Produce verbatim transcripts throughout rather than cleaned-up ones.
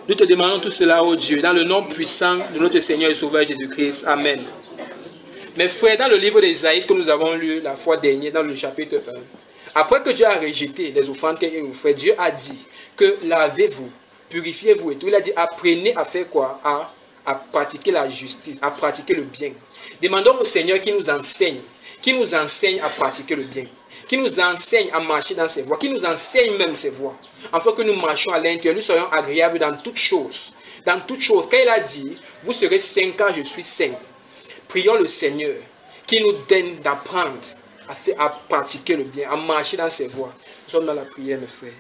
Nous te demandons tout cela, ô Dieu, dans le nom puissant de notre Seigneur et Sauveur Jésus-Christ. Amen. Mes frères, dans le livre d'Ésaïe que nous avons lu la fois dernière, dans le chapitre un, après que Dieu a rejeté les offrandes qu'il offrait, Dieu a dit que lavez-vous, purifiez-vous et tout. Il a dit apprenez à faire quoi? À, à pratiquer la justice, à pratiquer le bien. Demandons au Seigneur qui nous enseigne, qui nous enseigne à pratiquer le bien, qui nous enseigne à marcher dans ses voies, qui nous enseigne même ses voies, afin que nous marchions à l'intérieur, nous soyons agréables dans toutes choses. Dans toutes choses, quand il a dit, vous serez saints car je suis saint. Prions le Seigneur qui nous donne d'apprendre à, faire, à pratiquer le bien, à marcher dans ses voies. Nous sommes dans la prière, mes frères.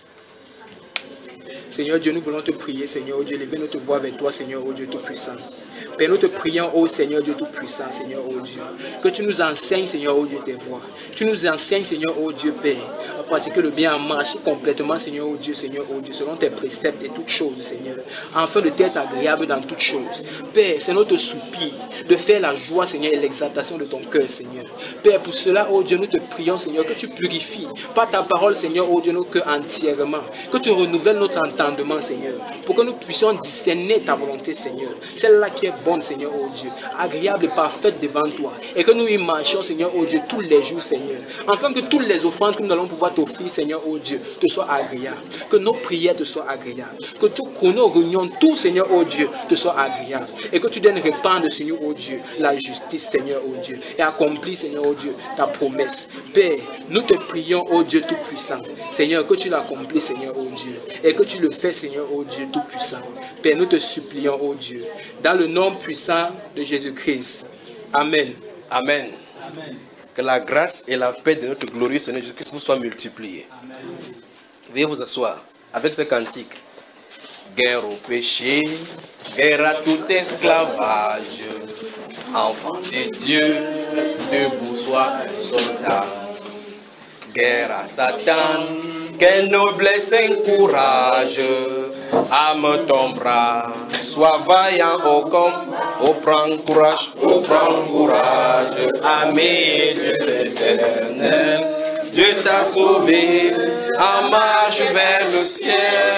Seigneur Dieu, nous voulons te prier, Seigneur oh Dieu, lever notre voix avec toi, Seigneur oh Dieu Tout-Puissant. Père, nous te prions, ô Seigneur Dieu Tout-Puissant, Seigneur oh Dieu, que tu nous enseignes, Seigneur oh Dieu, tes voies. Tu nous enseignes, Seigneur oh Dieu, Père, à pratiquer le bien, à marcher complètement, Seigneur oh Dieu, Seigneur oh Dieu, selon tes préceptes et toutes choses, Seigneur, afin de t'être agréable dans toutes choses. Père, c'est notre soupir de faire la joie, Seigneur, et l'exaltation de ton cœur, Seigneur. Père, pour cela, oh Dieu, nous te prions, Seigneur, que tu purifies par ta parole, Seigneur oh Dieu, nos cœurs entièrement, que tu renouvelles notre entendement, Seigneur, pour que nous puissions discerner ta volonté, Seigneur, celle-là qui est bonne, Seigneur, oh Dieu, agréable et parfaite devant toi, et que nous y marchions, Seigneur, oh Dieu, tous les jours, Seigneur, afin que toutes les offrandes que nous allons pouvoir t'offrir, Seigneur, oh Dieu, te soient agréables, que nos prières te soient agréables, que, tout, que nos réunions, tout, Seigneur, oh Dieu, te soient agréables, et que tu donnes répandre, Seigneur, oh Dieu, la justice, Seigneur, oh Dieu, et accomplis, Seigneur, oh Dieu, ta promesse. Père, nous te prions, oh Dieu Tout-Puissant, Seigneur, que tu l'accomplis, Seigneur, oh Dieu, et que tu le fais, Seigneur, oh Dieu Tout-Puissant. Père, nous te supplions, oh Dieu, dans le nom puissant de Jésus-Christ. Amen. Amen. Amen. Que la grâce et la paix de notre glorieux Seigneur Jésus-Christ vous soient multipliées. Amen. Veuillez vous asseoir avec ce cantique. Guerre au péché, guerre à tout esclavage. Enfant de Dieu, debout soit un soldat. Guerre à Satan, quelle noblesse et courage. Âme ton bras, sois vaillant au combat, oh prends courage, oh prends courage, ami du Éternel, Dieu t'a sauvé, en marche vers le ciel,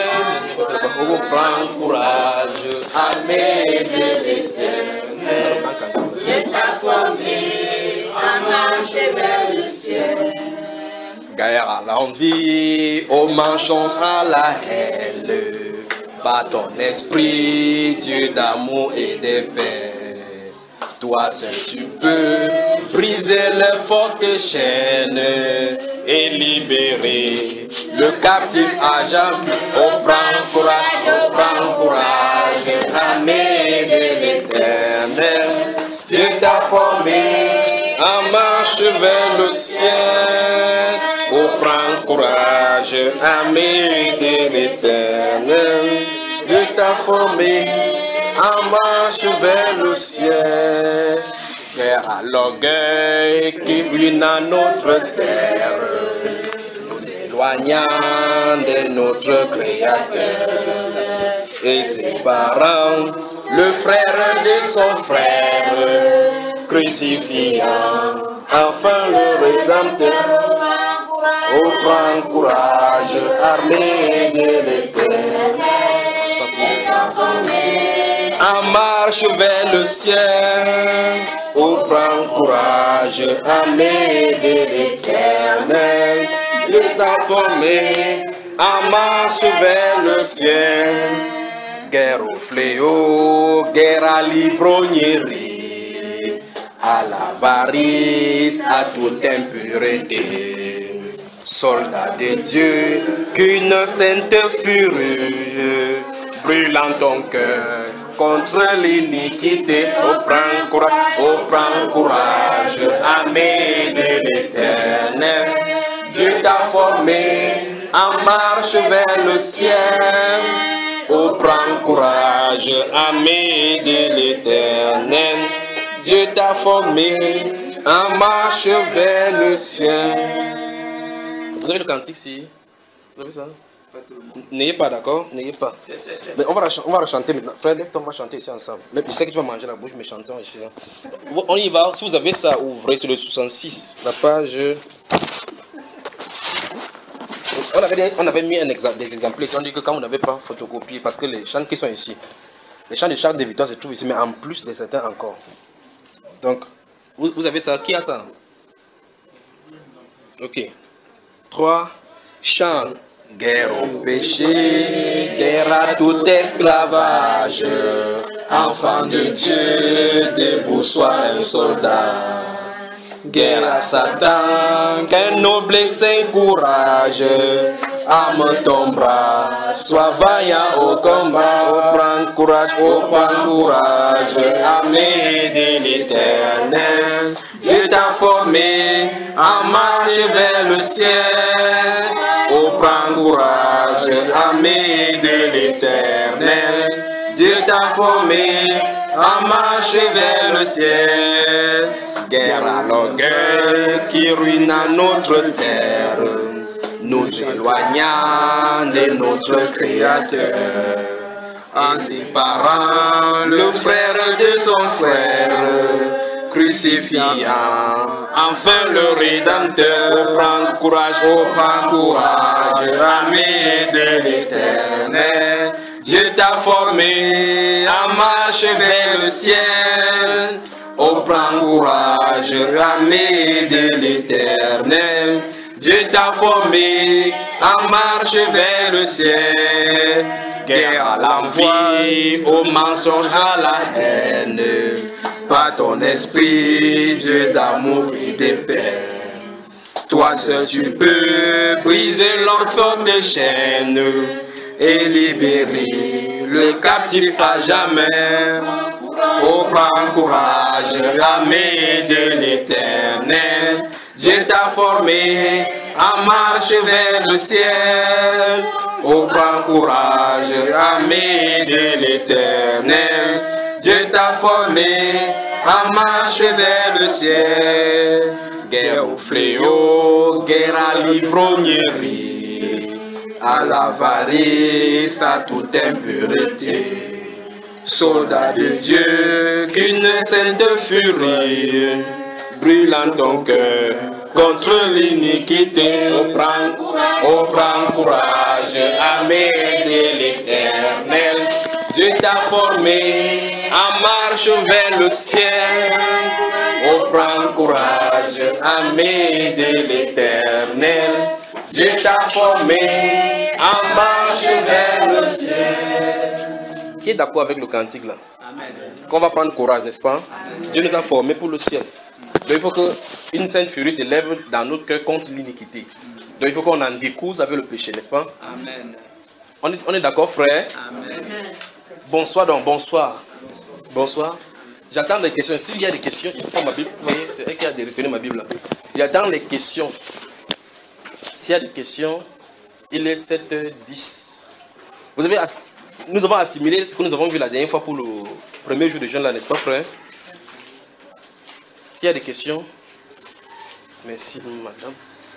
oh prends courage, ami de l'Éternel, Dieu t'a formé, en marche vers le ciel. Guerre à l'envie, aux manchons à la haine. Par ton esprit, Dieu d'amour et de paix. Toi seul tu peux briser les fortes chaînes et libérer le captif à jamais. Oh, prends courage, oh, prends courage, ami de l'Éternel. Dieu t'a formé en marche vers le ciel. Oh, prends courage, ami de l'Éternel. Dieu t'a formé en marche vers le ciel. Guerre à l'orgueil qui ruine notre terre, nous éloignant de notre Créateur et séparant le frère de son frère, crucifiant enfin le Rédempteur. Oh, prends courage, armée de l'Éternel. En marche vers le ciel, oh prends courage, armée de l'Éternel. Dieu t'a formé, en marche vers le ciel. Guerre au fléau, guerre à l'ivrognerie, à l'avarice, à toute impureté. Soldat de Dieu, qu'une sainte furie brûlant ton cœur contre l'iniquité. Oh, prends courage, oh, prends courage, ami de l'Éternel. Dieu t'a formé en marche vers le ciel. Oh, prends courage, ami de l'Éternel. Dieu t'a formé en marche vers le ciel. Vous avez le cantique ici? Vous avez ça? N'ayez pas, d'accord? N'ayez pas. Mais on va, on va chanter maintenant. Frère, lève-toi, on va chanter ici ensemble. Mais je sais que tu vas manger la bouche, mais chantons ici. On y va. Si vous avez ça, ouvrez sur le soixante-six, la page. On avait, on avait mis un exemple, des exemples ici. On dit que quand vous n'avez pas photocopié, parce que les chants qui sont ici, les chants de Charles de Victoire se trouvent ici, mais en plus de certains encore. Donc, vous, vous avez ça. Qui a ça? Ok. Trois. Chant. Guerre au péché, guerre à tout esclavage. Enfant de Dieu, debout soit un soldat. Guerre à Satan, qu'un noble et saint courage. Âme ton bras, sois vaillant au combat. Oh, prends courage, oh, prends courage. Armée de l'Éternel, Dieu t'a formé en marche vers le ciel. Oh, prends courage, armée de l'Éternel, Dieu t'a formé en marche vers le ciel. Guerre à l'orgueil qui ruine notre terre, nous éloignant de notre Créateur, en séparant le frère de son frère, crucifiant enfin le Rédempteur. Oh, prends courage, oh, prends courage, armée de l'Éternel, Dieu t'a formé en marche vers le ciel. Oh, prends courage, armée de l'Éternel, Dieu t'a formé en marche vers le ciel. Guerre à l'envie, au mensonge, à la haine, par ton esprit, Dieu d'amour et de paix. Toi seul tu peux briser leurs fortes chaînes et libérer le captif à jamais. Oh, prends courage, armée de l'Éternel, Dieu t'a formé en marche vers le ciel. Oh, prends courage, armée de l'Éternel, Dieu t'a formé en marche vers le ciel. Guerre au fléau, guerre à l'ivrognerie, à l'avarice, à toute impureté. Soldat de Dieu, qu'une sainte furie brûle en ton cœur contre l'iniquité. Oh, prends, oh, prends courage, armée de l'Éternel, Dieu t'a formé en marche vers le ciel. Oh, prends courage, armée de l'Éternel, Dieu t'a formé en marche vers le ciel. Qui est d'accord avec le cantique là? Qu'on va prendre courage, n'est-ce pas? Amen. Dieu nous a formés pour le ciel. Donc il faut qu'une sainte furie s'élève dans notre cœur contre l'iniquité. Donc il faut qu'on en découse avec le péché, n'est-ce pas? Amen. On est, on est d'accord, frère? Amen. Bonsoir donc, bonsoir. Bonsoir. J'attends des questions. S'il y a des questions, c'est pas ma Bible. Vous voyez, c'est vrai qu'il y a des retenus ma Bible là. J'attends les questions. S'il y a des questions, il est sept heures dix. Vous avez assez. Nous avons assimilé ce que nous avons vu la dernière fois pour le premier jour de jeûne là, n'est-ce pas, frère? S'il y a des questions, merci, madame.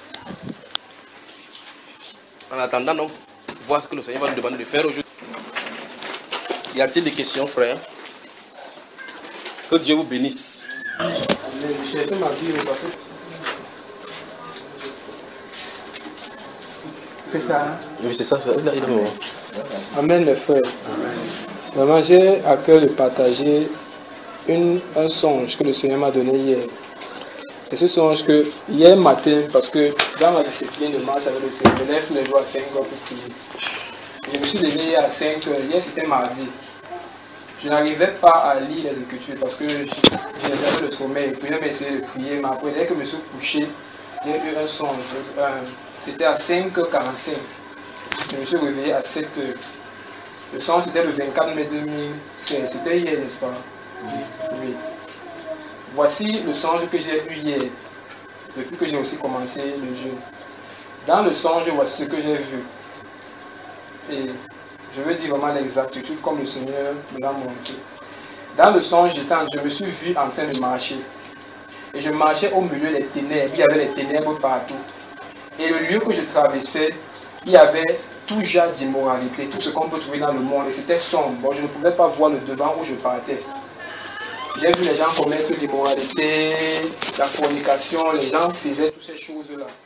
En attendant, donc, voir ce que le Seigneur va nous demander de faire aujourd'hui. Y a-t-il des questions, frère? Que Dieu vous bénisse. C'est ça, hein? Oui, c'est ça. Amen, les frères. Vraiment, j'ai à cœur de partager une, un songe que le Seigneur m'a donné hier. C'est ce songe que hier matin, parce que dans ma discipline de marche avec le Seigneur, je lève les jours à cinq heures pour prier. Je me suis levé à cinq heures. Hier, c'était mardi. Je n'arrivais pas à lire les Écritures parce que j'avais le sommeil. Puis j'ai essayé de prier, mais après, dès que je me suis couché, j'ai eu un songe. C'était à cinq heures quarante-cinq. Je me suis réveillé à sept heures. Le songe, c'était le vingt-quatre mai deux mille seize. C'était hier, n'est-ce pas? Oui. Voici le songe que j'ai eu hier, depuis que j'ai aussi commencé le jeûne. Dans le songe, voici ce que j'ai vu. Et je veux dire vraiment l'exactitude comme le Seigneur me l'a montré. Dans le songe, je me suis vu en train de marcher. Et je marchais au milieu des ténèbres. Il y avait des ténèbres partout. Et le lieu que je traversais, il y avait tout genre d'immoralité, tout ce qu'on peut trouver dans le monde. Et c'était sombre. Bon, je ne pouvais pas voir le devant où je partais. J'ai vu les gens commettre l'immoralité, la fornication, les gens faisaient toutes ces choses-là.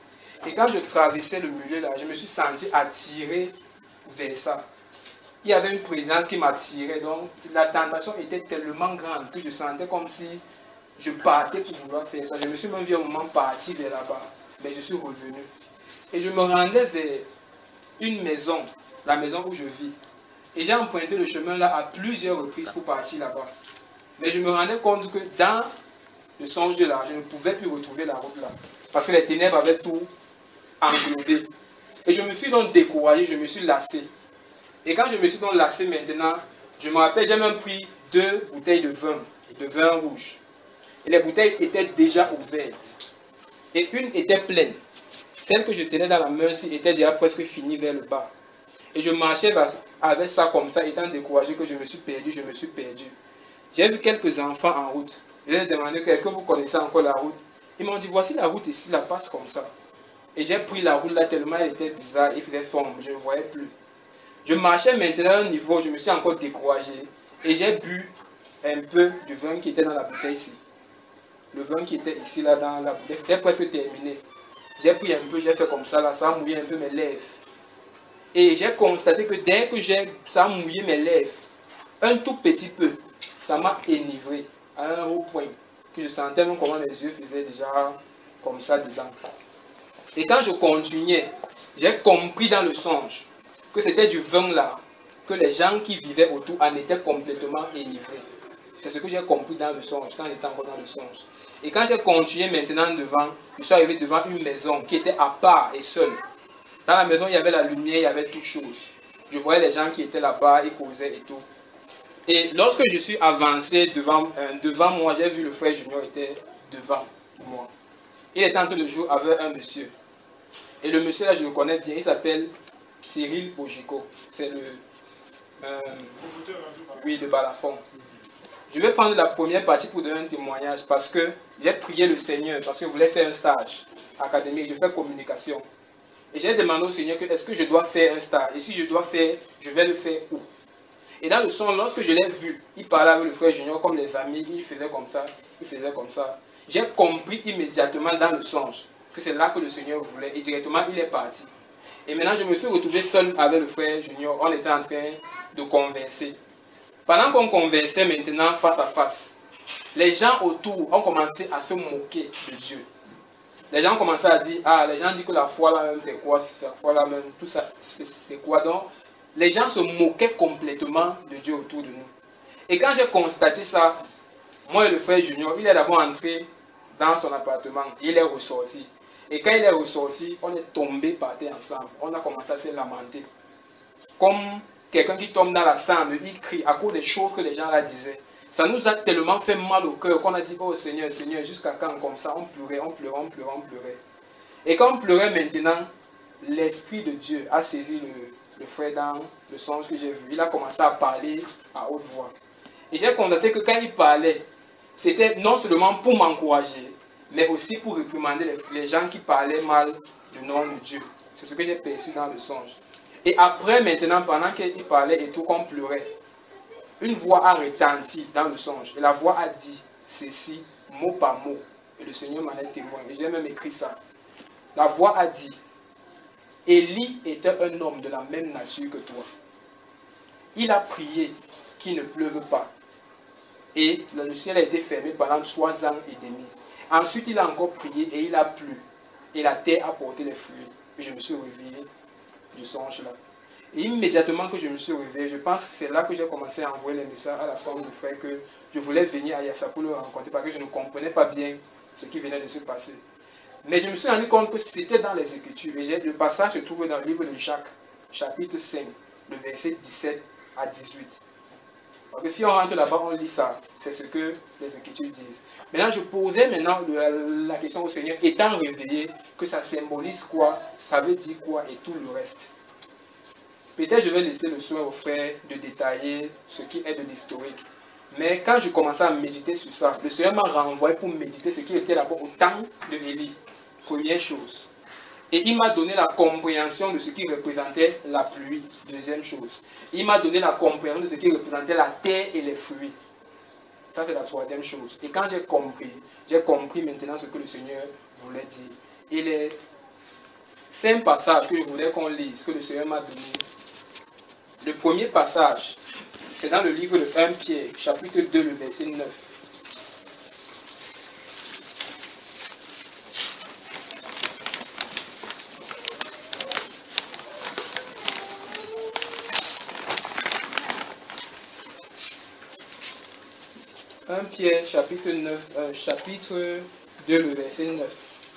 Et quand je traversais le milieu là, je me suis senti attiré vers ça. Il y avait une présence qui m'attirait, donc la tentation était tellement grande que je sentais comme si je partais pour vouloir faire ça. Je me suis même vu un moment partir vers là-bas, mais je suis revenu. Et je me rendais vers une maison, la maison où je vis. Et j'ai emprunté le chemin là à plusieurs reprises pour partir là-bas. Mais je me rendais compte que dans le songe là, je ne pouvais plus retrouver la route là. Parce que les ténèbres avaient tout englobé. Et je me suis donc découragé, je me suis lassé. Et quand je me suis donc lassé maintenant, je me rappelle, j'ai même pris deux bouteilles de vin, de vin rouge. Et les bouteilles étaient déjà ouvertes. Et une était pleine. Celle que je tenais dans la main aussi était déjà presque finie vers le bas. Et je marchais avec ça comme ça, étant découragé que je me suis perdu, je me suis perdu. J'ai vu quelques enfants en route. Je leur ai demandé, est-ce que vous connaissez encore la route? Ils m'ont dit, voici la route ici, la passe comme ça. Et j'ai pris la route là tellement elle était bizarre, il faisait sombre, je ne voyais plus. Je marchais maintenant à un niveau, je me suis encore découragé. Et j'ai bu un peu du vin qui était dans la bouteille ici. Le vin qui était ici là dans la bouteille, c'était presque terminé. J'ai pris un peu, j'ai fait comme ça là, ça a mouillé un peu mes lèvres. Et j'ai constaté que dès que j'ai ça a mouillé mes lèvres, un tout petit peu, ça m'a enivré à un haut point. Que je sentais même comment mes yeux faisaient déjà comme ça dedans. Et quand je continuais, j'ai compris dans le songe que c'était du vin là, que les gens qui vivaient autour en étaient complètement enivrés. C'est ce que j'ai compris dans le songe, quand j'étais encore dans le songe. Et quand j'ai continué maintenant devant, je suis arrivé devant une maison qui était à part et seule. Dans la maison, il y avait la lumière, il y avait toutes choses. Je voyais les gens qui étaient là-bas, ils causaient et tout. Et lorsque je suis avancé devant, euh, devant moi, j'ai vu le frère Junior était devant moi. Il était en train de jouer avec un monsieur. Et le monsieur là, je le connais bien, il s'appelle Cyril Bojico. C'est le... Euh, oui, le balafon. Je vais prendre la première partie pour donner un témoignage parce que j'ai prié le Seigneur, parce que je voulais faire un stage académique, je fais communication. Et j'ai demandé au Seigneur que est-ce que je dois faire un stage? Et si je dois faire, je vais le faire où? Et dans le son, lorsque je l'ai vu, il parlait avec le frère Junior comme les amis, il faisait comme ça, il faisait comme ça. J'ai compris immédiatement dans le songe que c'est là que le Seigneur voulait. Et directement, il est parti. Et maintenant, je me suis retrouvé seul avec le frère Junior. On était en train de converser. Pendant qu'on conversait maintenant face à face, les gens autour ont commencé à se moquer de Dieu. Les gens commençaient à dire, ah, les gens disent que la foi là même, c'est quoi? La foi là même, tout ça, c'est quoi donc? Les gens se moquaient complètement de Dieu autour de nous. Et quand j'ai constaté ça, moi et le frère Junior, il est d'abord entré dans son appartement, il est ressorti. Et quand il est ressorti, on est tombé par terre ensemble. On a commencé à se lamenter. Comme quelqu'un qui tombe dans la cendre, il crie à cause des choses que les gens là disaient. Ça nous a tellement fait mal au cœur qu'on a dit, oh Seigneur, Seigneur, jusqu'à quand comme ça, on pleurait, on pleurait, on pleurait, on pleurait. Et quand on pleurait maintenant, l'Esprit de Dieu a saisi le, le frère dans le songe que j'ai vu. Il a commencé à parler à haute voix. Et j'ai constaté que quand il parlait, c'était non seulement pour m'encourager, mais aussi pour réprimander les, les gens qui parlaient mal du nom de Dieu. C'est ce que j'ai perçu dans le songe. Et après, maintenant, pendant qu'il parlait et tout, qu'on pleurait, une voix a retenti dans le songe. Et la voix a dit ceci, mot par mot. Et le Seigneur m'en est témoin. Et j'ai même écrit ça. La voix a dit, Élie était un homme de la même nature que toi. Il a prié qu'il ne pleuve pas. Et le ciel a été fermé pendant trois ans et demi. Ensuite, il a encore prié et il a plu. Et la terre a porté les fruits. Et je me suis réveillé du songe là. Et immédiatement que je me suis réveillé, je pense que c'est là que j'ai commencé à envoyer les messages à la femme du frère que je voulais venir à Yassa pour le rencontrer parce que je ne comprenais pas bien ce qui venait de se passer. Mais je me suis rendu compte que c'était dans les Écritures. Et le passage se trouve dans le livre de Jacques, chapitre cinq, le verset dix-sept à dix-huit. Parce que si on rentre là-bas, on lit ça. C'est ce que les Écritures disent. Maintenant, je posais maintenant la question au Seigneur, étant réveillé, que ça symbolise quoi, ça veut dire quoi et tout le reste. Peut-être je vais laisser le soin au frère de détailler ce qui est de l'historique. Mais quand je commençais à méditer sur ça, le Seigneur m'a renvoyé pour méditer ce qui était là-bas au temps de Élie. Première chose. Et il m'a donné la compréhension de ce qui représentait la pluie. Deuxième chose. Il m'a donné la compréhension de ce qui représentait la terre et les fruits. Ça, c'est la troisième chose. Et quand j'ai compris, j'ai compris maintenant ce que le Seigneur voulait dire. Et les cinq passages que je voudrais qu'on lise, que le Seigneur m'a donné. Le premier passage, c'est dans le livre de premier Pierre, chapitre deux, le verset neuf. premier Pierre, chapitre neuf, euh, chapitre deux, le verset neuf.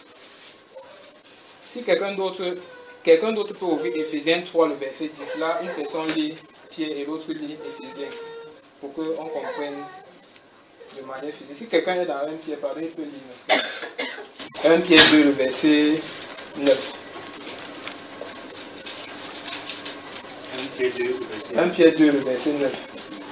Si quelqu'un d'autre quelqu'un d'autre peut ouvrir Éphésiens trois, le verset dix, là, une personne lit Pierre et l'autre lit Éphésiens, pour qu'on comprenne de manière physique. Si quelqu'un est dans un Pierre, pardon, il peut lire. premier Pierre deux, le verset neuf. premier Pierre deux, le verset neuf.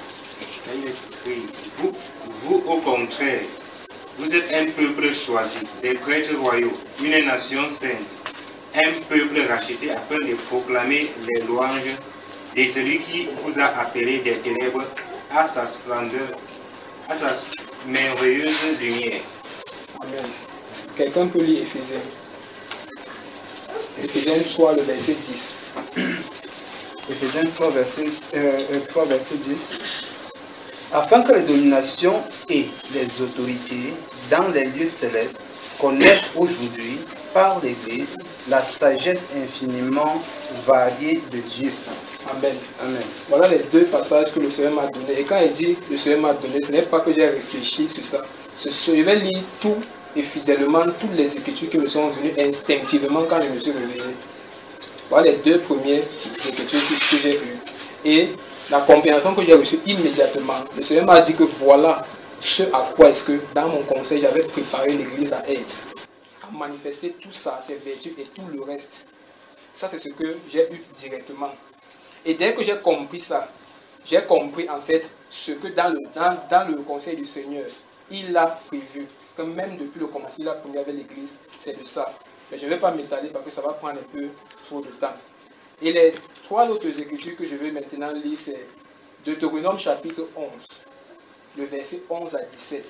Vous, vous, au contraire, vous êtes un peuple choisi, des prêtres royaux, une nation sainte, un peuple racheté afin de proclamer les louanges de celui qui vous a appelé des ténèbres à sa splendeur, à sa merveilleuse lumière. Amen. Quelqu'un peut lire Éphésiens. Éphésiens trois, le verset dix. Éphésiens trois, verset, euh, trois, verset dix. Afin que les dominations et les autorités dans les lieux célestes connaissent aujourd'hui par l'Église la sagesse infiniment variée de Dieu. Amen. Amen. Voilà les deux passages que le Seigneur m'a donné. Et quand il dit le Seigneur m'a donné, ce n'est pas que j'ai réfléchi sur ça. Je vais lire tout et fidèlement toutes les écritures qui me sont venues instinctivement quand je me suis réveillé. Voilà les deux premières écritures que j'ai eues. Et la compréhension que j'ai reçue immédiatement, le Seigneur m'a dit que voilà ce à quoi est-ce que dans mon conseil j'avais préparé l'Église à être, à manifester tout ça, ses vertus et tout le reste. Ça c'est ce que j'ai eu directement. Et dès que j'ai compris ça, j'ai compris en fait ce que dans le, dans, dans le conseil du Seigneur, il a prévu, que même depuis le commencement, il a prévu avec l'Église, c'est de ça. Mais je ne vais pas m'étaler parce que ça va prendre un peu trop de temps. Et les trois autres écritures que je vais maintenant lire, c'est Deutéronome chapitre onze, le verset onze à dix-sept.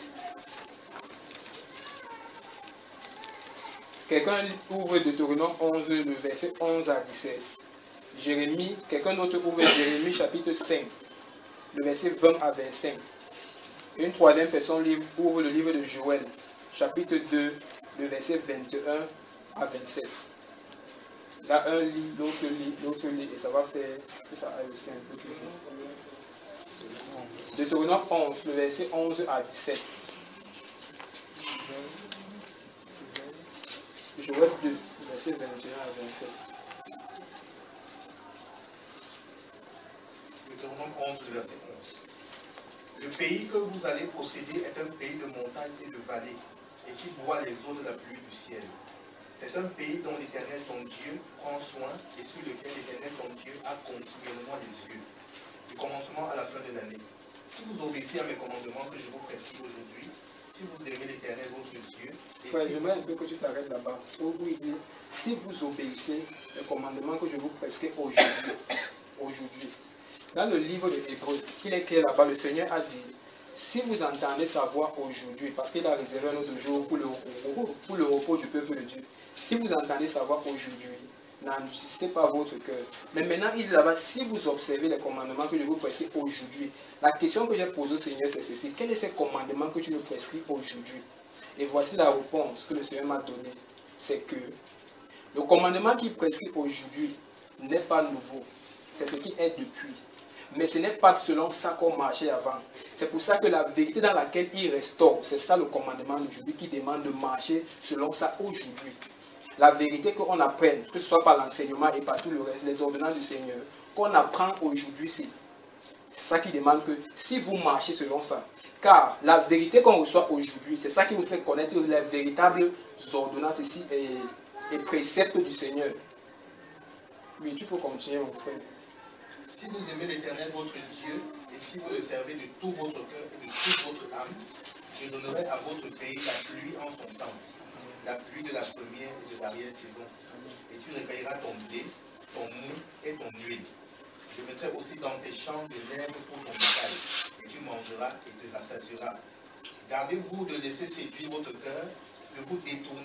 Quelqu'un ouvre Deutéronome onze, le verset onze à dix-sept. Jérémie, quelqu'un d'autre ouvre Jérémie chapitre cinq, le verset vingt à vingt-cinq. Une troisième personne ouvre le livre de Joël, chapitre deux, le verset vingt et un à vingt-sept. Là, un lit, l'autre lit, l'autre lit, et ça va faire que ça aille aussi un peu plus loin. Deutéronome onze, le verset onze à dix-sept. Joël deux, verset vingt et un à vingt-sept. Deutéronome onze, verset onze. Le pays que vous allez posséder est un pays de montagnes et de vallées, et qui boit les eaux de la pluie du ciel. C'est un pays dont l'Éternel ton Dieu prend soin et sur lequel l'Éternel ton Dieu a continuellement les yeux, du commencement à la fin de l'année. Si vous obéissez à mes commandements que je vous prescris aujourd'hui, si vous aimez l'Éternel votre Dieu, et Ouais, si j'aimerais un peu que tu t'arrêtes là-bas. Où il dit, si vous obéissez les commandements que je vous prescris aujourd'hui, aujourd'hui. Dans le livre de Hébreux, il est clair là-bas, le Seigneur a dit, si vous entendez sa voix aujourd'hui, parce qu'il a réservé un autre jour pour le, pour le repos du peuple de Dieu, si vous entendez sa voix aujourd'hui, n'endurcissez pas votre cœur. Mais maintenant, il dit là-bas, si vous observez les commandements que je vous prescris aujourd'hui, la question que j'ai posée au Seigneur, c'est ceci. Quels sont ces commandements que tu me prescris aujourd'hui? Et voici la réponse que le Seigneur m'a donnée. C'est que le commandement qu'il prescrit aujourd'hui n'est pas nouveau. C'est ce qui est depuis. Mais ce n'est pas selon ça qu'on marchait avant. C'est pour ça que la vérité dans laquelle il restaure, c'est ça le commandement d'aujourd'hui qui demande de marcher selon ça aujourd'hui. La vérité qu'on apprenne, que ce soit par l'enseignement et par tout le reste, les ordonnances du Seigneur, qu'on apprend aujourd'hui, c'est ça qui demande que si vous marchez selon ça, car la vérité qu'on reçoit aujourd'hui, c'est ça qui vous fait connaître les véritables ordonnances ici et, et préceptes du Seigneur. Oui, tu peux continuer, mon frère. Si vous aimez l'Éternel votre Dieu, et si vous le servez de tout votre cœur et de toute votre âme, je donnerai à votre pays la pluie en son temps, la pluie de la première et de l'arrière-saison. Et tu réveilleras ton blé, ton mou et ton huile. Je mettrai aussi dans tes champs de l'herbe pour ton bétail, et tu mangeras et te rassasieras. Gardez-vous de laisser séduire votre cœur, de vous détourner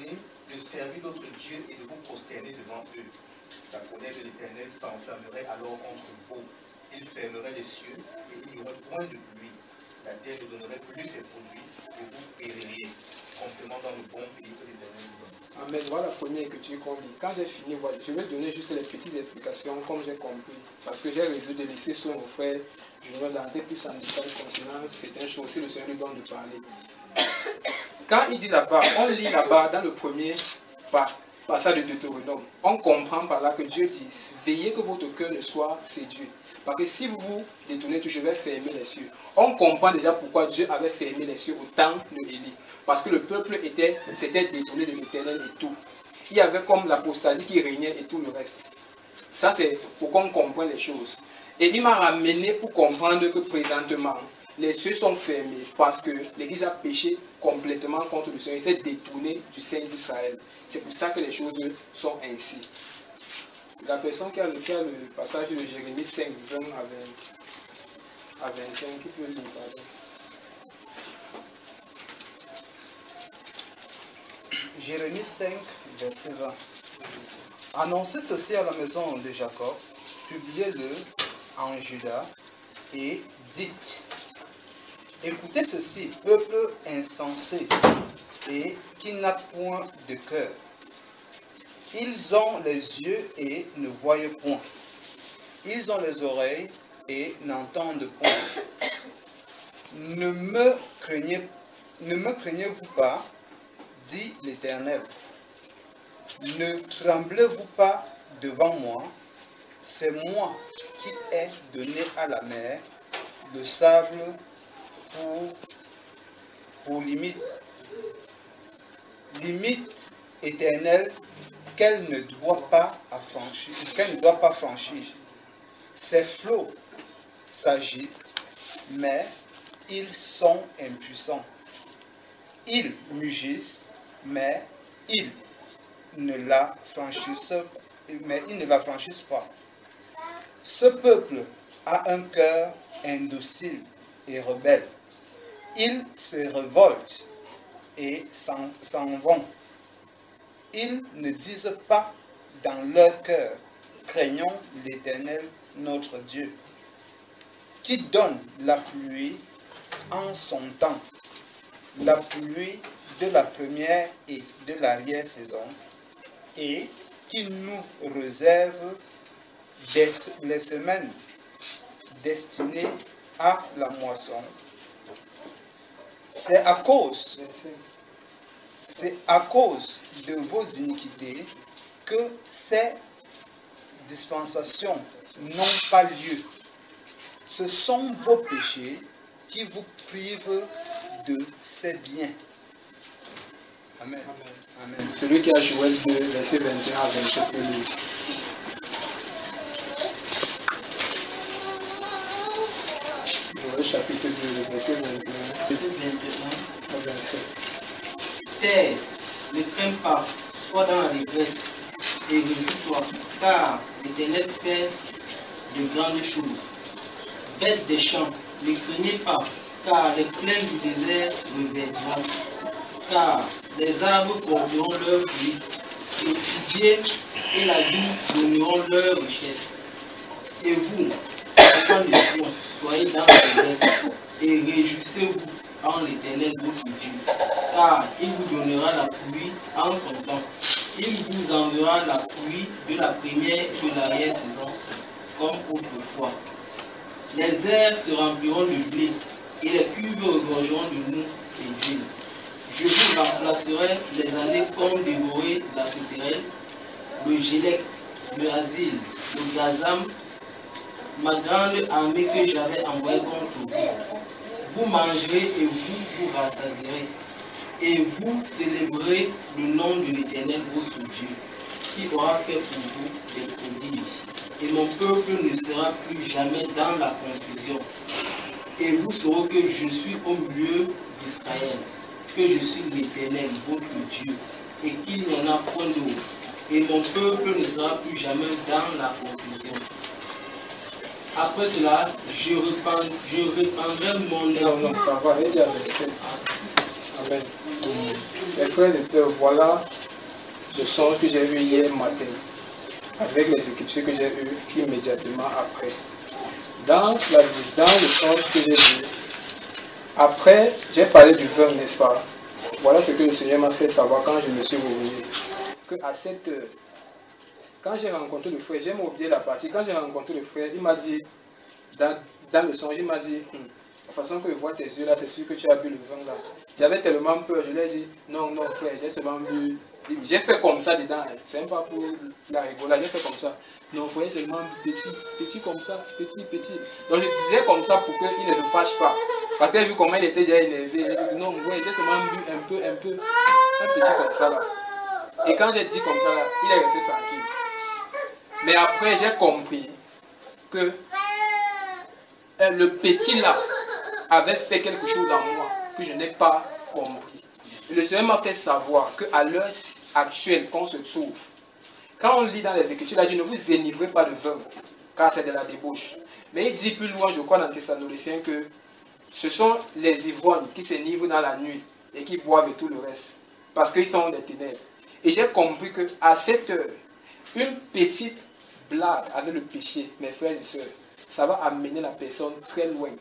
de servir d'autres dieux et de vous prosterner devant eux. La colère de l'Éternel s'enflammerait alors contre vous. Il fermerait les cieux et il n'y aurait point de pluie. La terre ne donnerait plus ses produits et vous péririez, complément dans le bon pays que l'Éternel vous donne. Amen. Voilà la première écriture qu'on lit. Quand j'ai fini, voilà, je vais donner juste les petites explications comme j'ai compris. Parce que j'ai résolu de laisser sur mon frère, je vais d'entrer plus en détail concernant certaines choses. Si le Seigneur lui donne de parler. Quand il dit là-bas, on lit là-bas dans le premier passage de Deutéronome, on comprend par là que Dieu dit, veillez que votre cœur ne soit séduit. Parce que si vous vous détournez, je vais fermer les cieux. On comprend déjà pourquoi Dieu avait fermé les cieux au temps de Élie. Parce que le peuple était, s'était détourné de l'Éternel et tout. Il y avait comme l'apostasie qui régnait et tout le reste. Ça, c'est pour qu'on comprenne les choses. Et il m'a ramené pour comprendre que présentement, les cieux sont fermés parce que l'Église a péché complètement contre le Seigneur. Il s'est détourné du Saint d'Israël. C'est pour ça que les choses sont ainsi. La personne qui a le, qui a le passage de Jérémie cinq, vingt à vingt-cinq, qui peut lire, pardon. Jérémie cinq, verset vingt. Annoncez ceci à la maison de Jacob, publiez-le en Juda et dites, écoutez ceci, peuple insensé et qui n'a point de cœur. Ils ont les yeux et ne voient point. Ils ont les oreilles et n'entendent point. Ne me craignez, ne me craignez-vous pas, dit l'Éternel. Ne tremblez-vous pas devant moi. C'est moi qui ai donné à la mer le sable pour, pour limite, limite éternelle qu'elle ne doit pas affranchir, qu'elle ne doit pas franchir. Ces flots s'agitent, mais ils sont impuissants. Ils mugissent, mais ils ne la franchissent, mais ils ne la franchissent pas. Ce peuple a un cœur indocile et rebelle. Ils se révoltent et s'en vont. Ils ne disent pas dans leur cœur, craignons l'Éternel notre Dieu, qui donne la pluie en son temps, la pluie de la première et de l'arrière-saison, et qui nous réserve des, les semaines destinées à la moisson. C'est à cause C'est à cause de vos iniquités que ces dispensations n'ont pas lieu. Ce sont vos péchés qui vous privent de ces biens. Amen. Amen. Celui qui a Joël deux, verset vingt et un à vingt-sept. Joël chapitre deux, verset vingt et un à vingt-sept. Terre, ne crains pas, sois dans la détresse et réjouis-toi, car l'Éternel fait de grandes choses. Bêtes des champs, ne craignez pas, car les plaines du désert revêtiront, car les arbres porteront leurs fruits, les figuiers et la vigne donneront leur richesse. Et vous, enfants de Sion, soyez dans la détresse et réjouissez-vous en l'Éternel votre Dieu, car il vous donnera la pluie en son temps. Il vous enverra la pluie de la première et de l'arrière-saison, comme autrefois. Les airs se rempliront de blé, et les cuves regorgeront de mou et d'huile. Je vous remplacerai les années comme dévoré la sauterelle, le gélec, le asile, le gazam, ma grande armée que j'avais envoyée contre vous. Vous mangerez et vous vous rassasierez. Et vous célébrerez le nom de l'Éternel votre Dieu, qui aura fait pour vous des prodiges. Et mon peuple ne sera plus jamais dans la confusion. Et vous saurez que je suis au milieu d'Israël, que je suis l'Éternel votre Dieu, et qu'il n'y en a point d'autre. Et mon peuple ne sera plus jamais dans la confusion. Après cela, je répandrai, je répandrai mon esprit. Non, non, ça va, il y a Amen. Les frères et sœurs, voilà le songe que j'ai eu hier matin, avec les écritures que j'ai eues immédiatement après. Dans, la, dans le songe que j'ai vu, après, j'ai parlé du vin, n'est-ce pas? Voilà ce que le Seigneur m'a fait savoir quand je me suis réveillé. Qu'à cette heure, quand j'ai rencontré le frère, j'ai oublié la partie, quand j'ai rencontré le frère, il m'a dit, dans, dans le songe, il m'a dit, hm, la façon que je vois tes yeux là, c'est sûr que tu as bu le vin là. J'avais tellement peur, je lui ai dit, non, non frère, j'ai seulement bu. J'ai fait comme ça dedans, hein. C'est même pas pour la rigolade, j'ai fait comme ça. Non, frère, seulement petit, petit comme ça, petit, petit. Donc je disais comme ça pour qu'il ne se fâche pas. Parce qu'elle a vu comment il était déjà énervé. Non, ouais, j'ai seulement bu un peu, un peu, un petit comme ça là. Et quand j'ai dit comme ça là, il est resté tranquille. Mais après, j'ai compris que euh, le petit là avait fait quelque chose en moi que je n'ai pas compris. Et le Seigneur m'a fait savoir qu'à l'heure actuelle qu'on se trouve, quand on lit dans les Écritures, il a dit ne vous énivrez pas de vin, car c'est de la débauche. Mais il dit plus loin, je crois dans Thessaloniciens, que ce sont les ivrognes qui s'énivrent dans la nuit et qui boivent et tout le reste, parce qu'ils sont des ténèbres. Et j'ai compris qu'à cette heure, une petite blague avec le péché, mes frères et sœurs, ça va amener la personne très loin.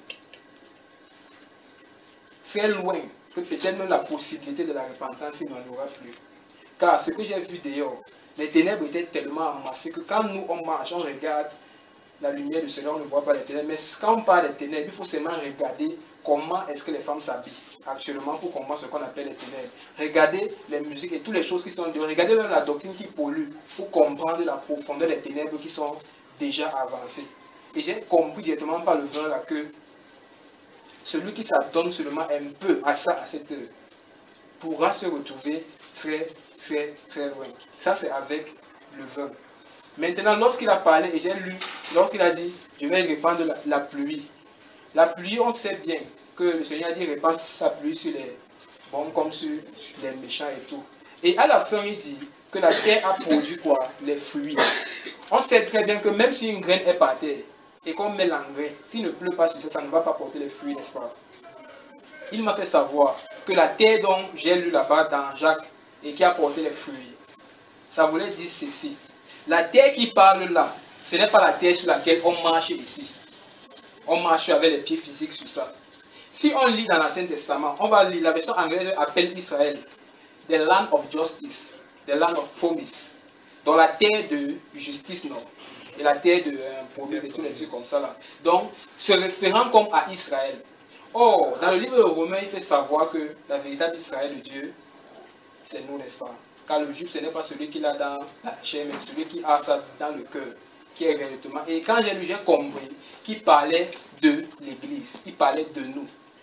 Très loin, que peut-être même la possibilité de la repentance, il n'en aura plus. Car ce que j'ai vu dehors, les ténèbres étaient tellement amassées que quand nous on marche, on regarde la lumière du Seigneur, on ne voit pas les ténèbres. Mais quand on parle des ténèbres, il faut seulement regarder comment est-ce que les femmes s'habillent actuellement pour comprendre ce qu'on appelle les ténèbres. Regardez les musiques et toutes les choses qui sont dehors. Regardez même la doctrine qui pollue pour comprendre la profondeur des ténèbres qui sont déjà avancées. Et j'ai compris directement par le vin là que celui qui s'adonne seulement un peu à ça, à cette heure, pourra se retrouver très, très, très loin. Ça, c'est avec le vin. Maintenant, lorsqu'il a parlé, et j'ai lu, lorsqu'il a dit, je vais répandre la, la pluie. La pluie, on sait bien que le Seigneur a dit, répand sa pluie sur les bons comme sur les méchants et tout. Et à la fin, il dit que la terre a produit quoi? Les fruits. On sait très bien que même si une graine est par terre, et qu'on met l'engrais, s'il ne pleut pas sur ça, ça ne va pas porter les fruits, n'est-ce pas? Il m'a fait savoir que la terre dont j'ai lu là-bas dans Jacques et qui a porté les fruits, ça voulait dire ceci. La terre qui parle là, ce n'est pas la terre sur laquelle on marche ici. On marche avec les pieds physiques sur ça. Si on lit dans l'Ancien Testament, on va lire, la version anglaise appelle Israël, the land of justice, the land of promise, dans la terre de justice, non? Et la terre de euh, promise et tous les trucs comme ça là. Donc, se référant comme à Israël. Or, dans le livre de Romains, il fait savoir que la véritable Israël de Dieu, c'est nous, n'est-ce pas? Car le juif, ce n'est pas celui qui l'a dans la chair, mais celui qui a ça dans le cœur, qui est véritablement. Et quand j'ai lu, j'ai compris qu'il parlait de l'Église, il parlait de nous.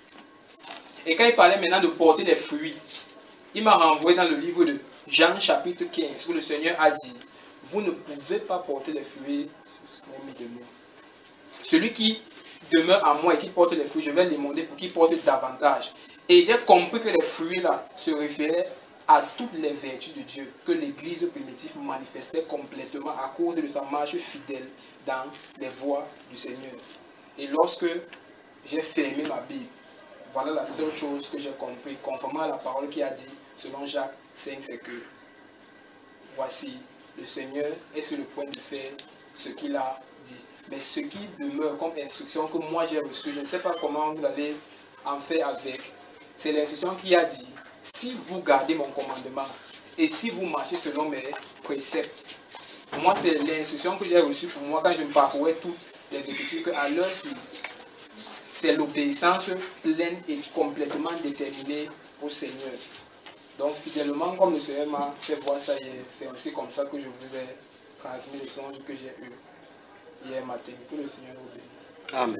Et quand il parlait maintenant de porter des fruits, il m'a renvoyé dans le livre de Jean chapitre quinze, où le Seigneur a dit, vous ne pouvez pas porter les fruits de moi. Celui qui demeure en moi et qui porte les fruits, je vais lui demander pour qu'il porte davantage. Et j'ai compris que les fruits là se référaient à toutes les vertus de Dieu que l'Église primitive manifestait complètement à cause de sa marche fidèle dans les voies du Seigneur. Et lorsque j'ai fermé ma Bible, voilà la seule chose que j'ai compris, conformément à la parole qui a dit, selon Jacques cinq, c'est que voici, le Seigneur est sur le point de faire ce qu'il a dit. Mais ce qui demeure comme instruction que moi j'ai reçue, je ne sais pas comment vous allez en faire avec, c'est l'instruction qui a dit, si vous gardez mon commandement et si vous marchez selon mes préceptes. Moi, c'est l'instruction que j'ai reçue pour moi quand je me parcourais toutes les Écritures, qu'à l'heure-ci, c'est l'obéissance pleine et complètement déterminée au Seigneur. Donc, fidèlement, comme le Seigneur m'a fait voir ça hier, c'est aussi comme ça que je vous ai transmis le songe que j'ai eu hier matin. Que le Seigneur vous bénisse. Amen.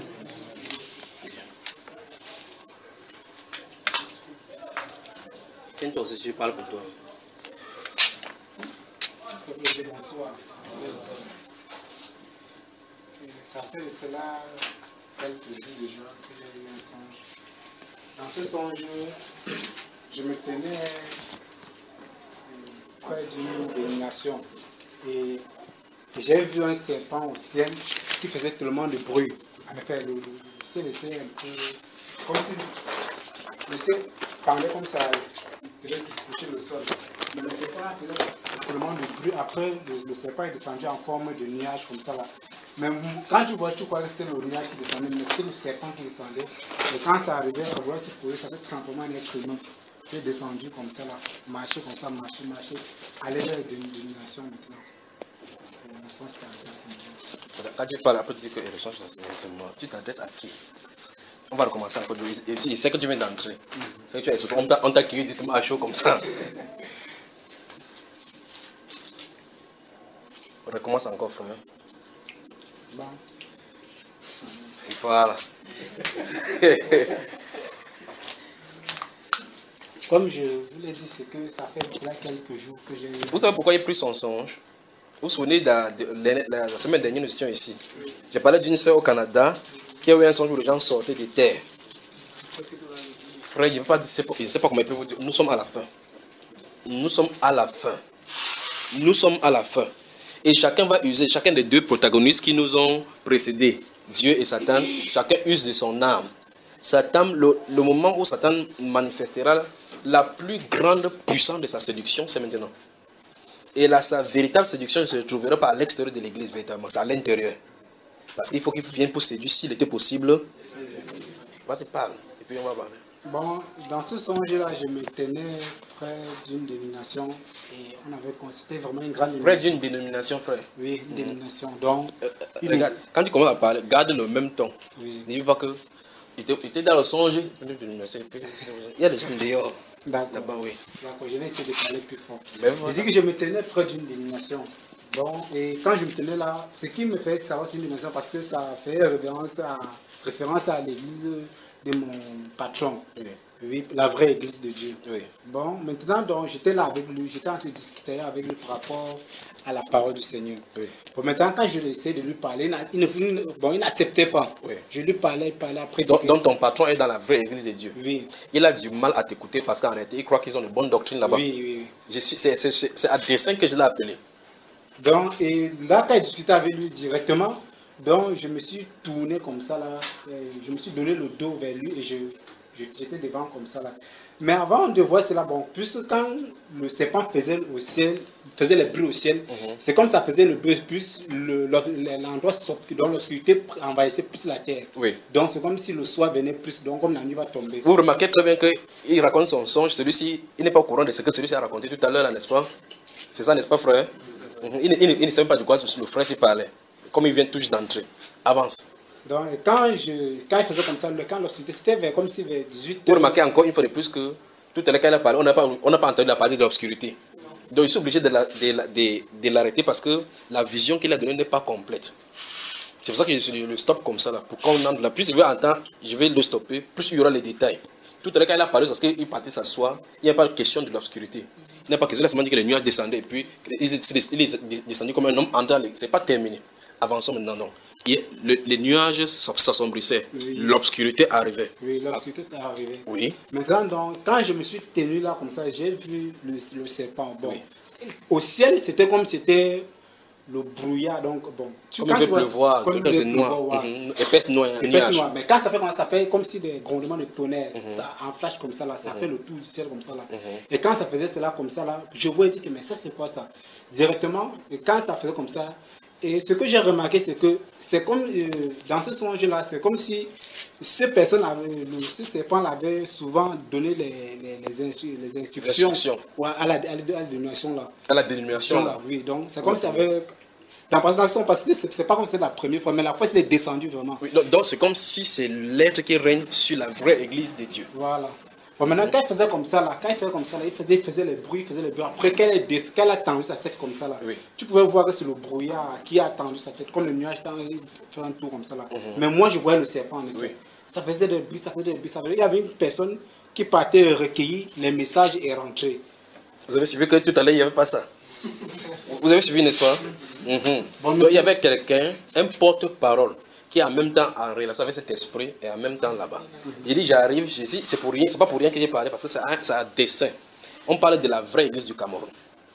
Tiens, toi aussi, je parle pour toi. Bonsoir. Ça fait de cela quelques jours déjà que j'ai eu un songe. Dans ce songe, je me tenais près d'une domination et j'ai vu un serpent au ciel qui faisait tellement de bruit. En effet, le, le ciel était un peu comme si le ciel pendait comme ça, il devait toucher le sol. Mais le serpent faisait tellement de bruit. Après, le, le serpent est descendu en forme de nuage comme ça là. Mais quand tu vois, tu crois que c'était le nuage qui descendait, mais c'était le serpent qui descendait. Et quand ça arrivait, ça voulait se poser, ça s'est transformé en être humain. C'est descendu comme ça là, marcher comme ça, marcher, marcher, aller vers la dénomination maintenant. Le sens Quand tu parles, après tu dis que le sens c'est moi, tu t'adresses à qui? On va recommencer encore. Ici, il sait que tu viens d'entrer. Mm -hmm. C'est que tu es surtout, on t'a accueilli directement à chaud comme ça. On recommence encore, frère. Bon. Voilà. Comme je vous l'ai dit, c'est que ça fait cela quelques jours que j'ai... Vous savez pourquoi il a pris son songe? Vous vous souvenez, de, de, de, la, la semaine dernière, nous étions ici. J'ai parlé d'une soeur au Canada qui a eu un songe où les gens sortaient des terres. Frère, je ne sais, sais pas comment il peut vous dire. Nous sommes à la fin. Nous sommes à la fin. Nous sommes à la fin. Et chacun va user, chacun des deux protagonistes qui nous ont précédés, Dieu et Satan, chacun use de son âme. Satan, le, le moment où Satan manifestera la plus grande puissance de sa séduction, c'est maintenant. Et là, sa véritable séduction ne se trouvera pas à l'extérieur de l'église, véritablement, c'est à l'intérieur. Parce qu'il faut qu'il vienne pour séduire, s'il était possible. Vas-y, parle, et puis on va parler. Bon, dans ce songe-là, je me tenais près d'une dénomination et on avait constaté vraiment une grande dénomination. Près d'une dénomination, frère? Oui, une mmh. dénomination. Donc, euh, euh, regarde, est... quand tu commences à parler, garde le même ton. Oui. N'oublie pas que il était dans le songe, il y a des gens dehors. D'accord, oui. D'accord, je vais essayer de parler plus fort. Ben voilà. Je dis que je me tenais près d'une dénomination. Bon, et quand je me tenais là, ce qui me fait savoir c'est une dénomination parce que ça fait référence à, référence à l'église de mon patron. Oui. Oui, la vraie église de Dieu. Oui. Bon, maintenant, donc, j'étais là avec lui, j'étais en train de discuter avec lui par rapport à la parole du Seigneur. Oui. Bon, maintenant, quand je essayais de lui parler, il n'acceptait bon, pas. Oui. Je lui parlais, parlais après. Donc, donc, ton patron est dans la vraie église de Dieu. Oui. Il a du mal à t'écouter parce qu'en réalité, il croit qu'ils ont de bonnes doctrines là-bas. Oui, oui, oui. C'est à dessein que je l'ai appelé. Donc, et là, quand il discutait avec lui directement, donc, je me suis tourné comme ça, là. Je me suis donné le dos vers lui et je... J'étais devant comme ça là. Mais avant de voir cela, bon, plus quand le serpent faisait au ciel, faisait les bruits au ciel, mm-hmm. c'est comme ça faisait le bruit plus, l'endroit le, dans l'obscurité envahissait plus la terre. Oui. Donc c'est comme si le soir venait plus, donc comme la nuit va tomber. Vous remarquez très bien qu'il raconte son songe, celui-ci, il n'est pas au courant de ce que celui-ci a raconté tout à l'heure, n'est-ce pas? C'est ça, n'est-ce pas, frère? Mm-hmm. il, il, il ne savait pas de quoi le frère s'y parlait, comme il vient tout juste d'entrer. Avance. Donc, quand, je, quand il faisait comme ça, le camp, c'était vers, comme si vers dix-huit heures. Vous remarquez encore une fois de plus que tout à l'heure, quand il a parlé, on n'a pas, on n'a pas entendu la partie de l'obscurité. Donc, je suis obligé de l'arrêter parce que la vision qu'il a donnée n'est pas complète. C'est pour ça que je suis le stop comme ça. Là, pour qu'on entre là. Plus je vais entendre, je vais le stopper, plus il y aura les détails. Tout à l'heure, quand il a parlé, parce qu'il partait s'asseoir, il n'y a pas de question de l'obscurité. Il n'y a pas question, là, c'est dit que les nuages descendaient et puis il est descendu comme un homme entrant. Ce n'est pas terminé. Avançons maintenant donc. Le, les nuages s'assombrissaient, oui. L'obscurité arrivait. Oui, l'obscurité s'est arrivée. Oui. Maintenant, donc, quand je me suis tenu là comme ça, j'ai vu le, le serpent. Bon, oui. Au ciel, c'était comme c'était le brouillard. Donc, bon, comme il veut pleuvoir, comme il veut noir. Mm-hmm. Épaisse noire. Épaisse noire. Mais quand ça fait comme ça, ça fait comme si des grondements de tonnerre, mm-hmm. ça, en flash comme ça, là, ça mm-hmm. fait le tour du ciel comme ça. Là. Mm-hmm. Et quand ça faisait cela comme ça, là, je voyais dire que mais ça, c'est quoi ça? Directement, et quand ça faisait comme ça, et ce que j'ai remarqué, c'est que c'est comme, euh, dans ce songe-là, c'est comme si ces personnes, avaient, ce serpent avait souvent donné les, les, les, instru les instructions à la, à la dénomination là. À la dénomination là. Oui, donc c'est comme si avait dans la présentation, parce que c'est pas comme c'est la première fois, mais la fois, il est descendu vraiment. Oui, donc c'est comme si c'est l'être qui règne sur la vraie église de Dieu. Voilà. Bon, maintenant, quand il faisait comme ça, là, quand il faisait comme ça, là, il faisait, il faisait les bruits, il faisait les bruits. Après, qu'elle qu a tendu sa tête comme ça, là, oui. Tu pouvais voir que c'est le brouillard qui a tendu sa tête, comme le nuage fait un tour comme ça, là. Mm-hmm. Mais moi, je voyais le serpent, en effet. Oui. Ça faisait des bruits, ça faisait des bruits, ça faisait... Il y avait une personne qui partait recueillir les messages et rentrer. Vous avez suivi que tout à l'heure, il n'y avait pas ça. Vous avez suivi, n'est-ce pas? Mm-hmm. Bon, donc, il y avait quelqu'un, un porte-parole, qui est en même temps en relation avec cet esprit et en même temps là-bas. Mm-hmm. J'ai dit, j'arrive, je dis, c'est pour rien, c'est pas pour rien que j'ai parlé, parce que c'est un, un dessein. On parle de la vraie église du Cameroun.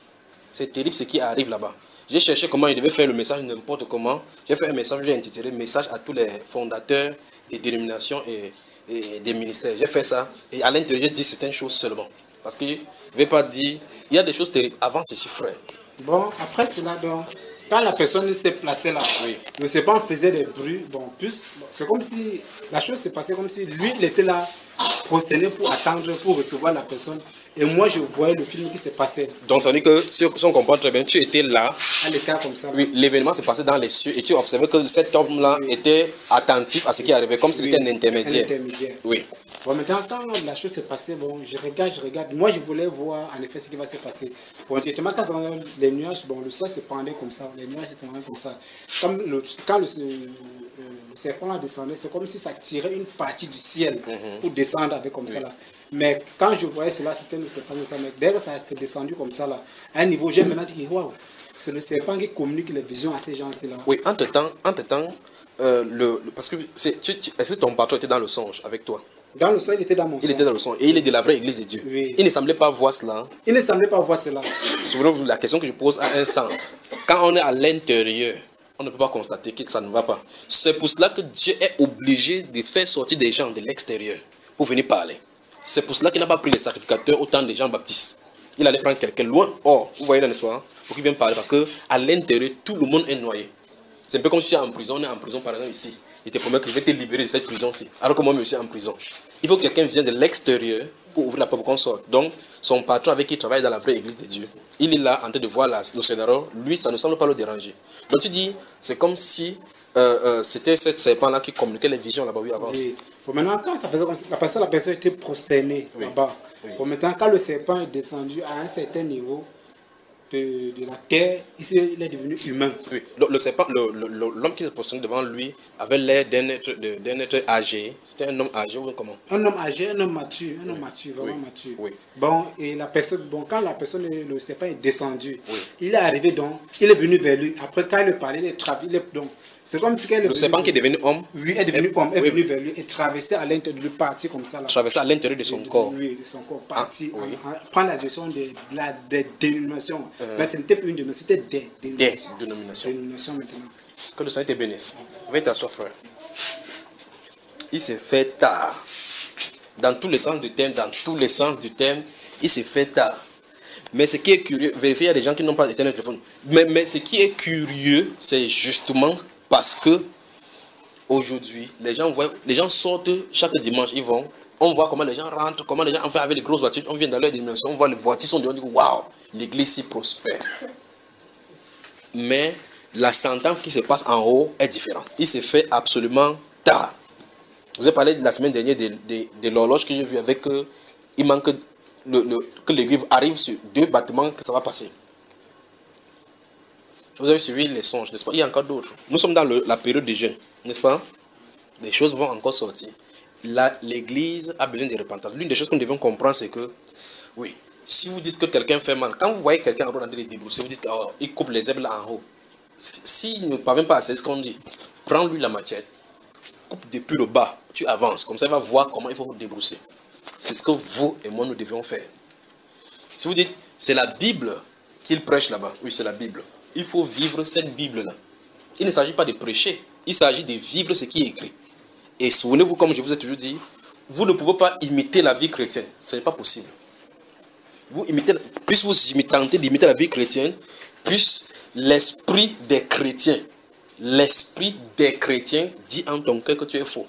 C'est terrible ce qui arrive là-bas. J'ai cherché comment il devait faire le message n'importe comment. J'ai fait un message, j'ai intitulé Message à tous les fondateurs des dénominations et, et des ministères. J'ai fait ça, et à l'intérieur, j'ai dit certaines choses seulement. Parce que je ne vais pas dire il y a des choses terribles. Avant ceci, frère. Bon, après cela, donc, quand la personne s'est placée là, Oui. le serpent faisait des bruits, bon, plus, bon, c'est comme si, la chose s'est passée comme si lui, il était là, prosterné pour attendre, pour recevoir la personne. Et moi, je voyais le film qui s'est passé. Donc, ça veut dire que, si on comprend très bien, tu étais là. À l'écart comme ça. Là. Oui, l'événement s'est passé dans les cieux et tu observais que cet homme-là Oui. était attentif à ce qui arrivait, comme s'il Oui, était un intermédiaire. Un intermédiaire. Oui. Bon, maintenant, quand la chose s'est passée, bon, je regarde, je regarde. Moi, je voulais voir en effet ce qui va se passer. Bon, directement, quand les nuages, bon, le ciel se pendait comme ça, les nuages se tendaient comme ça. Comme le, quand le, le, le serpent descendait, c'est comme si ça tirait une partie du ciel Mm-hmm. pour descendre avec comme Oui. ça là. Mais quand je voyais cela, c'était le serpent comme ça. Mais dès que ça s'est descendu comme ça là, à un niveau, j'ai maintenant dit, waouh, c'est le serpent qui communique les visions à ces gens-ci là. Oui, entre-temps, entre-temps, euh, le, le- parce que c'est, tu, tu- est-ce que ton patron était dans le songe avec toi? Dans le sol, il était dans mon Il son. était dans le songe et il est de la vraie église de Dieu. Oui. Il ne semblait pas voir cela. Il ne semblait pas voir cela. Souvenez-vous, la question que je pose a un sens. Quand on est à l'intérieur, on ne peut pas constater que ça ne va pas. C'est pour cela que Dieu est obligé de faire sortir des gens de l'extérieur pour venir parler. C'est pour cela qu'il n'a pas pris les sacrificateurs autant des gens baptistes. Il allait prendre quelqu'un loin. Or, vous voyez là, n'est-ce pas, pour qu'il vienne parler. Parce qu'à l'intérieur, tout le monde est noyé. C'est un peu comme si tu es en prison. On est en prison, par exemple, ici. Il te promet que je vais te libérer de cette prison-ci. Alors que moi-même, je suis en prison. Il faut que quelqu'un vienne de l'extérieur pour ouvrir la porte pour qu'on sorte. Donc, son patron avec qui il travaille dans la vraie église de Dieu, il est là en train de voir la, le scénario. Lui, ça ne semble pas le déranger. Donc, tu dis, c'est comme si euh, euh, c'était ce serpent-là qui communiquait les visions là-bas. Oui, avance. Oui. Bon, maintenant, quand ça faisait comme ça, la personne, la personne était prosternée Oui. là-bas. Oui. Bon, maintenant, quand le serpent est descendu à un certain niveau de, de la terre, ici, il est devenu humain. Oui. Le, le serpent, le- le- le- l'homme qui se positionnait devant lui avait l'air d'un être, de- d'un être âgé. C'était un homme âgé ou comment? Un homme âgé, un homme mature, un homme mature, vraiment Oui. mature. Oui. Bon, et la personne, bon, quand la personne, le serpent est descendu, Oui. il est arrivé donc, il est venu vers lui. Après, quand il parlait, il est traversé, il est donc, c'est comme si qu'elle est Le venu- serpent qui est devenu homme Oui, est devenu est- homme, est oui. venu vers lui et traversé à l'intérieur de lui, parti comme ça là. traversait à l'intérieur de son de- corps. Oui, de son corps, parti, Ah, oui. en- en- prendre la gestion de, de la des dénominations. Euh. Là, ce n'était plus une dénomination, c'était des Des dénominations. dénominations. Dénominations maintenant. Que le Seigneur te bénisse. Viens t'asseoir, frère. Il s'est fait tard. Dans tous les sens du terme, dans tous les sens du terme, il s'est fait tard. Mais ce qui est curieux, vérifiez, il y a des gens qui n'ont pas éteint le téléphone. Mais, mais ce qui est curieux, c'est justement parce que aujourd'hui, les gens voient, les gens sortent chaque dimanche, ils vont, on voit comment les gens rentrent, comment les gens, enfin avec les grosses voitures, on vient dans leur dimension, on voit les voitures sont dehors, on dit waouh, l'église si prospère. Mais la sentence qui se passe en haut est différente. Il s'est fait absolument tard. Je vous ai parlé de la semaine dernière de, de, de l'horloge que j'ai vue avec, euh, il manque le, le, que l'église arrive sur deux bâtiments que ça va passer. Vous avez suivi les songes, n'est-ce pas? Il y a encore d'autres. Nous sommes dans le- la période des jeûnes, n'est-ce pas? Les choses vont encore sortir. La- L'église a besoin de repentance. L'une des choses que nous devons comprendre, c'est que, oui, si vous dites que quelqu'un fait mal, quand vous voyez quelqu'un en train de débrousser, vous dites qu'il oh, coupe les herbes là en haut. S'il si, ne parvient pas à c'est ce qu'on dit, prends-lui la machette, coupe depuis le bas, tu avances. Comme ça, il va voir comment il faut vous débrousser. C'est ce que vous et moi, nous devons faire. Si vous dites, c'est la Bible qu'il prêche là-bas, oui, c'est la Bible. Il faut vivre cette Bible-là. Il ne s'agit pas de prêcher, il s'agit de vivre ce qui est écrit. Et souvenez-vous, comme je vous ai toujours dit, vous ne pouvez pas imiter la vie chrétienne. Ce n'est pas possible. Vous imitez, plus vous tentez d'imiter la vie chrétienne, plus l'esprit des chrétiens, l'esprit des chrétiens dit en ton cœur que tu es faux.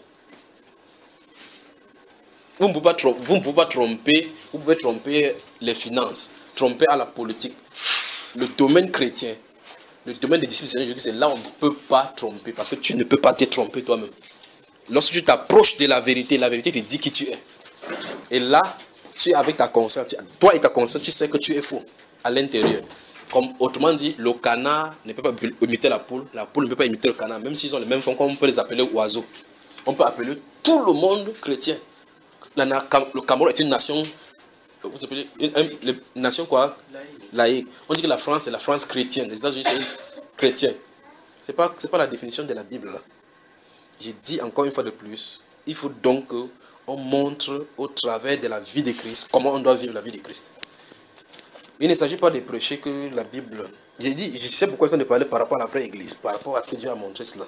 Vous ne pouvez pas tromper, vous ne pouvez pas tromper, vous pouvez tromper les finances, tromper à la politique. Le domaine chrétien, le domaine des disciples du Seigneur Jésus, c'est là où on ne peut pas tromper, parce que tu ne peux pas te tromper toi-même. Lorsque tu t'approches de la vérité, la vérité te dit qui tu es. Et là, tu es avec ta conscience, tu- toi et ta conscience, tu sais que tu es faux à l'intérieur. Comme autrement dit, le canard ne peut pas imiter la poule, la poule ne peut pas imiter le canard, même s'ils ont les mêmes fonds, on peut les appeler oiseaux. On peut appeler tout le monde chrétien. La na- Cam- le Cameroun est une nation, vous appelez, une, une- une nation quoi? Laïque. On dit que la France est la France chrétienne, les États-Unis c'est chrétien. Ce n'est pas, c'est pas la définition de la Bible là. J'ai dit encore une fois de plus, il faut donc qu'on montre au travers de la vie de Christ comment on doit vivre la vie de Christ. Il ne s'agit pas de prêcher que la Bible. J'ai dit, je sais pourquoi ils ont de parler par rapport à la vraie église, par rapport à ce que Dieu a montré cela.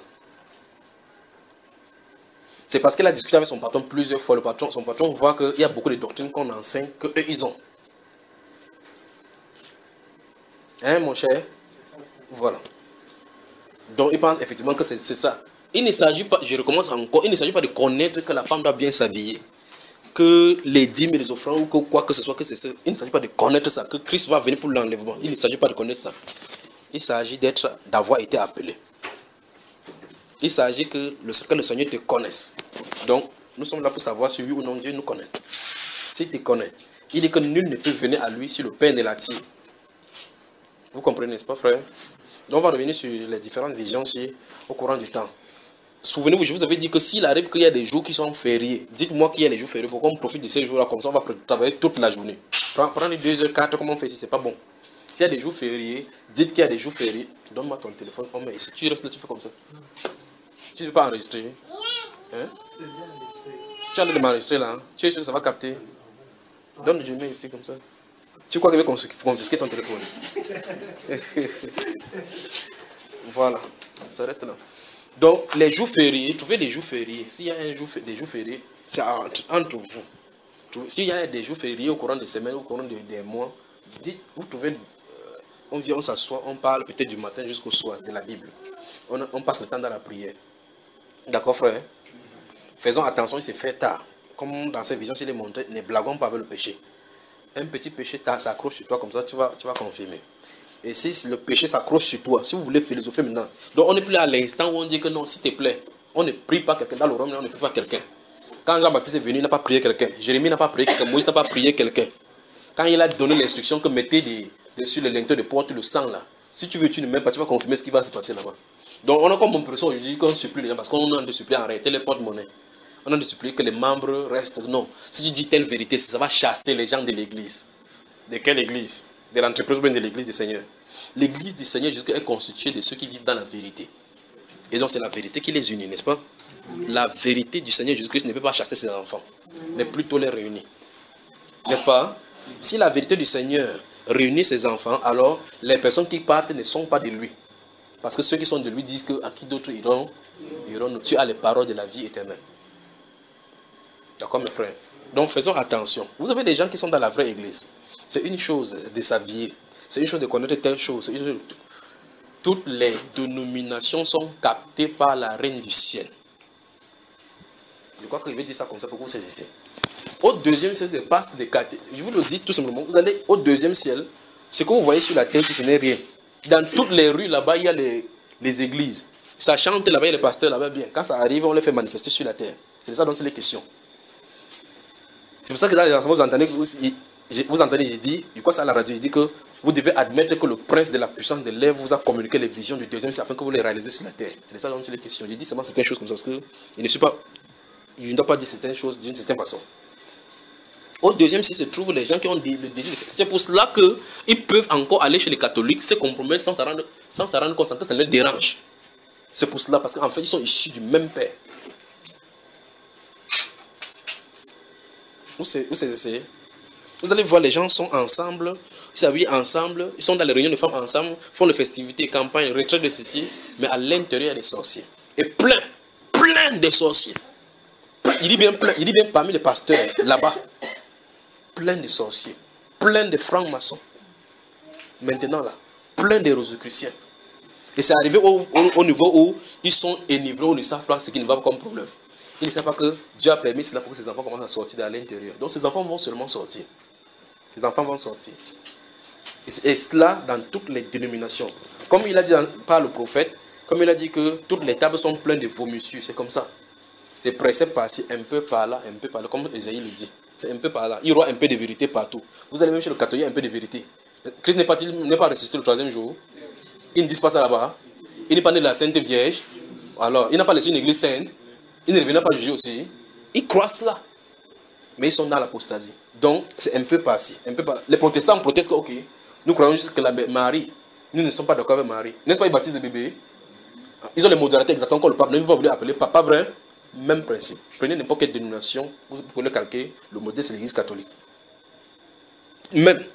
C'est parce qu'elle a discuté avec son patron plusieurs fois. Le patron, son patron voit qu'il y a beaucoup de doctrines qu'on enseigne qu'eux ils ont. Hein, mon cher? Voilà. Donc, il pense effectivement que c'est ça. Il ne s'agit pas, je recommence encore, il ne s'agit pas de connaître que la femme doit bien s'habiller, que les dîmes et les offrandes ou que quoi que ce soit, que c'est ça. Il ne s'agit pas de connaître ça, que Christ va venir pour l'enlèvement. Il ne s'agit pas de connaître ça. Il s'agit d'être, d'avoir été appelé. Il s'agit que le, que le Seigneur te connaisse. Donc, nous sommes là pour savoir si oui ou non Dieu nous connaît. S'il te connaît, il dit que nul ne peut venir à lui si le Père ne l'attire. Vous comprenez, n'est-ce pas, frère? Donc, on va revenir sur les différentes visions ici au courant du temps. Souvenez-vous, je vous avais dit que s'il arrive qu'il y a des jours qui sont fériés, dites-moi qu'il y a les jours fériés, pourquoi on profite de ces jours-là, comme ça on va travailler toute la journée. Prends les deux heures, quatre, comment on fait si c'est pas bon. S'il y a des jours fériés, dites qu'il y a des jours fériés, donne-moi ton téléphone, on met ici. Tu restes là, tu fais comme ça. Tu ne veux pas enregistrer? Hein? Si tu as l'air de m'enregistrer là, hein, tu es sûr que ça va capter? Donne, je mets ici comme ça. Tu crois qu'il va confisquer ton téléphone? Voilà, ça reste là. Donc, les jours fériés, trouvez des jours fériés. S'il y a un jour, des jours fériés, c'est entre, entre vous. S'il y a des jours fériés au courant des semaines, au courant des, des mois, dites, vous trouvez, euh, on vient, on s'assoit, on parle peut-être du matin jusqu'au soir de la Bible. On, on passe le temps dans la prière. D'accord, frère? Faisons attention, il s'est fait tard. Comme dans ces visions, il est montré, ne blaguons pas avec le péché. Un petit péché s'accroche sur toi, comme ça, tu vas, tu vas confirmer. Et si le péché s'accroche sur toi, si vous voulez philosopher maintenant, donc on n'est plus à l'instant où on dit que non, s'il te plaît, on ne prie pas quelqu'un. Dans le Rome, on ne prie pas quelqu'un. Quand Jean-Baptiste est venu, il n'a pas prié quelqu'un. Jérémie n'a pas prié quelqu'un. Moïse n'a pas prié quelqu'un. Quand il a donné l'instruction que mettez des, des, sur les linteaux de porte le sang là, si tu veux, tu ne mets pas, tu vas confirmer ce qui va se passer là-bas. Donc on a comme impression aujourd'hui qu'on supplie les gens parce qu'on a de supplier arrêter les porte-monnaies. On a de supplier que les membres restent. Non. Si tu dis telle vérité, ça va chasser les gens de l'église. De quelle église? De l'entreprise ou bien de l'église du Seigneur. L'église du Seigneur est constituée de ceux qui vivent dans la vérité. Et donc c'est la vérité qui les unit, n'est-ce pas? La vérité du Seigneur Jésus-Christ ne peut pas chasser ses enfants, mais plutôt les réunir. N'est-ce pas? Si la vérité du Seigneur réunit ses enfants, alors les personnes qui partent ne sont pas de lui. Parce que ceux qui sont de lui disent que à qui d'autres iront, iront, tu as les paroles de la vie éternelle. D'accord, mes frères? Donc faisons attention. Vous avez des gens qui sont dans la vraie église. C'est une chose de s'habiller. C'est une chose de connaître telle chose. Une chose de... Toutes les dénominations sont captées par la reine du ciel. Je crois qu'il veut dire ça comme ça pour que vous saisissiez. Au deuxième ciel, c'est passe des quartiers. Je vous le dis tout simplement. Vous allez au deuxième ciel. Ce que vous voyez sur la terre, ce n'est rien. Dans toutes les rues là-bas, il y a les, les églises. Ça chante là-bas, il y a les pasteurs là-bas bien. Quand ça arrive, on les fait manifester sur la terre. C'est ça dont c'est les questions. C'est pour ça que dans les enseignements, vous entendez que vous, vous entendez, je dis, je crois ça à la radio, je dis que vous devez admettre que le prince de la puissance de l'air vous a communiqué les visions du deuxième ciel afin que vous les réalisez sur la terre. C'est ça dont c'est les questions. Je dis seulement certaines choses comme ça parce que je ne suis pas, je ne dois pas dire certaines choses d'une certaine façon. Au deuxième ciel se trouvent les gens qui ont le désir. C'est pour cela qu'ils peuvent encore aller chez les catholiques, se compromettre sans se rendre, sans se rendre compte que ça les dérange. C'est pour cela, parce qu'en fait, ils sont issus du même père. Vous savez, vous allez voir, les gens sont ensemble, ils s'habillent ensemble, ils sont dans les réunions de femmes ensemble, font les festivités, campagnes, retraite de ceci, mais à l'intérieur, il y a des sorciers. Et plein, plein de sorciers. Il dit bien plein, il dit bien parmi les pasteurs, là-bas, plein de sorciers, plein de francs-maçons. Maintenant là, plein de rosicruciens. Et c'est arrivé au, au, au niveau où ils sont enivrés, où ils ne savent pas ce qui ne va pas comme problème. Ils ne savent pas que Dieu a permis cela pour que ces enfants commencent à sortir de l'intérieur. Donc ces enfants vont seulement sortir. Ces enfants vont sortir. Et, et cela dans toutes les dénominations. Comme il a dit par le prophète, comme il a dit que toutes les tables sont pleines de vomissures, c'est comme ça. C'est pressé par-ci, un peu par là, un peu par là, comme Esaïe le dit. C'est un peu par là. Il y aura un peu de vérité partout. Vous allez même chez le catholique, un peu de vérité. Christ n'est pas, n'est pas ressuscité le troisième jour. Ils ne disent pas ça là-bas. Il n'est pas né de la Sainte Vierge. Alors, il n'a pas laissé une église sainte. Il ne revenait pas juger aussi. Ils croient cela. Mais ils sont dans l'apostasie. Donc, c'est un peu par-ci. Un peu par... Les protestants protestent que, ok, nous croyons juste que la Marie, nous ne sommes pas d'accord avec Marie. N'est-ce pas, ils baptisent les bébés? Ils ont les modalités exactement comme le pape. Ils ne vont pas vouloir appeler papa vrai. Même principe. Prenez n'importe quelle dénomination, vous pouvez le calquer. Le modèle, c'est l'église catholique. Même.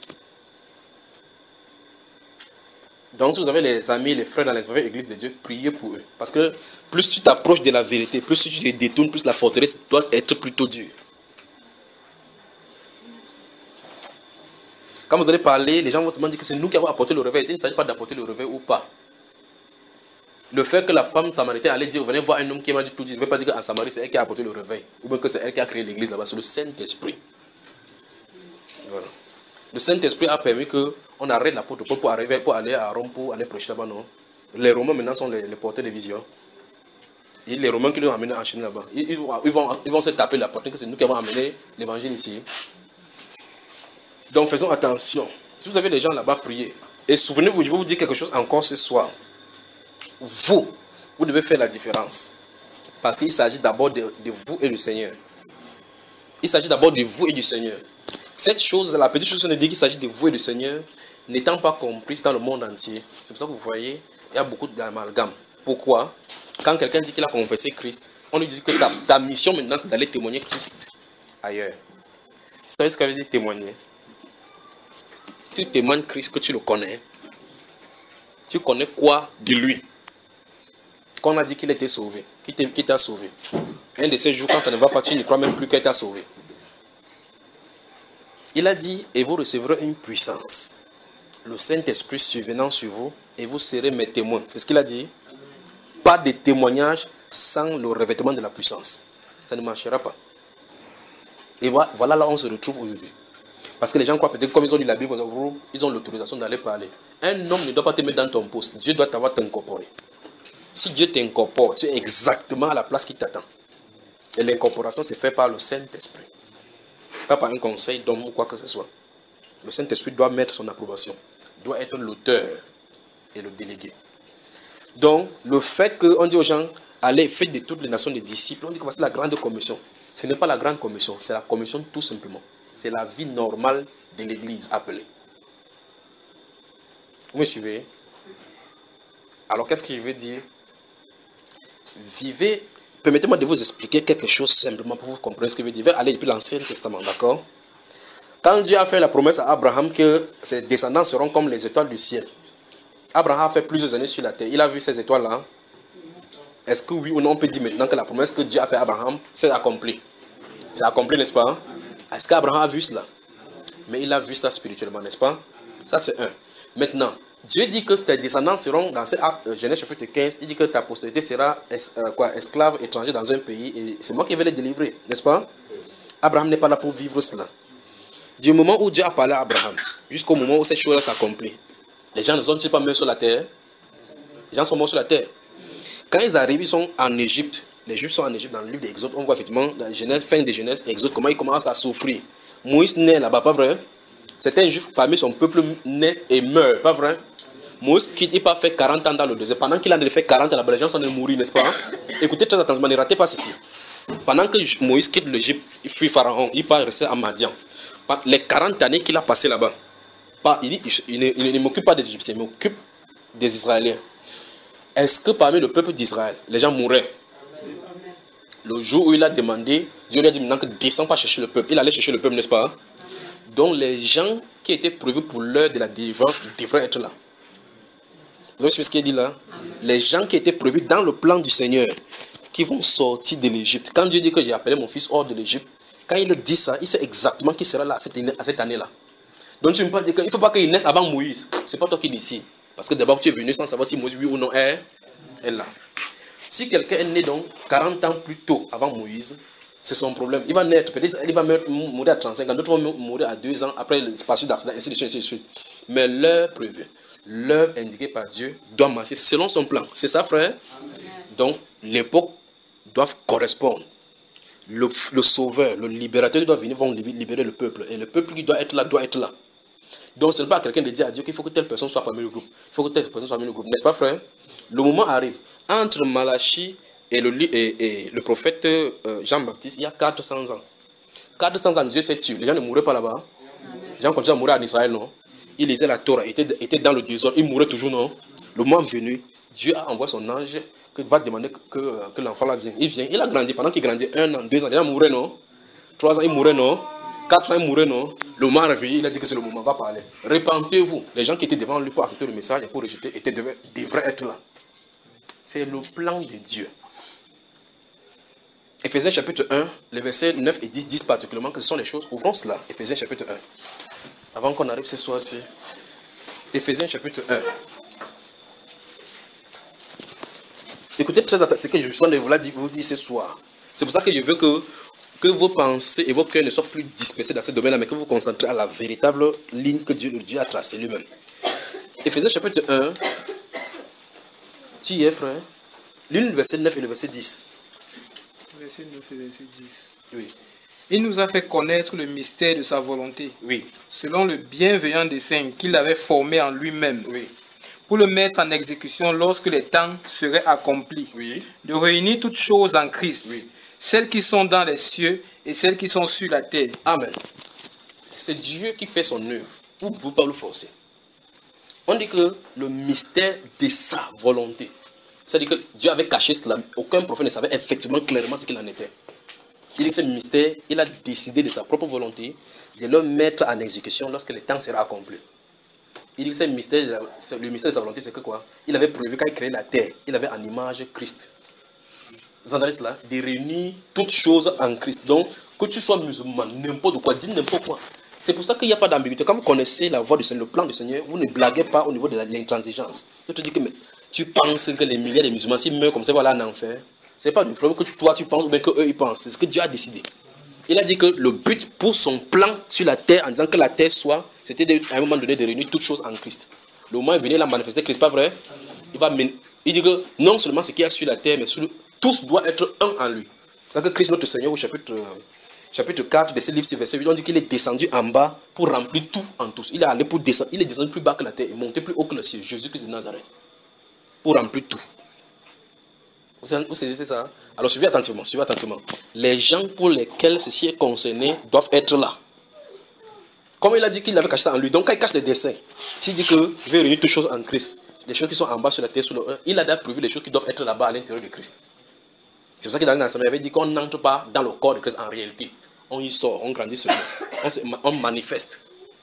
Donc, si vous avez les amis, les frères dans les vraies églises de Dieu, priez pour eux. Parce que plus tu t'approches de la vérité, plus tu te détournes, plus la forteresse doit être plutôt dure. Quand vous allez parler, les gens vont se demander que c'est nous qui avons apporté le réveil. Il ne s'agit pas d'apporter le réveil ou pas. Le fait que la femme samaritaine allait dire, venez voir un homme qui m'a dit tout dit, ne veut pas dire qu'en Samarie, c'est elle qui a apporté le réveil. Ou bien que c'est elle qui a créé l'église là-bas. C'est le Saint-Esprit. Voilà. Le Saint-Esprit a permis qu'on arrête l'apôtre Paul pour arriver, pour aller à Rome, pour aller prêcher là-bas, non. Les Romains maintenant sont les, les porteurs de vision. Et les Romains qui l'ont amené à enchaîner là-bas. Ils, ils, vont, ils, vont, ils vont se taper la porte, que c'est nous qui avons amené l'évangile ici. Donc faisons attention. Si vous avez des gens là-bas prier, et souvenez-vous, je vais vous dire quelque chose encore ce soir. Vous, vous devez faire la différence. Parce qu'il s'agit d'abord de, de vous et du Seigneur. Il s'agit d'abord de vous et du Seigneur. Cette chose, la petite chose, on dit qu'il s'agit de vous et du Seigneur, n'étant pas comprise dans le monde entier. C'est pour ça que vous voyez, il y a beaucoup d'amalgame. Pourquoi? Quand quelqu'un dit qu'il a confessé Christ, on lui dit que ta, ta mission maintenant, c'est d'aller témoigner Christ ailleurs. Vous savez ce que ça veut dire témoigner? Tu témoignes Christ, que tu le connais. Tu connais quoi de lui? Qu'on a dit qu'il était sauvé, qu'il t'a sauvé. Un de ces jours, quand ça ne va pas, tu ne crois même plus qu'il t'a sauvé. Il a dit, et vous recevrez une puissance. Le Saint-Esprit survenant sur vous, et vous serez mes témoins. C'est ce qu'il a dit. Pas de témoignage sans le revêtement de la puissance. Ça ne marchera pas. Et voilà, voilà là où on se retrouve aujourd'hui. Parce que les gens croient peut-être comme ils ont lu la Bible, ils ont l'autorisation d'aller parler. Un homme ne doit pas te mettre dans ton poste. Dieu doit t'avoir t'incorporer. Si Dieu t'incorpore, tu es exactement à la place qui t'attend. Et l'incorporation se fait par le Saint-Esprit. Pas par un conseil d'homme ou quoi que ce soit. Le Saint-Esprit doit mettre son approbation. Doit être l'auteur et le délégué. Donc, le fait qu'on dit aux gens, allez, faites de toutes les nations des disciples, on dit que c'est la grande commission. Ce n'est pas la grande commission, c'est la commission tout simplement. C'est la vie normale de l'église appelée. Vous me suivez? Alors, qu'est-ce que je veux dire? Vivez, permettez-moi de vous expliquer quelque chose simplement pour vous comprendre ce que je veux dire. Allez depuis l'Ancien Testament, d'accord? Quand Dieu a fait la promesse à Abraham que ses descendants seront comme les étoiles du ciel, Abraham a fait plusieurs années sur la terre. Il a vu ces étoiles-là. Est-ce que oui ou non on peut dire maintenant que la promesse que Dieu a fait à Abraham, c'est accompli? C'est accompli, n'est-ce pas? Est-ce qu'Abraham a vu cela? Mais il a vu ça spirituellement, n'est-ce pas? Ça, c'est un. Maintenant, Dieu dit que tes descendants seront, dans cette euh, Genèse chapitre quinze, il dit que ta postérité sera es, euh, quoi, esclave étranger dans un pays et c'est moi qui vais les délivrer, n'est-ce pas? Abraham n'est pas là pour vivre cela. Du moment où Dieu a parlé à Abraham, jusqu'au moment où cette chose-là s'accomplit, les gens ne sont-ils pas morts sur la terre? Les gens sont morts sur la terre. Quand ils arrivent, ils sont en Égypte. Les Juifs sont en Égypte, dans le livre d'Exode. On voit effectivement, dans la Genèse, fin de Genèse, Exode, comment ils commencent à souffrir. Moïse naît là-bas, pas vrai? Certains Juifs parmi son peuple naissent et meurent, pas vrai? Moïse quitte, il n'a pas fait quarante ans dans le désert. Pendant qu'il a fait quarante ans là-bas, les gens sont en train de mourir, n'est-ce pas? Écoutez très attentivement, ne ratez pas ceci. Pendant que Moïse quitte l'Égypte, il fuit Pharaon, il part rester à Madian. Les quarante années qu'il a passées là-bas, il dit, il ne, il ne m'occupe pas des Égyptiens, il m'occupe des Israéliens. Est-ce que parmi le peuple d'Israël, les gens mouraient? Le jour où il a demandé, Dieu lui a dit maintenant que descends pas chercher le peuple. Il allait chercher le peuple, n'est-ce pas? Donc les gens qui étaient prévus pour l'heure de la délivrance devraient être là. Vous avez suivi ce qu'il dit là? Les gens qui étaient prévus dans le plan du Seigneur, qui vont sortir de l'Égypte. Quand Dieu dit que j'ai appelé mon fils hors de l'Égypte, quand il dit ça, il sait exactement qui sera là à cette année-là. Donc tu ne peux pas dire qu'il ne faut pas qu'il naisse avant Moïse. Ce n'est pas toi qui décides. Parce que d'abord tu es venu sans savoir si Moïse, oui ou non, est, est là. Si quelqu'un est né donc quarante ans plus tôt avant Moïse, c'est son problème. Il va naître, peut-être il va mourir à trente-cinq ans, d'autres vont mourir à deux ans après le passage d'accident, ainsi de suite, ainsi de suite. Mais l'heure prévue, l'heure indiquée par Dieu doit marcher selon son plan. C'est ça, frère? Donc l'époque doit correspondre. Le, le sauveur, le libérateur qui doit venir, vont libérer le peuple. Et le peuple qui doit être là, doit être là. Donc ce n'est pas à quelqu'un de dire à Dieu qu'il faut que telle personne soit parmi le groupe. Il faut que telle personne soit parmi le groupe. N'est-ce pas, frère? Le moment arrive. Entre Malachie et le, et, et le prophète euh, Jean-Baptiste, il y a quatre cents ans. quatre cents ans, Dieu s'est tué. Les gens ne mouraient pas là-bas. Les gens continuaient à mourir en Israël, non? Ils lisaient la Torah, ils étaient, étaient dans le désordre, ils mouraient toujours, non? Le moment venu, Dieu a envoyé son ange qui va demander que, que, que l'enfant là vienne. Il vient, il a grandi. Pendant qu'il grandit, un an, deux ans, les gens mouraient, non? Trois ans, ils mouraient, non? Quatre ans, ils mouraient, non? Le moment est revenu, il a dit que c'est le moment, va parler. Repentez-vous. Les gens qui étaient devant lui pour accepter le message et pour rejeter étaient, devaient, devraient être là. C'est le plan de Dieu. Éphésiens chapitre un, les versets neuf et dix disent particulièrement que ce sont les choses. Ouvrons cela, Éphésiens chapitre un. Avant qu'on arrive ce soir-ci, Éphésiens chapitre un. Écoutez très attentivement ce que je suis de vous dire, vous dire ce soir. C'est pour ça que je veux que, que vos pensées et vos cœurs ne soient plus dispersés dans ce domaine-là, mais que vous vous concentrez à la véritable ligne que Dieu, Dieu a tracée lui-même. Éphésiens chapitre un. Tu y es, frère? Lis le verset neuf et le verset dix. Verset neuf et verset dix. Oui. Il nous a fait connaître le mystère de sa volonté, Oui. selon le bienveillant dessein qu'il avait formé en lui-même, Oui. pour le mettre en exécution lorsque les temps seraient accomplis, Oui. de réunir toutes choses en Christ, Oui. celles qui sont dans les cieux et celles qui sont sur la terre. Amen. C'est Dieu qui fait son œuvre. Vous ne pouvez pas le forcer. On dit que le mystère de sa volonté. C'est-à-dire que Dieu avait caché cela. Aucun prophète ne savait effectivement clairement ce qu'il en était. Il dit que ce mystère, il a décidé de sa propre volonté de le mettre en exécution lorsque le temps sera accompli. Il dit que ce mystère, le mystère de sa volonté, c'est que quoi? Il avait prévu quand il créait la terre, il avait en image Christ. Vous entendez cela? De réunir toutes choses en Christ. Donc, que tu sois musulman, n'importe quoi, dis n'importe quoi. C'est pour ça qu'il n'y a pas d'ambiguïté. Quand vous connaissez la voie du Seigneur, le plan du Seigneur, vous ne blaguez pas au niveau de l'intransigeance. Je te dis que mais, tu penses que les milliers de musulmans, s'ils meurent comme ça, voilà en enfer. Ce n'est pas du problème que toi tu penses ou bien qu'eux ils pensent. C'est ce que Dieu a décidé. Il a dit que le but pour son plan sur la terre, en disant que la terre soit, c'était à un moment donné de réunir toutes choses en Christ. Le moment est venu, il a manifesté Christ, pas vrai? Il, va, il dit que non seulement ce qu'il y a sur la terre, mais sur le, tous doivent être un en lui. C'est ça que Christ, notre Seigneur, au chapitre, chapitre quatre de ce livre, verset huit, on dit qu'il est descendu en bas pour remplir tout en tous. Il est allé pour descendre, il est descendu plus bas que la terre, et monté plus haut que le ciel, Jésus-Christ de Nazareth, pour remplir tout. Vous saisissez ça? Alors suivez attentivement, suivez attentivement. Les gens pour lesquels ceci est concerné doivent être là. Comme il a dit qu'il avait caché ça en lui, donc quand il cache les desseins, s'il dit qu'il veut réunir toutes choses en Christ, les choses qui sont en bas sur la terre, sur le il a déjà prévu les choses qui doivent être là-bas à l'intérieur de Christ. C'est pour ça que dans l'ensemble, il avait dit qu'on n'entre pas dans le corps de Christ en réalité. On y sort, on grandit sur lui, on, on manifeste.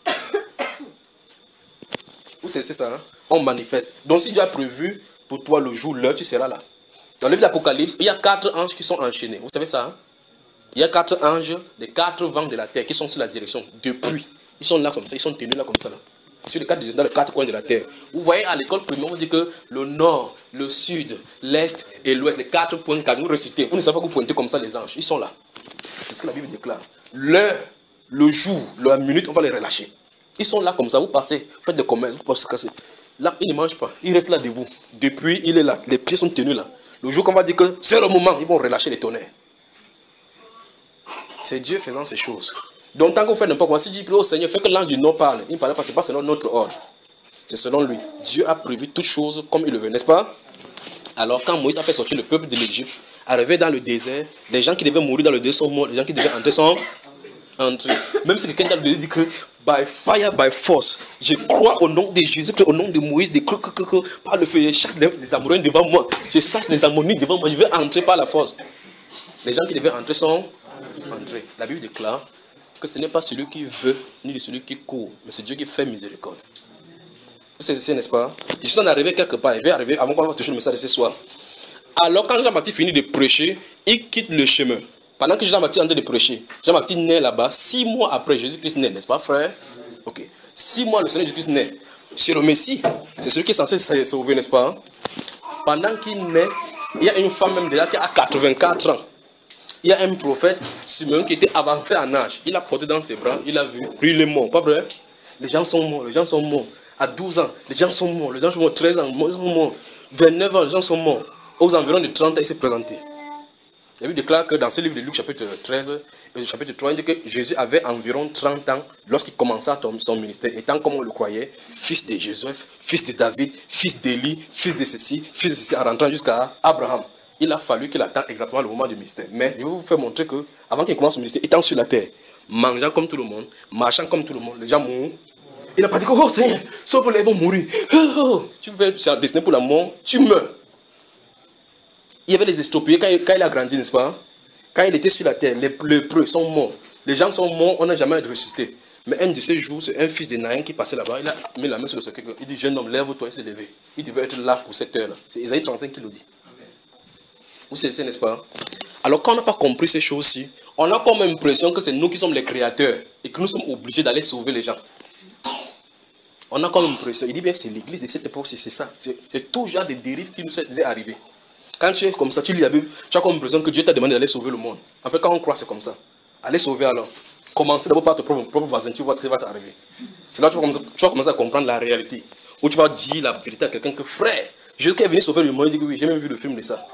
Vous saisissez ça? Hein? On manifeste. Donc si Dieu a prévu pour toi le jour, l'heure, tu seras là. Dans le livre d'Apocalypse, il y a quatre anges qui sont enchaînés. Vous savez ça? Hein? Il y a quatre anges des quatre vents de la terre qui sont sur la direction depuis. Ils sont là comme ça, ils sont tenus là comme ça. Là. Sur les quatre, dans les quatre coins de la terre. Vous voyez à l'école primaire, on dit que le nord, le sud, l'est et l'ouest, les quatre points que vous récitez. Vous ne savez pas que vous pointez comme ça les anges. Ils sont là. C'est ce que la Bible déclare. L'heure, le jour, la minute, on va les relâcher. Ils sont là comme ça. Vous passez, vous faites des commerces, vous passez casser. Là, ils ne mangent pas. Ils restent là debout. Depuis, il est là. Les pieds sont tenus là. Le jour qu'on va dire que c'est le moment, ils vont relâcher les tonnerres. C'est Dieu faisant ces choses. Donc tant que vous faites n'importe quoi, si Dieu dit au Seigneur, fait que l'ange du Nord parle, il ne parle pas, ce n'est pas selon notre ordre. C'est selon lui. Dieu a prévu toutes choses comme il le veut, n'est-ce pas? Alors quand Moïse a fait sortir le peuple de l'Égypte, arrivé dans le désert, les gens qui devaient mourir dans le désert sont morts, les gens qui devaient entrer sont entrés. Même si quelqu'un dit que by fire, by force, je crois au nom de Jésus, au nom de Moïse, de par le feu, je chasse les, les Amoréens devant moi, je chasse les Ammonites devant moi, je vais entrer par la force. Les gens qui devaient entrer sont entrés. La Bible déclare que ce n'est pas celui qui veut, ni celui qui court, mais c'est Dieu qui fait miséricorde. Vous savez, n'est-ce pas? Je suis arrivé quelque part, il va arriver avant qu'on va toucher le message de ce soir. Alors quand Jean-Baptiste finit de prêcher, il quitte le chemin. Pendant que Jean-Baptiste est en train de prêcher, Jean-Baptiste naît là-bas, six mois après Jésus-Christ naît, n'est-ce pas frère? Ok. Six mois le Seigneur Jésus-Christ naît. C'est le Messie, c'est celui qui est censé se sauver, n'est-ce pas? Pendant qu'il naît, il y a une femme même déjà qui a quatre-vingt-quatre ans. Il y a un prophète, Simeon, qui était avancé en âge. Il a porté dans ses bras, il a vu, puis il est mort, pas vrai? Les gens sont morts, les gens sont morts. À douze ans, les gens sont morts, les gens sont morts, treize ans, les gens sont morts. vingt-neuf ans, les gens sont morts. Aux environs de trente ans, il s'est présenté. La Bible déclare que dans ce livre de Luc, chapitre treize, chapitre trois, il dit que Jésus avait environ trente ans lorsqu'il commença son ministère, étant comme on le croyait, fils de Joseph, fils de David, fils d'Élie, fils de ceci, fils de ceci, en rentrant jusqu'à Abraham. Il a fallu qu'il attende exactement le moment du ministère. Mais je vais vous faire montrer que, avant qu'il commence son ministère, étant sur la terre, mangeant comme tout le monde, marchant comme tout le monde, les gens mourent. Il n'a pas dit que, oh Seigneur, sauve-les, ils vont mourir. Oh, oh. Tu veux être destiné pour la mort, tu meurs. Il y avait les expropriés quand il, quand il a grandi, n'est-ce pas? Quand il était sur la terre, les lépreux sont morts. Les gens sont morts, on n'a jamais ressuscité. Mais un de ces jours, c'est un fils de Naïn qui passait là-bas, il a mis la main sur le cercueil. Il dit, jeune homme, lève-toi et s'est levé. Il devait être là pour cette heure-là. C'est Isaïe trente-cinq qui le dit. Vous savez, n'est-ce pas? Alors quand on n'a pas compris ces choses-ci, on a comme l'impression que c'est nous qui sommes les créateurs et que nous sommes obligés d'aller sauver les gens. On a comme l'impression, il dit bien c'est l'église de cette époque-ci, c'est ça. C'est tout genre de dérives qui nous est arrivé. Quand tu es comme ça, tu lis la Bible, tu as comme l'impression que Dieu t'a demandé d'aller sauver le monde. En fait, quand on croit, c'est comme ça. Allez sauver alors. Commencez d'abord par ton propre, propre voisin, tu vois ce qui va t'arriver. C'est là que tu vas, commencer, tu vas commencer à comprendre la réalité. Où tu vas dire la vérité à quelqu'un que frère, jusqu'à est venu sauver le monde, il dit que oui, j'ai même vu le film de ça.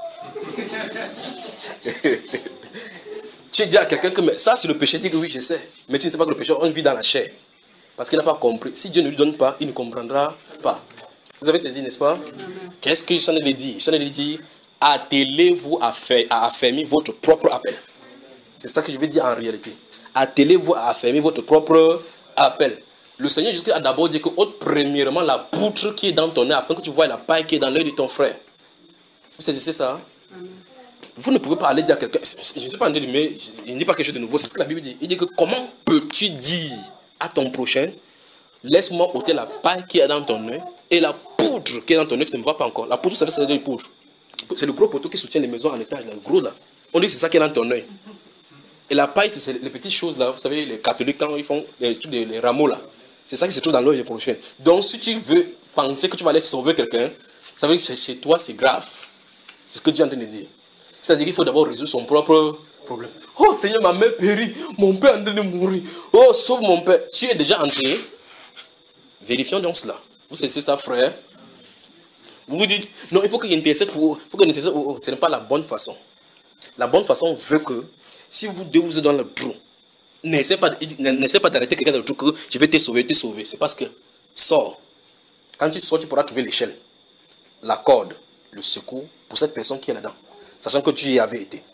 Tu dis à quelqu'un que mais ça c'est le péché, il dit que oui, je sais. Mais tu ne sais pas que le péché, on vit dans la chair. Parce qu'il n'a pas compris. Si Dieu ne lui donne pas, il ne comprendra pas. Vous avez saisi, n'est-ce pas? Qu'est-ce que je suis en train de dire? Je suis en train de dire, attelez-vous à, faire, à affermir votre propre appel. C'est ça que je vais dire en réalité. Attelez-vous à affermir votre propre appel. Le Seigneur Jésus a d'abord dit que, ôte premièrement la poutre qui est dans ton œil, afin que tu vois la paille qui est dans l'œil de ton frère. Vous saisissez ça? Vous ne pouvez pas aller dire à quelqu'un, je ne sais pas, mais il ne dit pas quelque chose de nouveau, c'est ce que la Bible dit. Il dit que comment peux-tu dire à ton prochain, laisse-moi ôter la paille qui est dans ton œil et la poudre qui est dans ton œil, ça ne me va pas encore. La poudre, ça veut dire c'est le poudre. C'est le gros poteau qui soutient les maisons en étage, là, le gros là. On dit que c'est ça qui est dans ton œil. Et la paille, c'est les petites choses là, vous savez, les catholiques, quand ils font les, les, les rameaux là, c'est ça qui se trouve dans l'œil du prochain. Donc si tu veux penser que tu vas aller sauver quelqu'un, ça veut dire que chez toi c'est grave. C'est ce que Dieu est en train de dire. C'est-à-dire qu'il faut d'abord résoudre son propre problème. Oh Seigneur, ma mère périt, mon père est en train de mourir. Oh, sauve mon père. Tu es déjà entré. Vérifions donc cela. Vous savez ça, frère. Vous vous dites, non, il faut qu'il intercède pour. Il faut qu'il intercède. Oh, oh, ce n'est pas la bonne façon. La bonne façon veut que, si vous deux vous êtes dans le trou, n'essaie pas, pas d'arrêter quelqu'un dans le trou que je vais te sauver, te sauver. C'est parce que, sors. Quand tu sors, tu pourras trouver l'échelle, la corde, le secours pour cette personne qui est là-dedans. Sachant que tu y avais été.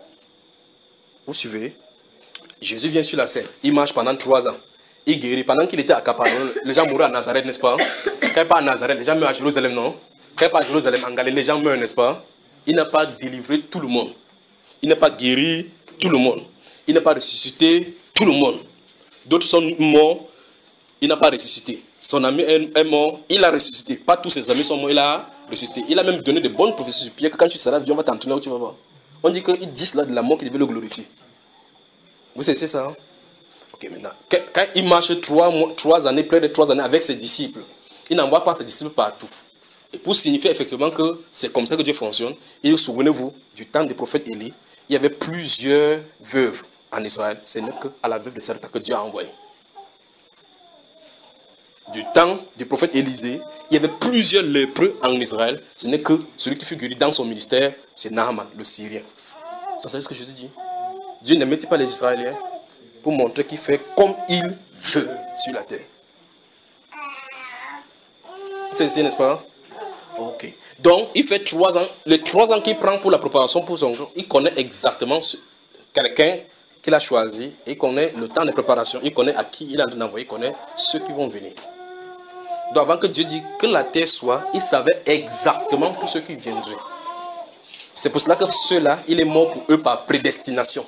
Vous suivez? Jésus vient sur la scène. Il marche pendant trois ans. Il guérit. Pendant qu'il était à Capernaum, les gens mouraient à Nazareth, n'est-ce pas? Quand il n'est pas à Nazareth, les gens meurent à Jérusalem, non? Quand il n'est pas à Jérusalem, en Galilée, les gens meurent, n'est-ce pas? Il n'a pas délivré tout le monde. Il n'a pas guéri tout le monde. Il n'a pas ressuscité tout le monde. D'autres sont morts. Il n'a pas ressuscité. Son ami est mort. Il a ressuscité. Pas tous ses amis sont morts. Il a ressuscité. Il a même donné de bonnes prophéties sur Pierre que quand tu seras vieux, on va t'entraîner où tu vas voir. On dit qu'ils disent là de la mort qui devait le glorifier. Vous savez ça? Hein? Ok, maintenant. Quand il marche trois, mois, trois années, près de trois années avec ses disciples, il n'envoie pas ses disciples partout. Et pour signifier effectivement que c'est comme ça que Dieu fonctionne, et souvenez-vous, du temps des prophètes Élie, il y avait plusieurs veuves en Israël. Ce n'est qu'à la veuve de Sarepta que Dieu a envoyé. Du temps du prophète Élisée, il y avait plusieurs lépreux en Israël. Ce n'est que celui qui fut guéri dans son ministère, c'est Naaman, le Syrien. Vous entendez ce que Jésus dit? Dieu ne met pas les Israéliens pour montrer qu'il fait comme il veut sur la terre. C'est ici, n'est-ce pas? Ok. Donc, il fait trois ans. Les trois ans qu'il prend pour la préparation pour son jour, il connaît exactement quelqu'un qu'il a choisi. Il connaît le temps de préparation. Il connaît à qui il a envoyé. Il connaît ceux qui vont venir. Donc, avant que Dieu dise que la terre soit, il savait exactement tous ceux qui viendraient. C'est pour cela que ceux-là, il est mort pour eux par prédestination.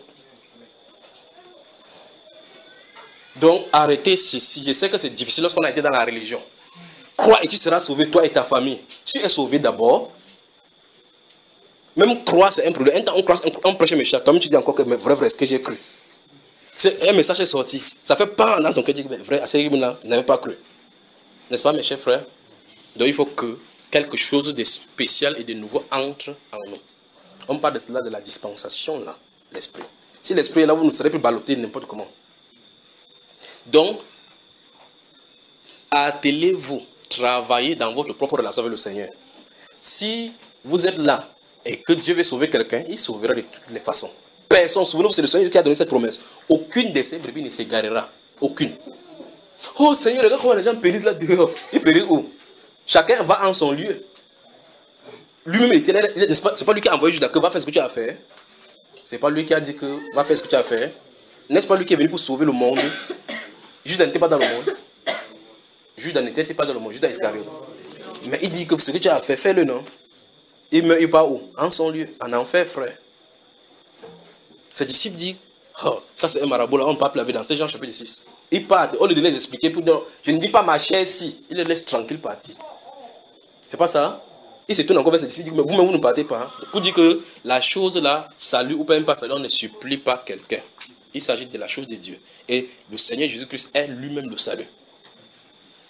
Donc, arrêtez ceci. Je sais que c'est difficile lorsqu'on a été dans la religion. Crois et tu seras sauvé, toi et ta famille. Tu es sauvé d'abord. Même croire, c'est un problème. Un temps, on, croit, on prêche un méchant. Toi-même, tu dis encore que, mais vrai, vrai, ce que j'ai cru. Un message est sorti. Ça fait pas dans ton cœur, tu dis, mais vrai, à ce moment-là, je n'avais pas cru. N'est-ce pas, mes chers frères? Donc, il faut que quelque chose de spécial et de nouveau entre en nous. On parle de cela, de la dispensation, là, l'esprit. Si l'esprit est là, vous ne serez plus ballotté n'importe comment. Donc, attelez-vous, travaillez dans votre propre relation avec le Seigneur. Si vous êtes là et que Dieu veut sauver quelqu'un, il sauvera de toutes les façons. Personne, souvenez-vous, c'est le Seigneur qui a donné cette promesse. Aucune de ces brebis ne s'égarera. Aucune. Oh Seigneur, regarde comment les gens périssent là dehors. Ils périssent où? Chacun va en son lieu. Lui-même, ce n'est pas lui qui a envoyé Judas que va faire ce que tu as fait. Ce n'est pas lui qui a dit que va faire ce que tu as fait. N'est-ce pas lui qui est venu pour sauver le monde? Judas n'était pas dans le monde. Judas n'était pas dans le monde. Judas Iscariote. Mais il dit que ce que tu as fait, fais-le, non? Il meurt, il part où? En son lieu, en enfer, frère. Ses disciples disent, oh, ça c'est un marabout là, on ne peut pas laver dans ces Jean chapitre six. Ils partent, au lieu de les expliquer, pour dire, je ne dis pas ma chair ici, il les laisse tranquille partir. C'est pas ça? Il se tourne encore vers ses disciples, il dit, mais vous-même vous ne partez pas. Hein? Pour dire que la chose là, salut ou même pas salut, on ne supplie pas quelqu'un. Il s'agit de la chose de Dieu. Et le Seigneur Jésus-Christ est lui-même le salut.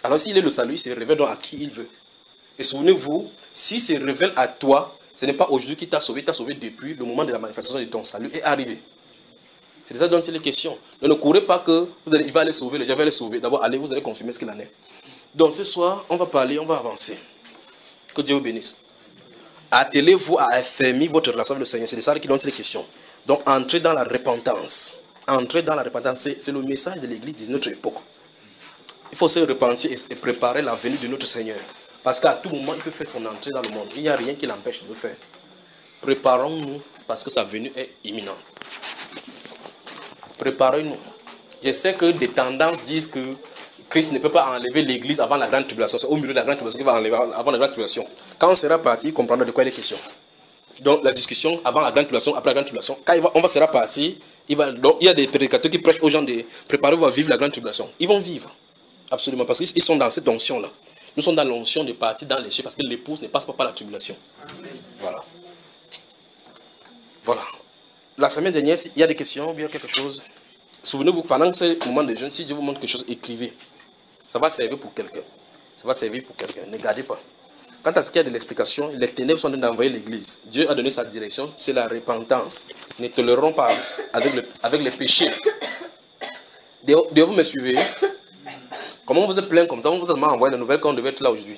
Alors s'il est le salut, il se révèle donc à qui il veut. Et souvenez-vous, s'il se révèle à toi, ce n'est pas aujourd'hui qu'il t'a sauvé, il t'a sauvé depuis le moment de la manifestation de ton salut est arrivé. C'est déjà donc c'est les questions. Donc ne courez pas que vous allez, il va aller sauver, les gens vont les sauver. D'abord, allez, vous allez confirmer ce qu'il en est. Donc ce soir, on va parler, on va avancer. Que Dieu vous bénisse. Attelez-vous à affermir votre relation avec le Seigneur. C'est de ça qui donne les questions. Donc entrez dans la repentance. Entrez dans la repentance, c'est le message de l'église de notre époque. Il faut se repentir et préparer la venue de notre Seigneur. Parce qu'à tout moment, il peut faire son entrée dans le monde. Il n'y a rien qui l'empêche de le faire. Préparons-nous parce que sa venue est imminente. Préparez-nous. Je sais que des tendances disent que Christ ne peut pas enlever l'église avant la grande tribulation. C'est au milieu de la grande tribulation qu'il va enlever avant la grande tribulation. Quand on sera parti, il comprendra de quoi il est question. Donc la discussion avant la grande tribulation, après la grande tribulation, quand il va, on va sera parti, il, va, donc, il y a des prédicateurs qui prêchent aux gens de préparer-vous à vivre la grande tribulation. Ils vont vivre. Absolument. Parce qu'ils sont dans cette onction-là. Nous sommes dans l'onction de partir dans les cieux parce que l'épouse ne passe pas par la tribulation. Amen. Voilà. Voilà. La semaine dernière, il y a des questions ou bien quelque chose. Souvenez-vous, pendant ce moment de jeûne, si Dieu vous montre quelque chose, écrivez. Ça va servir pour quelqu'un. Ça va servir pour quelqu'un. Ne gardez pas. Quant à ce qu'il y a de l'explication, les ténèbres sont en train d'envoyer l'église. Dieu a donné sa direction, c'est la repentance. Ne tolérons pas avec, le, avec les péchés. Dieu, vous me suivez? Comment vous êtes plein comme ça? On vous a envoyé la nouvelle qu'on devait être là aujourd'hui.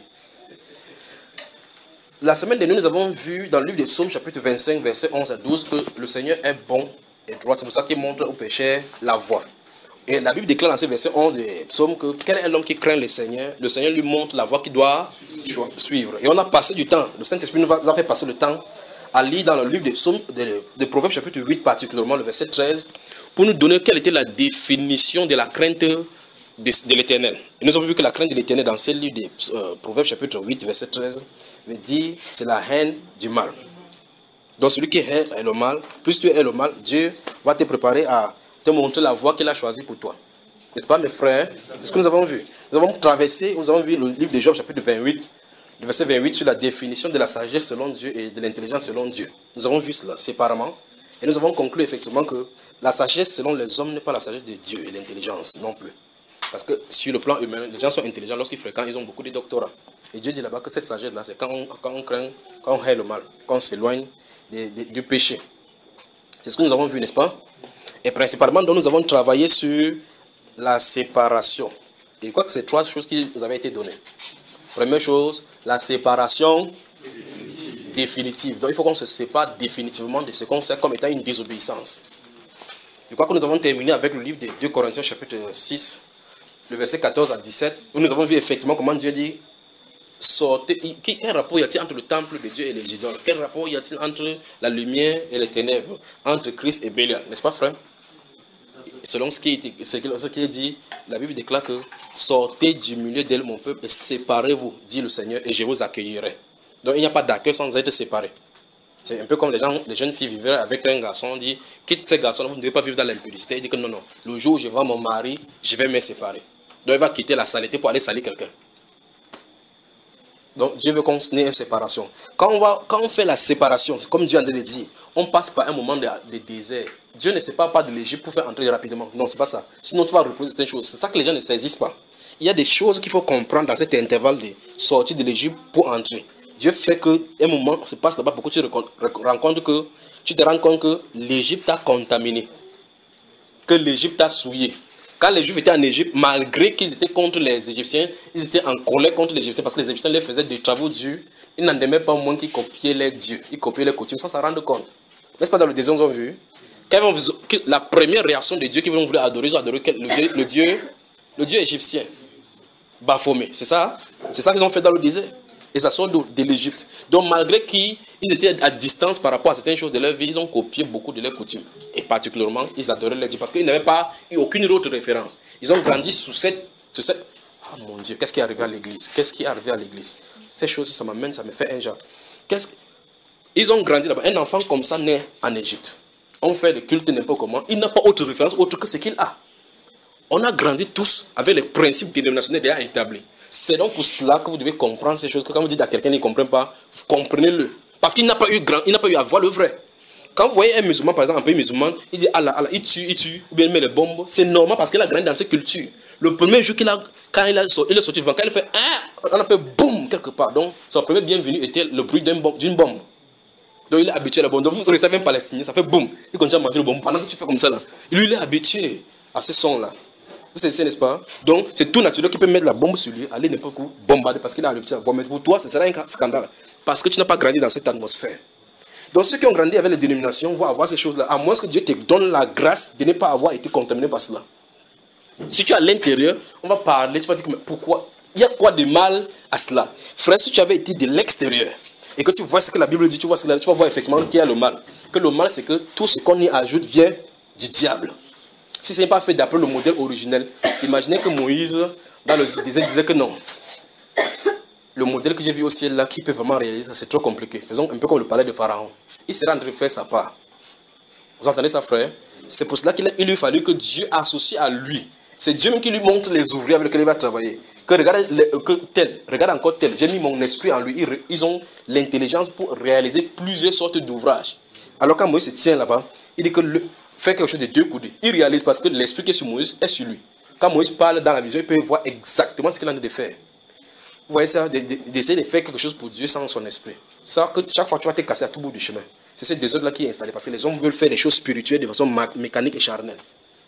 La semaine dernière, nous avons vu dans le livre des Psaumes, chapitre vingt-cinq, versets onze à douze, que le Seigneur est bon et droit. C'est pour ça qu'il montre aux pécheurs la voie. Et la Bible déclare dans ce verset onze des Psaumes que quel est l'homme qui craint le Seigneur? Le Seigneur lui montre la voie qu'il doit suivre. Et on a passé du temps. Le Saint-Esprit nous a fait passer le temps à lire dans le livre des Psaumes, de, de Proverbes, chapitre huit, particulièrement le verset treize, pour nous donner quelle était la définition de la crainte de, de l'Éternel. Et nous avons vu que la crainte de l'Éternel dans ce livre des euh, Proverbes, chapitre huit, verset treize, veut dire c'est la haine du mal. Donc celui qui hait le mal, plus tu hais le mal, Dieu va te préparer à te montrer la voie qu'il a choisie pour toi. N'est-ce pas mes frères? C'est ce que nous avons vu. Nous avons traversé, nous avons vu le livre de Job, chapitre vingt-huit, le verset vingt-huit, sur la définition de la sagesse selon Dieu et de l'intelligence selon Dieu. Nous avons vu cela séparément. Et nous avons conclu effectivement que la sagesse selon les hommes n'est pas la sagesse de Dieu et l'intelligence non plus. Parce que sur le plan humain, les gens sont intelligents lorsqu'ils fréquentent, ils ont beaucoup de doctorats. Et Dieu dit là-bas que cette sagesse-là, c'est quand on, quand on craint, quand on hait le mal, quand on s'éloigne du péché. C'est ce que nous avons vu, n'est-ce pas? Et principalement, donc, nous avons travaillé sur la séparation. Et je crois que c'est trois choses qui nous avaient été données. Première chose, la séparation définitive. Donc il faut qu'on se sépare définitivement de ce qu'on sait comme étant une désobéissance. Je crois que nous avons terminé avec le livre de deux Corinthiens chapitre six, le verset quatorze à dix-sept, où nous avons vu effectivement comment Dieu dit sortez. Quel rapport y a-t-il entre le temple de Dieu et les idoles? Quel rapport y a-t-il entre la lumière et les ténèbres? Entre Christ et Bélial, n'est-ce pas frère? Selon ce qui, est, ce qui est dit, la Bible déclare que sortez du milieu d'elle mon peuple et séparez-vous, dit le Seigneur, et je vous accueillerai. Donc il n'y a pas d'accueil sans être séparé. C'est un peu comme les, gens, les jeunes filles vivraient avec un garçon, on dit quitte ces garçons, vous ne devez pas vivre dans l'impudicité. Il dit que non, non, le jour où je vois mon mari, je vais me séparer. Donc il va quitter la saleté pour aller salir quelqu'un. Donc Dieu veut qu'on ait une séparation. Quand on, va, quand on fait la séparation, comme Dieu a dit, on passe par un moment de, de désert. Dieu ne sépare pas de l'Égypte pour faire entrer rapidement. Non, c'est pas ça. Sinon tu vas reposer certaines choses. C'est ça que les gens ne saisissent pas. Il y a des choses qu'il faut comprendre dans cet intervalle de sortie de l'Égypte pour entrer. Dieu fait qu'un moment se passe là-bas pour que tu rencontres que tu te rends compte que l'Égypte t'a contaminé. Que l'Égypte t'a souillé. Quand les Juifs étaient en Égypte, malgré qu'ils étaient contre les Égyptiens, ils étaient en colère contre les Égyptiens parce que les Égyptiens leur faisaient des travaux durs. Ils n'en aimaient pas moins qu'ils copiaient les dieux. Ils copiaient les coutumes sans s'en rendre compte. N'est-ce pas dans le désert, nous avons vu? La première réaction des dieux qu'ils voulaient adorer, ils ont adoré le dieu, le dieu, le dieu égyptien. Baphomet, c'est ça? C'est ça qu'ils ont fait dans le désert. Et ça sort de, de l'Égypte. Donc malgré qu'ils étaient à distance par rapport à certaines choses de leur vie, ils ont copié beaucoup de leurs coutumes. Et particulièrement, ils adoraient les dieux parce qu'ils n'avaient pas eu aucune autre référence. Ils ont grandi sous cette... Sous cette... Oh mon Dieu, qu'est-ce qui est arrivé à l'église? Qu'est-ce qui est arrivé à l'église? Ces choses, ça m'amène, ça me fait un genre. Qu'est-ce... Ils ont grandi là-bas. Un enfant comme ça naît en Égypte. On fait le culte n'importe comment. Il n'a pas autre référence autre que ce qu'il a. On a grandi tous avec les principes dénominationnels déjà établis. C'est donc pour cela que vous devez comprendre ces choses. Que quand vous dites à quelqu'un qu'il ne comprend pas, comprenez-le. Parce qu'il n'a pas eu grand, il n'a pas eu à voir le vrai. Quand vous voyez un musulman, par exemple, un pays musulman, il dit Allah, Allah, il tue, il tue, ou bien il met les bombes. C'est normal parce qu'il a grandi dans cette culture. Le premier jour qu'il a, quand il, a, il est sorti devant, quand il fait ah, on a fait boum quelque part. Donc, son premier bienvenu était le bruit d'une bombe, d'une bombe. Donc, il est habitué à la bombe. Donc, vous restez même palestinien, ça fait boum. Il continue à manger le bombe pendant que tu fais comme ça là. Lui, il est habitué à ce son là. Vous savez, n'est-ce pas? Donc, c'est tout naturel qu'il peut mettre la bombe sur lui, aller n'importe où, bombarder parce qu'il a habitué à bomber. Pour toi, ce sera un scandale parce que tu n'as pas grandi dans cette atmosphère. Donc, ceux qui ont grandi avec les dénominations vont avoir ces choses-là, à moins que Dieu te donne la grâce de ne pas avoir été contaminé par cela. Si tu es à l'intérieur, on va parler, tu vas dire, mais pourquoi? Il y a quoi de mal à cela? Frère, si tu avais été de l'extérieur et que tu vois ce que la Bible dit, tu vois ce que tu vas voir effectivement qu'il y a le mal. Que le mal, c'est que tout ce qu'on y ajoute vient du diable. Si ce n'est pas fait d'après le modèle originel, imaginez que Moïse, dans le désert, disait que non. Le modèle que j'ai vu au ciel là, qui peut vraiment réaliser ça, c'est trop compliqué. Faisons un peu comme le palais de Pharaon. Il sera en train de faire sa part. Vous entendez ça, frère? C'est pour cela qu'il lui fallu que Dieu associe à lui. C'est Dieu même qui lui montre les ouvriers avec lesquels il va travailler. Que regarde, que tel, regarde encore tel. J'ai mis mon esprit en lui. Ils, ils ont l'intelligence pour réaliser plusieurs sortes d'ouvrages. Alors quand Moïse se tient là-bas, il dit que le, fait quelque chose de deux coudées. Il réalise parce que l'esprit qui est sur Moïse est sur lui. Quand Moïse parle dans la vision, il peut voir exactement ce qu'il a envie de faire. Vous voyez ça, d'essayer de faire quelque chose pour Dieu sans son esprit. Ça, que chaque fois tu vas te casser à tout bout du chemin. C'est ce désordre-là qui est installé parce que les hommes veulent faire des choses spirituelles de façon mécanique et charnelle.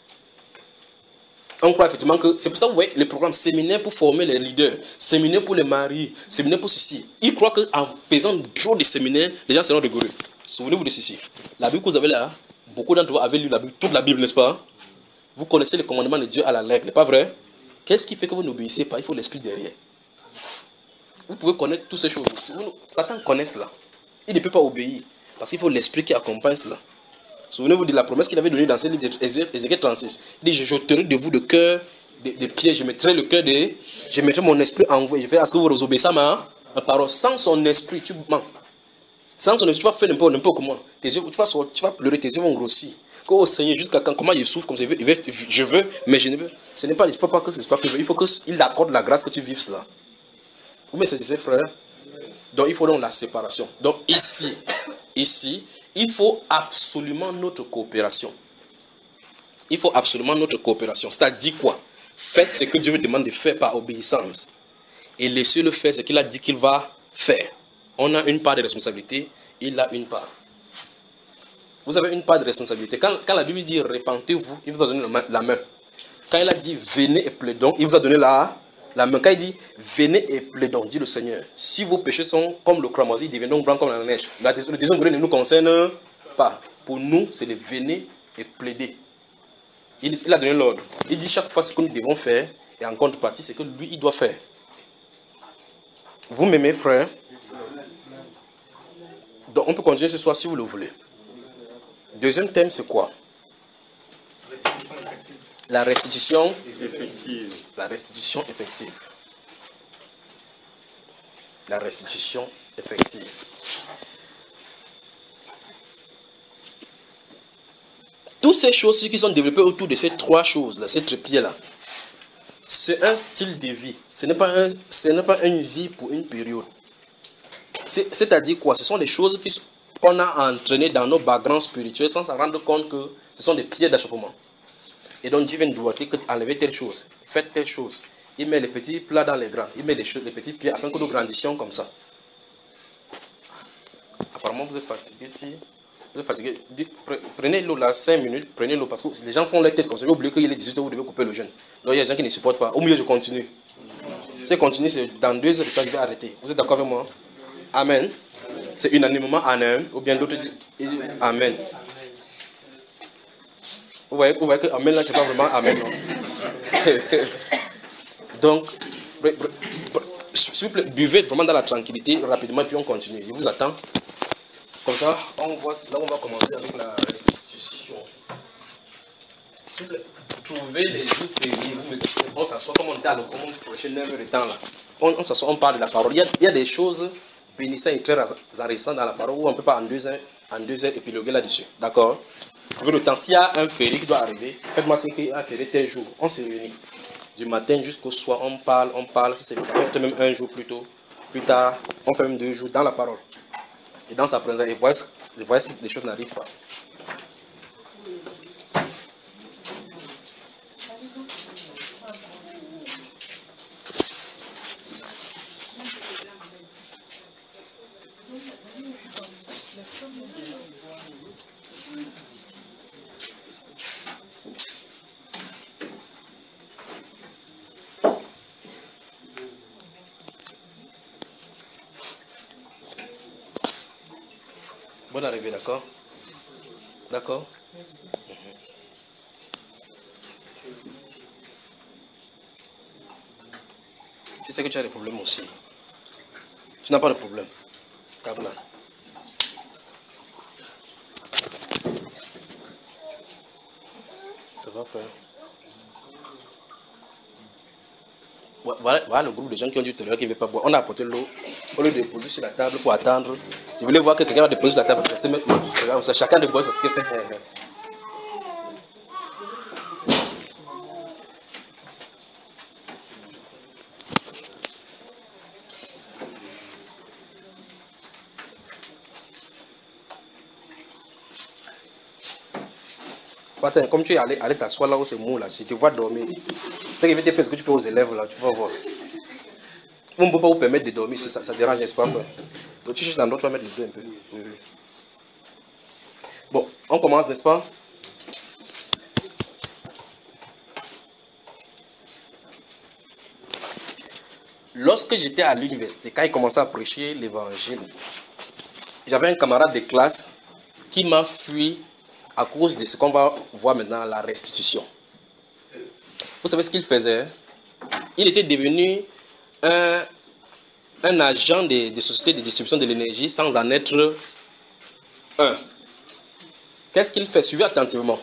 On croit effectivement que c'est pour ça que vous voyez les programmes séminaires pour former les leaders, séminaires pour les maris, séminaires pour ceci. Ils croient qu'en faisant trop de séminaires, les gens seront rigoureux. Souvenez-vous de ceci. La Bible que vous avez là, beaucoup d'entre vous avez lu la Bible, toute la Bible, n'est-ce pas? Vous connaissez les commandements de Dieu à la lettre, n'est pas vrai? Qu'est-ce qui fait que vous n'obéissez pas? Il faut l'esprit derrière. Vous pouvez connaître toutes ces choses. Satan connaît cela. Il ne peut pas obéir parce qu'il faut l'esprit qui accompagne cela. Souvenez-vous de la promesse qu'il avait donnée dans ce livre d'Ézéchiel trente-six. Il dit, je jeterai de vous le cœur des de pieds, je mettrai le cœur de... Je mettrai mon esprit en vous et je ferai à ce que vous obéissez à ma, ma parole. Sans son esprit, tu mens. Sans son esprit, tu vas faire n'importe comment. Tes yeux, tu, vas, tu vas pleurer, tes yeux vont grossir. Oh Seigneur, jusqu'à quand, comment il souffre comme ça, il veut, je veux, mais je ne veux. Ce n'est pas, il ne faut pas que ce soit que je veux. Il faut qu'il accorde la grâce que tu vives cela. Vous me saisissez, frère? Donc il faut donc la séparation. Donc ici, ici, il faut absolument notre coopération. Il faut absolument notre coopération. C'est-à-dire quoi? Faites ce que Dieu vous demande de faire par obéissance. Et laissez-le faire ce qu'il a dit qu'il va faire. On a une part de responsabilité, il a une part. Vous avez une part de responsabilité. Quand, quand la Bible dit repentez-vous, il vous a donné la main. Quand il a dit venez et plaidons, il vous a donné la, la main. Quand il dit venez et plaidons, dit le Seigneur, si vos péchés sont comme le cramoisi, ils deviendront blancs comme la neige. La, le deuxième volet ne nous concerne pas. Pour nous, c'est de venez et plaider. Il, il a donné l'ordre. Il dit chaque fois ce que nous devons faire, et en contrepartie, c'est que lui, il doit faire. Vous m'aimez, frère? Donc, on peut continuer ce soir si vous le voulez. Deuxième thème, c'est quoi? La restitution effective. La restitution effective. La restitution effective. Toutes ces choses qui sont développées autour de ces trois choses-là, ces trépieds-là, c'est un style de vie. Ce n'est pas, un, ce n'est pas une vie pour une période. C'est, c'est-à-dire quoi? Ce sont des choses qu'on a entraînées dans nos backgrounds spirituels sans s'en rendre compte que ce sont des pieds d'achoppement. Et donc Dieu vient nous dire enlevez telle chose, faites telle chose. Il met les petits plats dans les grands, il met les, les petits pieds afin que nous grandissions comme ça. Apparemment vous êtes fatigué si... Vous êtes fatigué. Prenez l'eau là, cinq minutes, prenez l'eau parce que les gens font leur tête comme ça. Vous oubliez qu'il est dix-huit heures, vous devez couper le jeûne. Donc il y a des gens qui ne supportent pas. Au milieu, je continue. Si je continue, c'est dans deux heures de temps, je vais arrêter. Vous êtes d'accord avec moi? Amen. C'est unanimement Amen. Ou bien d'autres disent Amen. Vous voyez, vous voyez que Amen là, c'est pas vraiment Amen. Donc, s'il vous plaît, buvez vraiment dans la tranquillité rapidement et puis on continue. Je vous attends. Comme ça, on voit, là on va commencer avec la restitution. S'il vous plaît, trouvez les jours fériés, on s'assoit comme on était à l'automne, on prêchait neuf heures de temps là. On, on s'assoit, on parle de la parole. Il y a, il y a des choses bénissantes et très enrichissantes dans la parole où on ne peut pas en deux heures, en deux heures épiloguer là-dessus. D'accord? Trouvez le temps. S'il y a un férié qui doit arriver, faites-moi signe qu'il y a un férié tel jour. On se réunit. Du matin jusqu'au soir, on parle, on parle. Ça peut être même un jour plus tôt. Plus tard, on fait même deux jours dans la parole. Et dans sa présence, et voyez si les choses n'arrivent pas. Bonne arrivée, d'accord? D'accord? Tu sais que tu as des problèmes aussi. Tu n'as pas de problème. Kabla. Ça va, frère? Voilà, voilà le groupe de gens qui ont dit tout à l'heure qu'ils ne veulent pas boire. On a apporté l'eau. On l'a déposé sur la table pour attendre. Je voulais voir que quelqu'un va déposer sur la table. Regarde, ça, chacun de boire ce qu'il fait. Attends, comme tu es allé, allé t'asseoir là où c'est mou là, je te vois dormir. C'est que tu fais ce que tu fais aux élèves là, tu vas voir. On ne peut pas vous permettre de dormir, ça, ça dérange, n'est-ce pas? Donc tu cherches l'endroit, tu vas mettre le dos un peu. Oui, oui. Bon, on commence, n'est-ce pas? Lorsque j'étais à l'université, quand il commençait à prêcher l'évangile, j'avais un camarade de classe qui m'a fui à cause de ce qu'on va voir maintenant, la restitution. Vous savez ce qu'il faisait? Il était devenu un, un agent de, de société de distribution de l'énergie sans en être un. Qu'est-ce qu'il fait? Suivez attentivement.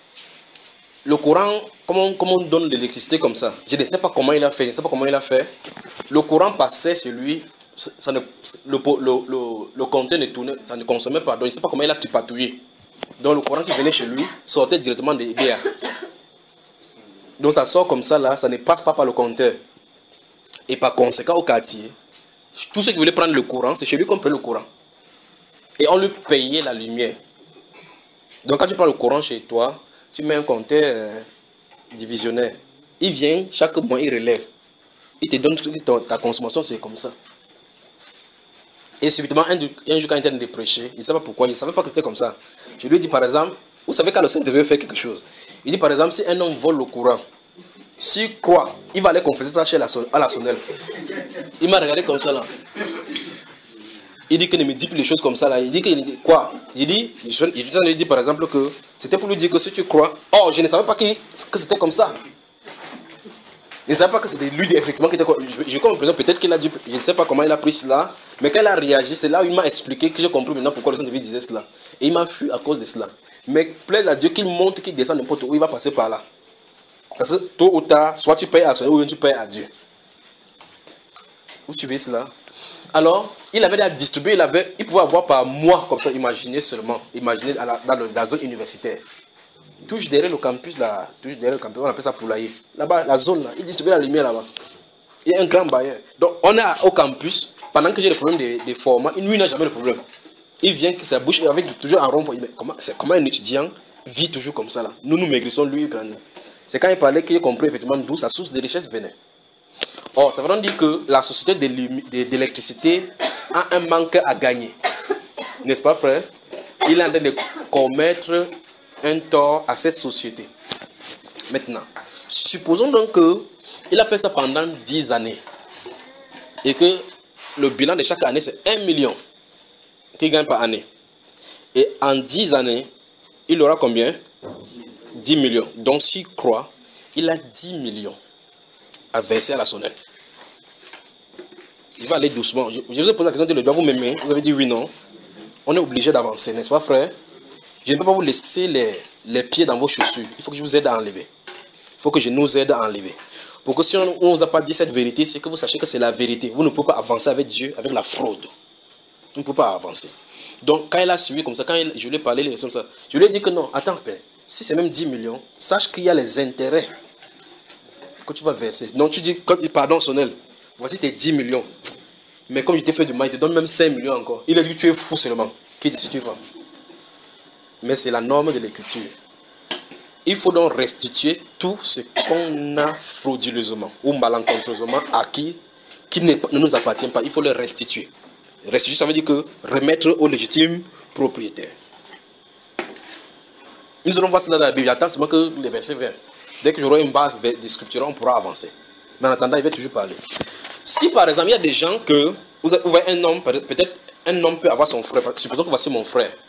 Le courant, comment, comment on donne de l'électricité comme ça? Je ne sais pas comment il a fait, je ne sais pas comment il a fait. Le courant passait sur lui, ça ne, le, le, le, le compteur ne tournait, ça ne consommait pas, donc je ne sais pas comment il a tripatouillé. Donc le courant qui venait chez lui sortait directement des D A. Donc ça sort comme ça là, ça ne passe pas par le compteur. Et par conséquent au quartier, tous ceux qui voulaient prendre le courant, c'est chez lui qu'on prenait le courant. Et on lui payait la lumière. Donc quand tu prends le courant chez toi, tu mets un compteur euh, divisionnaire. Il vient, chaque mois il relève. Il te donne ton, ta consommation, c'est comme ça. Et subitement, un, un jour quand il était en train de prêcher, il ne savait pas pourquoi, il ne savait pas que c'était comme ça. Je lui ai dit par exemple, vous savez quand le Seigneur devait faire quelque chose. Il dit par exemple, si un homme vole le courant, s'il croit, il va aller confesser ça chez la, à la sonnelle. Il m'a regardé comme ça là. Il dit qu'il ne me dit plus les choses comme ça là. Il dit qu'il dit quoi? Il dit, je lui ai dit par exemple que c'était pour lui dire que si tu crois, oh je ne savais pas que, que c'était comme ça. Je ne savais pas que c'était lui effectivement qui était quoi. J'ai comme l'impression peut-être qu'il a dit, je ne sais pas comment il a pris cela, mais quand il a réagi, c'est là où il m'a expliqué que j'ai compris maintenant pourquoi le Saint-David disait cela. Et il m'a fui à cause de cela. Mais plaise à Dieu qu'il monte, qu'il descend n'importe où, il va passer par là. Parce que tôt ou tard, soit tu payes à son ou bien tu payes à Dieu. Vous suivez cela? Alors, il avait à distribuer, il, avait, il pouvait avoir par mois, comme ça, imaginez seulement, imaginez dans la, dans le, dans la zone universitaire. Touche derrière le campus, là, touche derrière le campus, on appelle ça poulailler. Là-bas, la zone, là, il distribue la lumière là-bas. Il y a un grand bailleur. Donc, on est au campus, pendant que j'ai le problème des de formats, lui n'a jamais le problème. Il vient, sa bouche avec toujours un rond. Comment, comment un étudiant vit toujours comme ça là? Nous, nous maigrissons, lui, il grandit. C'est quand il parlait qu'il a compris effectivement d'où sa source de richesse venait. Or, ça veut dire que la société d'électricité a un manque à gagner. N'est-ce pas, frère? Il est en train de commettre un tort à cette société. Maintenant, supposons donc qu'il a fait ça pendant dix années. Et que le bilan de chaque année, c'est un million qu'il gagne par année. Et en dix années, il aura combien? dix millions. Donc, s'il croit, il a dix millions à verser à la sonnelle. Il va aller doucement. Je, je vous ai posé la question de le doigt, vous m'aimez? Vous avez dit oui, non? On est obligé d'avancer, n'est-ce pas, frère? Je ne peux pas vous laisser les, les pieds dans vos chaussures. Il faut que je vous aide à enlever. Il faut que je nous aide à enlever. Pour que si on ne vous a pas dit cette vérité, c'est que vous sachiez que c'est la vérité. Vous ne pouvez pas avancer avec Dieu, avec la fraude. Vous ne pouvez pas avancer. Donc, quand il a suivi comme ça, quand il, je lui ai parlé, comme ça, je lui ai dit que non, attends, père, si c'est même dix millions, sache qu'il y a les intérêts que tu vas verser. Donc, tu dis, pardon, Sonnel, voici tes dix millions. Mais comme je t'ai fait du mal, il te donne même cinq millions encore. Il a dit que tu es fou seulement. Quitte si tu vas. Mais c'est la norme de l'écriture. Il faut donc restituer tout ce qu'on a frauduleusement ou malencontreusement acquis qui ne nous appartient pas. Il faut le restituer. Restituer, ça veut dire que remettre au légitime propriétaire. Nous allons voir cela dans la Bible. Attends seulement que les versets viennent. Dès que j'aurai une base de scripture, on pourra avancer. Mais en attendant, il va toujours parler. Si par exemple, il y a des gens que, vous voyez un homme, peut-être un homme peut avoir son frère, supposons que voici mon frère.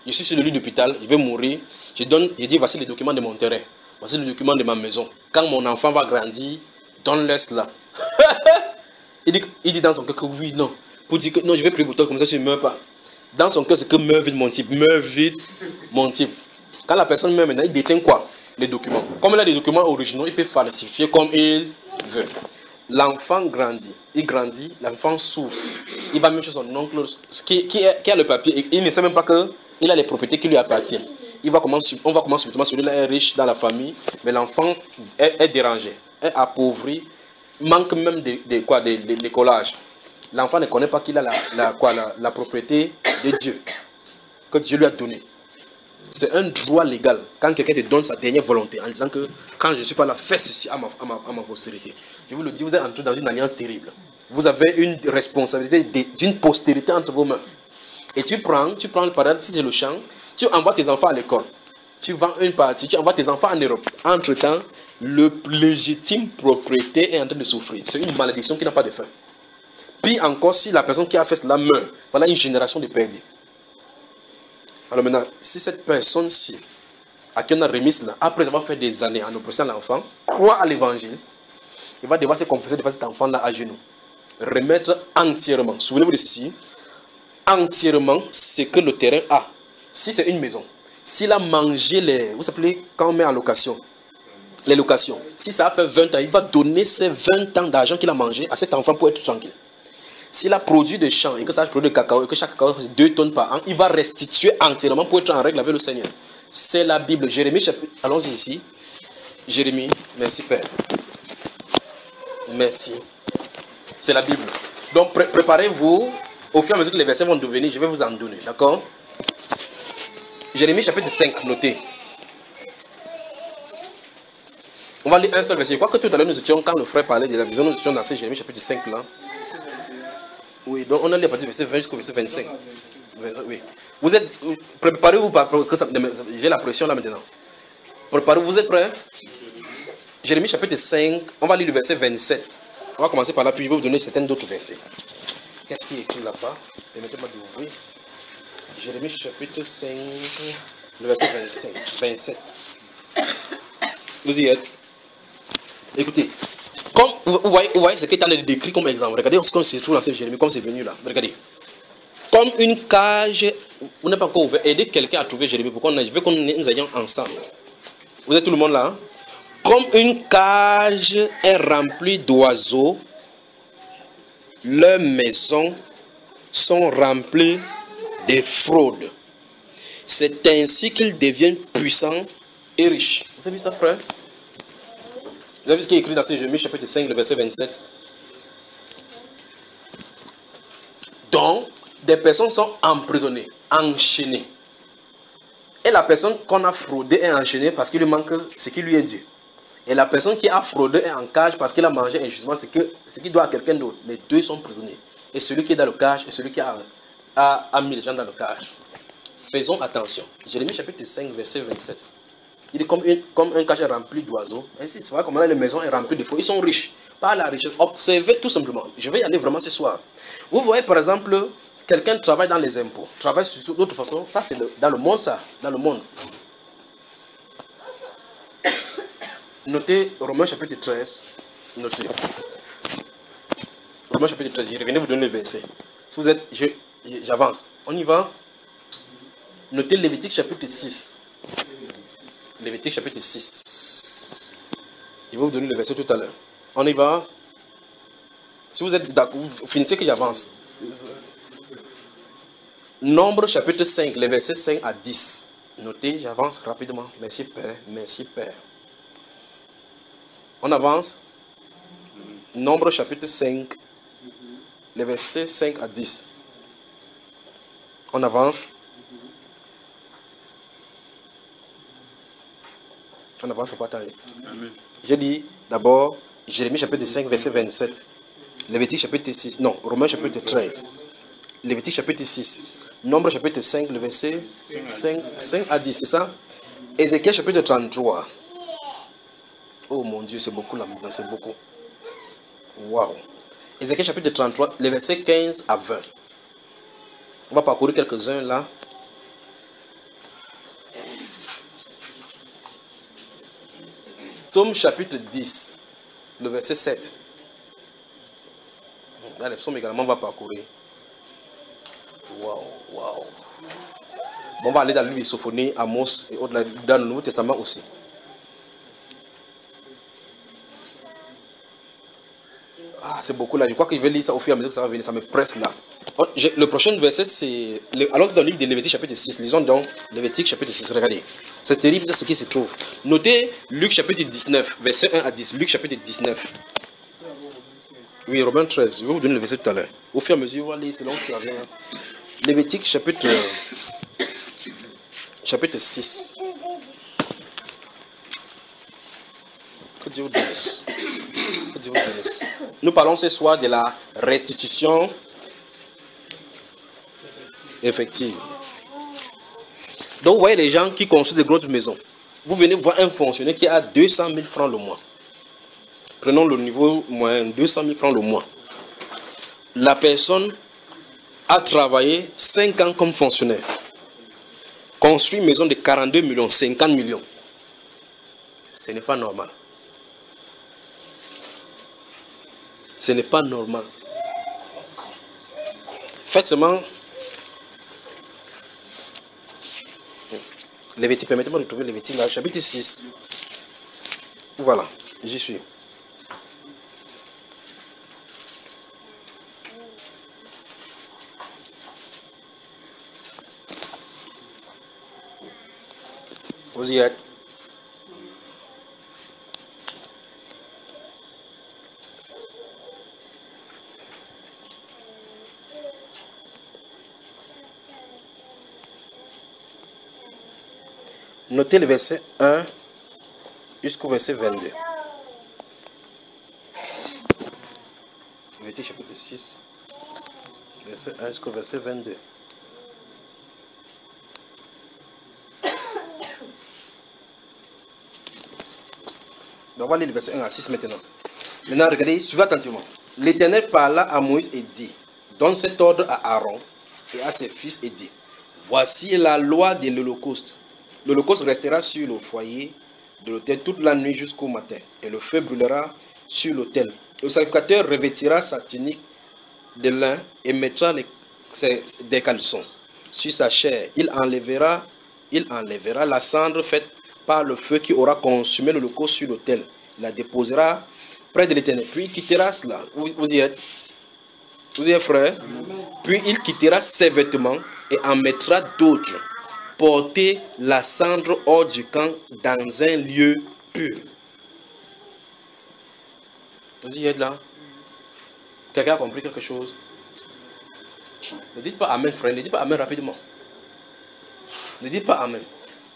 je suis sur le lit d'hôpital, je vais mourir. Je donne, je dis, voici les documents de mon terrain. Voici les documents de ma maison. Quand mon enfant va grandir, donne-le cela. il, dit, il dit dans son cœur que oui, non. Pour dire que non, je vais prier pour toi, comme ça tu ne meurs pas. Dans son cœur, c'est que meurs vite mon type. Meurs vite mon type. Quand la personne meurt maintenant, il détient quoi? Les documents. Comme il a des documents originaux, il peut falsifier comme il veut. L'enfant grandit. Il grandit, l'enfant souffre. Il va même chez son oncle qui, qui, qui a le papier. Et il ne sait même pas qu'il a les propriétés qui lui appartiennent. Il va commencer, on va commencer subitement, celui-là est riche dans la famille, mais l'enfant est, est dérangé, est appauvri, manque même de, de, quoi, de, de, de collage. L'enfant ne connaît pas qu'il a la, la, quoi, la, la propriété de Dieu, que Dieu lui a donné. C'est un droit légal quand quelqu'un te donne sa dernière volonté en disant que quand je ne suis pas là, fais ceci à ma, à ma, à ma postérité. Je vous le dis, vous êtes entré dans une alliance terrible. Vous avez une responsabilité d'une postérité entre vos mains. Et tu prends, tu prends par exemple, si c'est le champ, tu envoies tes enfants à l'école. Tu vends une partie, tu envoies tes enfants en Europe. Entre-temps, le légitime propriété est en train de souffrir. C'est une malédiction qui n'a pas de fin. Puis encore, si la personne qui a fait cela meurt, voilà une génération de perdus. Alors maintenant, si cette personne-ci, à qui on a remis cela, après avoir fait des années en oppressant l'enfant, croit à l'évangile, il va devoir se confesser devant cet enfant-là à genoux. Remettre entièrement, souvenez-vous de ceci, entièrement ce que le terrain a. Si c'est une maison, s'il a mangé les, vous savez, quand on met en location, les locations, si ça a fait vingt ans, il va donner ces vingt ans d'argent qu'il a mangé à cet enfant pour être tranquille. S'il a produit des champs et que ça a produit de cacao et que chaque cacao fait deux tonnes par an, il va restituer entièrement pour être en règle avec le Seigneur. C'est la Bible. Jérémie, chapitre... allons-y ici. Jérémie, merci Père. Merci. C'est la Bible. Donc pré préparez-vous. Au fur et à mesure que les versets vont devenir, je vais vous en donner. D'accord? Jérémie chapitre cinq, notez. On va lire un seul verset. Je crois que tout à l'heure nous étions, quand le frère parlait de la vision, nous étions dans ce Jérémie chapitre cinq là. Oui, donc on a lu à partir du verset vingt jusqu'au verset vingt-cinq. Oui. Vous êtes, préparez-vous, j'ai la pression là maintenant. Préparez-vous, vous êtes prêts? Jérémie chapitre cinq, on va lire le verset vingt-sept. On va commencer par là, puis je vais vous donner certains d'autres versets. Qu'est-ce qui est écrit là-bas? Permettez-moi d'ouvrir. Jérémie chapitre cinq, le verset vingt-cinq, vingt-sept. Vous y êtes? Écoutez, comme vous voyez, vous voyez ce qui est en train de décrire comme exemple. Regardez ce qu'on se trouve dans ce Jérémie, comme c'est venu là. Regardez. Comme une cage, vous n'avez pas encore ouvert. Aidez quelqu'un à trouver Jérémie. Pourquoi je veux que nous ayons ensemble. Vous êtes tout le monde là? Hein? Comme une cage est remplie d'oiseaux, leurs maisons sont remplies de fraudes. C'est ainsi qu'ils deviennent puissants et riches. Vous avez vu ça, frère? Vous avez vu ce qui est écrit dans ce Jérémie chapitre cinq, le verset vingt-sept. Donc, des personnes sont emprisonnées, enchaînées. Et la personne qu'on a fraudée est enchaînée parce qu'il lui manque ce qui lui est dû. Et la personne qui a fraudé est en cage parce qu'il a mangé injustement ce qui qu doit à quelqu'un d'autre. Les deux sont prisonniers. Et celui qui est dans le cage et celui qui a, a, a mis les gens dans le cage. Faisons attention. Jérémie chapitre cinq, verset vingt-sept. Il est comme, une, comme un cage rempli d'oiseaux. Ainsi, tu vois comment les maisons sont remplies de faux. Ils sont riches. Par la richesse. Observez tout simplement. Je vais y aller vraiment ce soir. Vous voyez par exemple, quelqu'un travaille dans les impôts. Travaille sur d'autres façons. Ça, c'est dans le monde, ça. Dans le monde. Notez Romains chapitre treize. Notez. Romains chapitre treize. Je reviens vous donner le verset. Si vous êtes... J'avance. On y va. Notez Lévitique chapitre six. Lévitique chapitre six. Je vais vous donner le verset tout à l'heure. On y va. Si vous êtes d'accord, vous finissez que j'avance. Nombre chapitre cinq, les versets cinq à dix. Notez, j'avance rapidement. Merci Père, merci Père. On avance. Nombre chapitre cinq, les versets cinq à dix. On avance. On avance pour pas tarder. J'ai dit d'abord Jérémie chapitre cinq, verset vingt-sept. Lévitique chapitre six. Non, Romains chapitre treize. Lévitique chapitre six. Nombre chapitre cinq, le verset cinq, cinq à dix, c'est ça? Ézéchiel chapitre trente-trois. Oh mon Dieu, c'est beaucoup là maintenant, c'est beaucoup. Waouh. Ézéchiel chapitre trente-trois, les versets quinze à vingt. On va parcourir quelques-uns là. Psaume chapitre dix, le verset sept. Là, les psaumes également, on va parcourir. Waouh, waouh. Bon, on va aller dans le livre de Sophonie, Amos et autres, dans le Nouveau Testament aussi. Ah, c'est beaucoup là. Je crois que je vais lire ça au fur et à mesure que ça va venir. Ça me presse là. Le prochain verset, c'est. Alors, c'est dans le livre de Lévitique, chapitre six. Lisons donc Lévitique, chapitre six. Regardez. C'est terrible ce qui se trouve. Notez Luc, chapitre dix-neuf, verset un à dix. Luc, chapitre dix-neuf. Oui, Romains treize. Je vais vous donner le verset tout à l'heure. Au fur et à mesure, on va lire selon ce qui revient. Lévitique, chapitre. Chapitre six. Que Dieu vous bénisse. Que Dieu vous bénisse. Nous parlons ce soir de la restitution effective. Donc, vous voyez les gens qui construisent des grosses maisons. Vous venez voir un fonctionnaire qui a deux cent mille francs le mois. Prenons le niveau moyen, deux cent mille francs le mois. La personne a travaillé cinq ans comme fonctionnaire. Construit une maison de quarante-deux millions, cinquante millions. Ce n'est pas normal. Ce n'est pas normal. Faites seulement. Lévitique, permettez-moi de trouver Lévitique là, chapitre six. Voilà, j'y suis. Vous y êtes. Notez le verset un jusqu'au verset vingt-deux. Lévitique chapitre six, verset un jusqu'au verset vingt-deux. On va lire le verset un à six maintenant. Maintenant, regardez, suivez attentivement. L'Éternel parla à Moïse et dit, donne cet ordre à Aaron et à ses fils et dit, voici la loi de l'Holocauste. L'Holocauste restera sur le foyer de l'autel toute la nuit jusqu'au matin, et le feu brûlera sur l'autel. Le sacrificateur revêtira sa tunique de lin et mettra les, ses, des caleçons sur sa chair. Il enlèvera, il enlèvera la cendre faite par le feu qui aura consumé l'Holocauste sur l'autel. Il la déposera près de l'Éternel. Puis il quittera cela. Vous, vous y êtes? Vous y êtes, frère? Puis il quittera ses vêtements et en mettra d'autres. Porter la cendre hors du camp dans un lieu pur. Vous y êtes là? Quelqu'un a compris quelque chose? Ne dites pas amen, frère. Ne dites pas amen rapidement. Ne dites pas amen.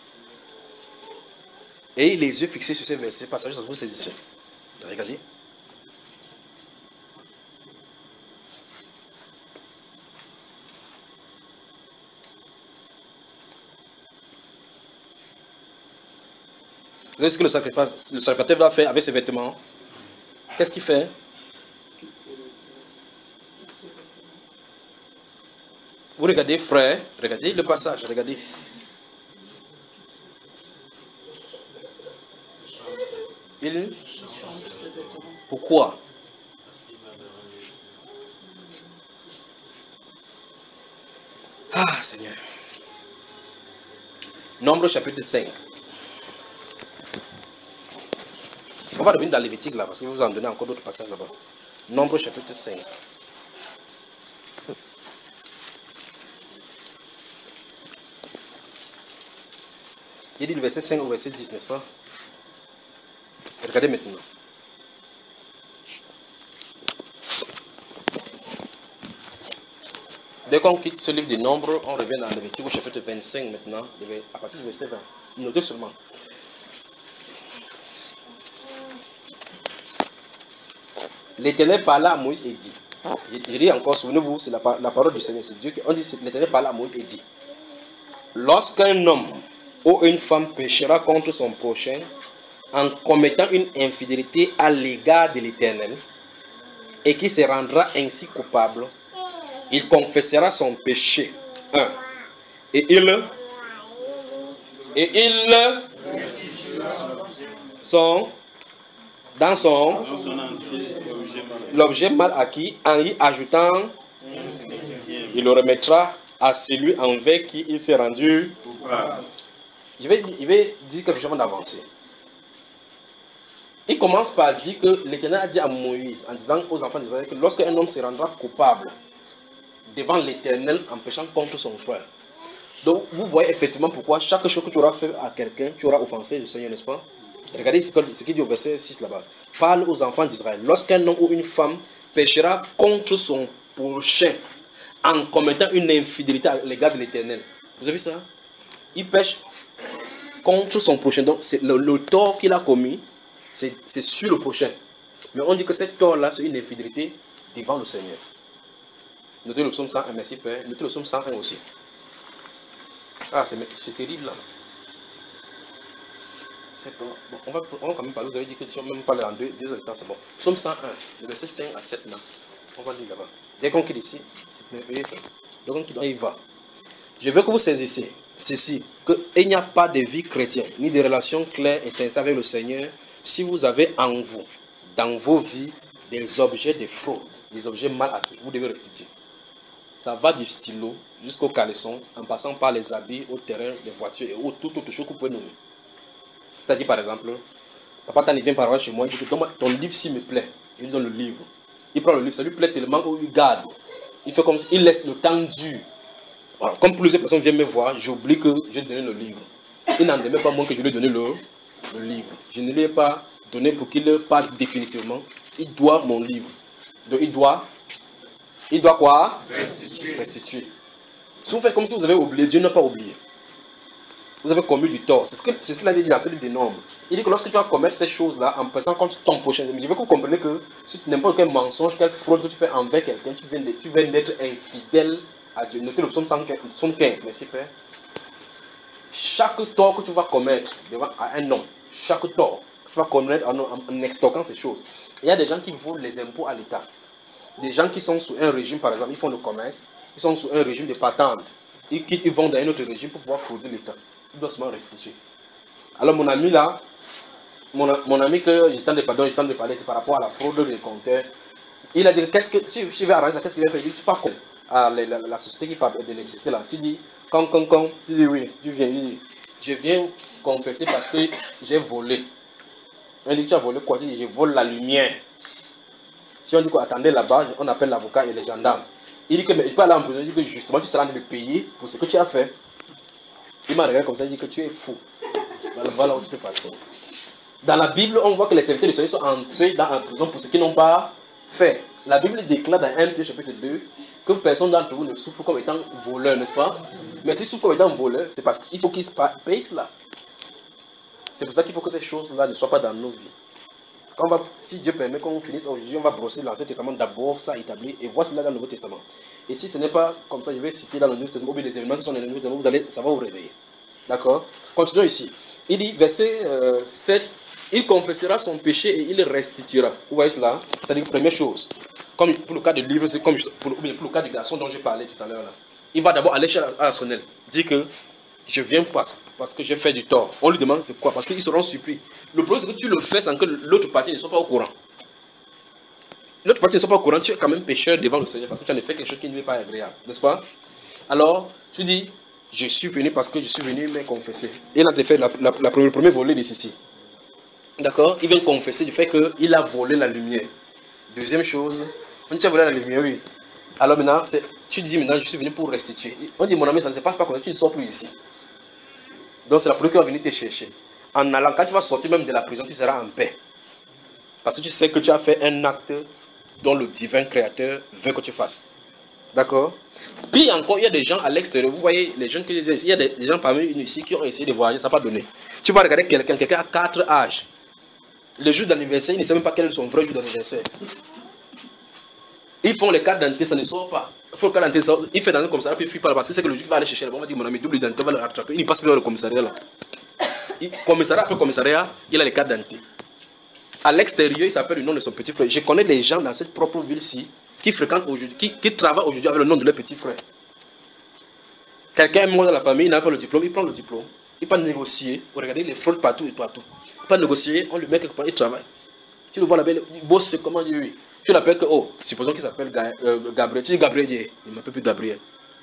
Et les yeux fixés sur ces versets, passage que vous saisissez. Regardez. Vous savez ce que le sacrificateur, le sacrificateur va faire avec ses vêtements? Qu'est-ce qu'il fait? Vous regardez, frère, regardez le passage, regardez. Il... Pourquoi? Ah, Seigneur. Nombre chapitre cinq. On va revenir dans Lévitique là, parce que vous en donnez encore d'autres passages là-bas. Nombre chapitre cinq. Il dit le verset cinq au verset dix, n'est-ce pas? Regardez maintenant. Dès qu'on quitte ce livre des nombres, on revient dans Lévitique au chapitre vingt-cinq maintenant, à partir du verset vingt. Notez seulement. L'Éternel parla à Moïse et dit, je dis encore, souvenez-vous, c'est la, la parole du Seigneur, c'est Dieu qui, on dit, l'Éternel parla à Moïse et dit, lorsqu'un homme ou une femme péchera contre son prochain en commettant une infidélité à l'égard de l'Éternel et qui se rendra ainsi coupable, il confessera son péché. Un. Et il et il son dans son l'objet mal acquis en y ajoutant, il le remettra à celui envers qui il s'est rendu. Je vais, je vais dire quelque chose d'avancer. Il commence par dire que l'Éternel a dit à Moïse, en disant aux enfants d'Israël, que lorsque un homme se rendra coupable devant l'Éternel en péchant contre son frère. Donc vous voyez effectivement pourquoi chaque chose que tu auras fait à quelqu'un, tu auras offensé le Seigneur, n'est-ce pas? Regardez ce qu'il dit au verset six là-bas. Parle aux enfants d'Israël. Lorsqu'un homme ou une femme péchera contre son prochain en commettant une infidélité à l'égard de l'Éternel. Vous avez vu ça? Il pêche contre son prochain. Donc c'est le, le tort qu'il a commis, c'est sur le prochain. Mais on dit que cette tort-là, c'est une infidélité devant le Seigneur. Notez le psaume cent un, merci Père. Notez le psaume cent un aussi. Ah, c'est terrible là. Bon, on, va, on va quand même parler, vous avez dit que si on même parle en deux, deux temps, c'est bon. Psaume cent un, le verset cinq à sept là. On va lire là-bas. Dès qu'on quitte ici, c'est merveilleux ça. Dès qu'on quitte, on y va. Je veux que vous saisissiez ceci, qu'il n'y a pas de vie chrétienne, ni de relations claires et sincères avec le Seigneur, si vous avez en vous, dans vos vies, des objets de fraude, des objets mal acquis, vous devez restituer. Ça va du stylo jusqu'au caleçon, en passant par les habits, au terrain, les voitures et au tout autre chose que vous pouvez nommer. C'est-à-dire par exemple, papa t'en vient par exemple chez moi, il dit que ton livre s'il me plaît, je lui donne le livre. Il prend le livre, ça lui plaît tellement qu'il garde. Il fait comme il laisse le temps dur. Voilà. Comme plusieurs personnes viennent me voir, j'oublie que je lui ai donné le livre. Il n'en demeure pas moins que je lui ai donné le, le livre. Je ne lui ai pas donné pour qu'il parte définitivement. Il doit mon livre. Donc il doit, il doit quoi? Restituer. Restituer. Si vous faites comme si vous avez oublié, Dieu n'a pas oublié. Vous avez commis du tort. C'est ce qu'il ce qu'il avait dit dans celui des nombres. Il dit que lorsque tu vas commettre ces choses-là en pensant contre ton prochain, je veux que vous compreniez que si n'importe quel mensonge, quelle fraude que tu fais envers quelqu'un, tu viens d'être infidèle à Dieu. Notez le psaume cent quinze, merci Père. Chaque tort que tu vas commettre devant un homme, chaque tort que tu vas commettre en, en, en extorquant ces choses, il y a des gens qui volent les impôts à l'État. Des gens qui sont sous un régime, par exemple, ils font le commerce, ils sont sous un régime de patente. Ils quittent, ils vont dans un autre régime pour pouvoir frauder l'État. Il doit se restituer. Alors mon ami là, mon, mon ami que j'ai tant de pardon, j'ai tant de parler, c'est par rapport à la fraude des compteurs. Il a dit, qu'est-ce que, si je vais arranger ça, qu'est-ce qu'il va faire? Il dit, tu pars à la, la, la société qui fait de l'électricité là. Tu dis, quand, quand, quand, tu dis oui, tu viens, il dit, je viens confesser parce que j'ai volé. On dit, tu as volé quoi? Tu dis, je vole la lumière. Si on dit quoi, attendez là-bas, on appelle l'avocat et les gendarmes. Il dit que, mais je peux aller en prison, il dit que justement, tu seras en train de payer pour ce que tu as fait. Il m'a regardé comme ça, il dit que tu es fou. Voilà, voilà où tu peux passer. Dans la Bible, on voit que les serviteurs du Seigneur sont entrés dans la prison pour ce qu'ils n'ont pas fait. La Bible déclare dans un Pierre chapitre deux que personne d'entre vous ne souffre comme étant voleur, n'est-ce pas? Mais s'il souffre comme étant voleur, c'est parce qu'il faut qu'il paye cela. C'est pour ça qu'il faut que ces choses-là ne soient pas dans nos vies. Quand on va, si Dieu permet qu'on finisse aujourd'hui, on va brosser l'Ancien Testament d'abord, ça établi, et voir cela dans le Nouveau Testament. Et si ce n'est pas comme ça, je vais citer dans le Nouveau Testament, ou bien les événements qui sont dans le Nouveau Testament, vous allez, ça va vous réveiller. D'accord? Continuons ici. Il dit, verset euh, sept, il confessera son péché et il restituera. Vous voyez cela? C'est-à-dire, première chose, comme pour le cas de livre, c'est comme pour, pour le cas du garçon dont j'ai parlé tout à l'heure. Il va d'abord aller chez la, à la sonnelle, dire que je viens parce, parce que j'ai fait du tort. On lui demande c'est quoi? Parce qu'ils seront surpris. Le problème, c'est que tu le fais sans que l'autre partie ne soit pas au courant. L'autre partie ne soit pas au courant, tu es quand même pécheur devant le Seigneur parce que tu en as fait quelque chose qui ne est pas agréable. N'est-ce pas? Alors, tu dis, je suis venu parce que je suis venu me confesser. Et il a fait la, la, la, le premier volet de ceci. D'accord? Il vient confesser du fait qu'il a volé la lumière. Deuxième chose, on dit tu as volé la lumière, oui. Alors maintenant, tu dis maintenant, je suis venu pour restituer. On dit, mon ami, ça ne se passe pas comme ça, tu ne sors plus ici. Donc c'est la police qui va venir te chercher. En allant, quand tu vas sortir même de la prison, tu seras en paix. Parce que tu sais que tu as fait un acte dont le divin créateur veut que tu fasses. D'accord? Puis encore, il y a des gens à l'extérieur. Vous voyez, les gens qui disent ici, il y a des, des gens parmi nous ici qui ont essayé de voyager, ça n'a pas donné. Tu vas regarder quelqu'un, quelqu'un a quatre âges. Le jour d'anniversaire, il ne sait même pas quel est son vrai jour d'anniversaire. Ils font les cartes d'identité, ça ne sort pas. Il faut le carte d'identité, il fait dans un commissariat, puis il fuit par là. Parce que c'est que le jour qu'il va aller chercher là-bas, on va dire, mon ami, double d'identité, on va le rattraper. Il ne passe plus dans le commissariat là. Il, commissariat après commissariat, il a les cartes d'identité. À l'extérieur, il s'appelle le nom de son petit frère. Je connais des gens dans cette propre ville-ci qui fréquentent aujourd'hui, qui, qui travaillent aujourd'hui avec le nom de leur petit frère. Quelqu'un est mort dans la famille, il n'a pas le diplôme, il prend le diplôme. Il peut négocier. Regardez les fraudes partout et partout. Il peut négocier, on lui met quelque part, il travaille. Tu le vois là-bas, il bosse, comment dire, oui. Tu l'appelles que, oh, supposons qu'il s'appelle euh, Gabriel. Tu dis Gabriel, il ne m'appelle plus Gabriel.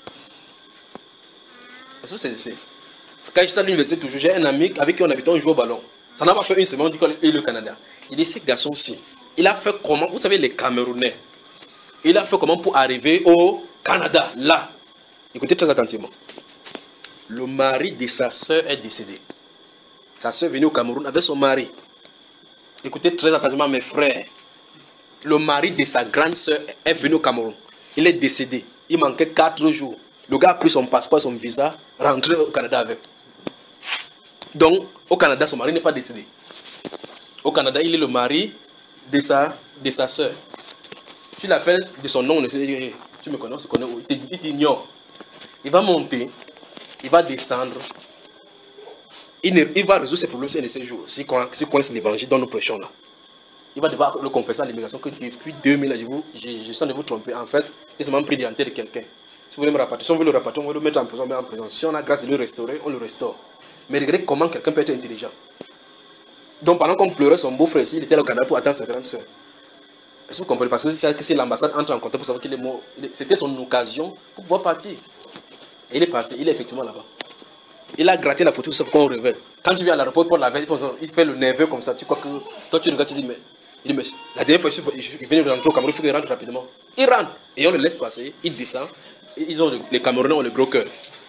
Parce que c'est, c'est. Quand j'étais à l'université, toujours, j'ai un ami avec qui on habitait, on jouait au ballon. Ça n'a pas fait une semaine, on dit qu'il est le Canada. Il dit, ce garçon-ci, il a fait comment, vous savez, les Camerounais, il a fait comment pour arriver au Canada, là. Écoutez très attentivement. Le mari de sa soeur est décédé. Sa soeur est venue au Cameroun avec son mari. Écoutez très attentivement, mes frères. Le mari de sa grande soeur est venu au Cameroun. Il est décédé. Il manquait quatre jours. Le gars a pris son passeport, son visa, rentré au Canada avec. Donc, au Canada, son mari n'est pas décédé. Au Canada, il est le mari de sa, de sa soeur. Tu l'appelles de son nom, tu me connais, connais il t'ignore. Il va monter, il va descendre, il, ne, il va résoudre ses problèmes de ces jours. Si coince l'évangile dont nous prêchons là. Il va devoir le confesser à l'immigration que depuis deux mille ans, je, vous, je, je sens de vous tromper. En fait, il s'est même pris d'identité de quelqu'un. Si vous voulez me rapatrier, si on veut le rapatrier, on veut le mettre en prison, on met en prison. Si on a grâce de le restaurer, on le restaure. Mais regardez comment quelqu'un peut être intelligent. Donc pendant qu'on pleurait son beau-frère ici, il était au Canada pour attendre sa grande soeur. Est-ce que vous comprenez? Parce que c'est que si l'ambassade entre en contact pour savoir qu'il est mort, c'était son occasion pour pouvoir partir. Et il est parti, il est effectivement là-bas. Il a gratté la photo, c'est pourquoi on révèle. Quand tu viens à l'aéroport pour la veille, il fait le nerveux comme ça. Tu crois que toi tu regardes, tu dis mais. Il dit, mais la dernière fois, il venait de rentrer au Cameroun, il faut qu'il rentre rapidement. Il rentre et on le laisse passer, il descend. Et ils ont le, les Camerounais ont le gros cœur.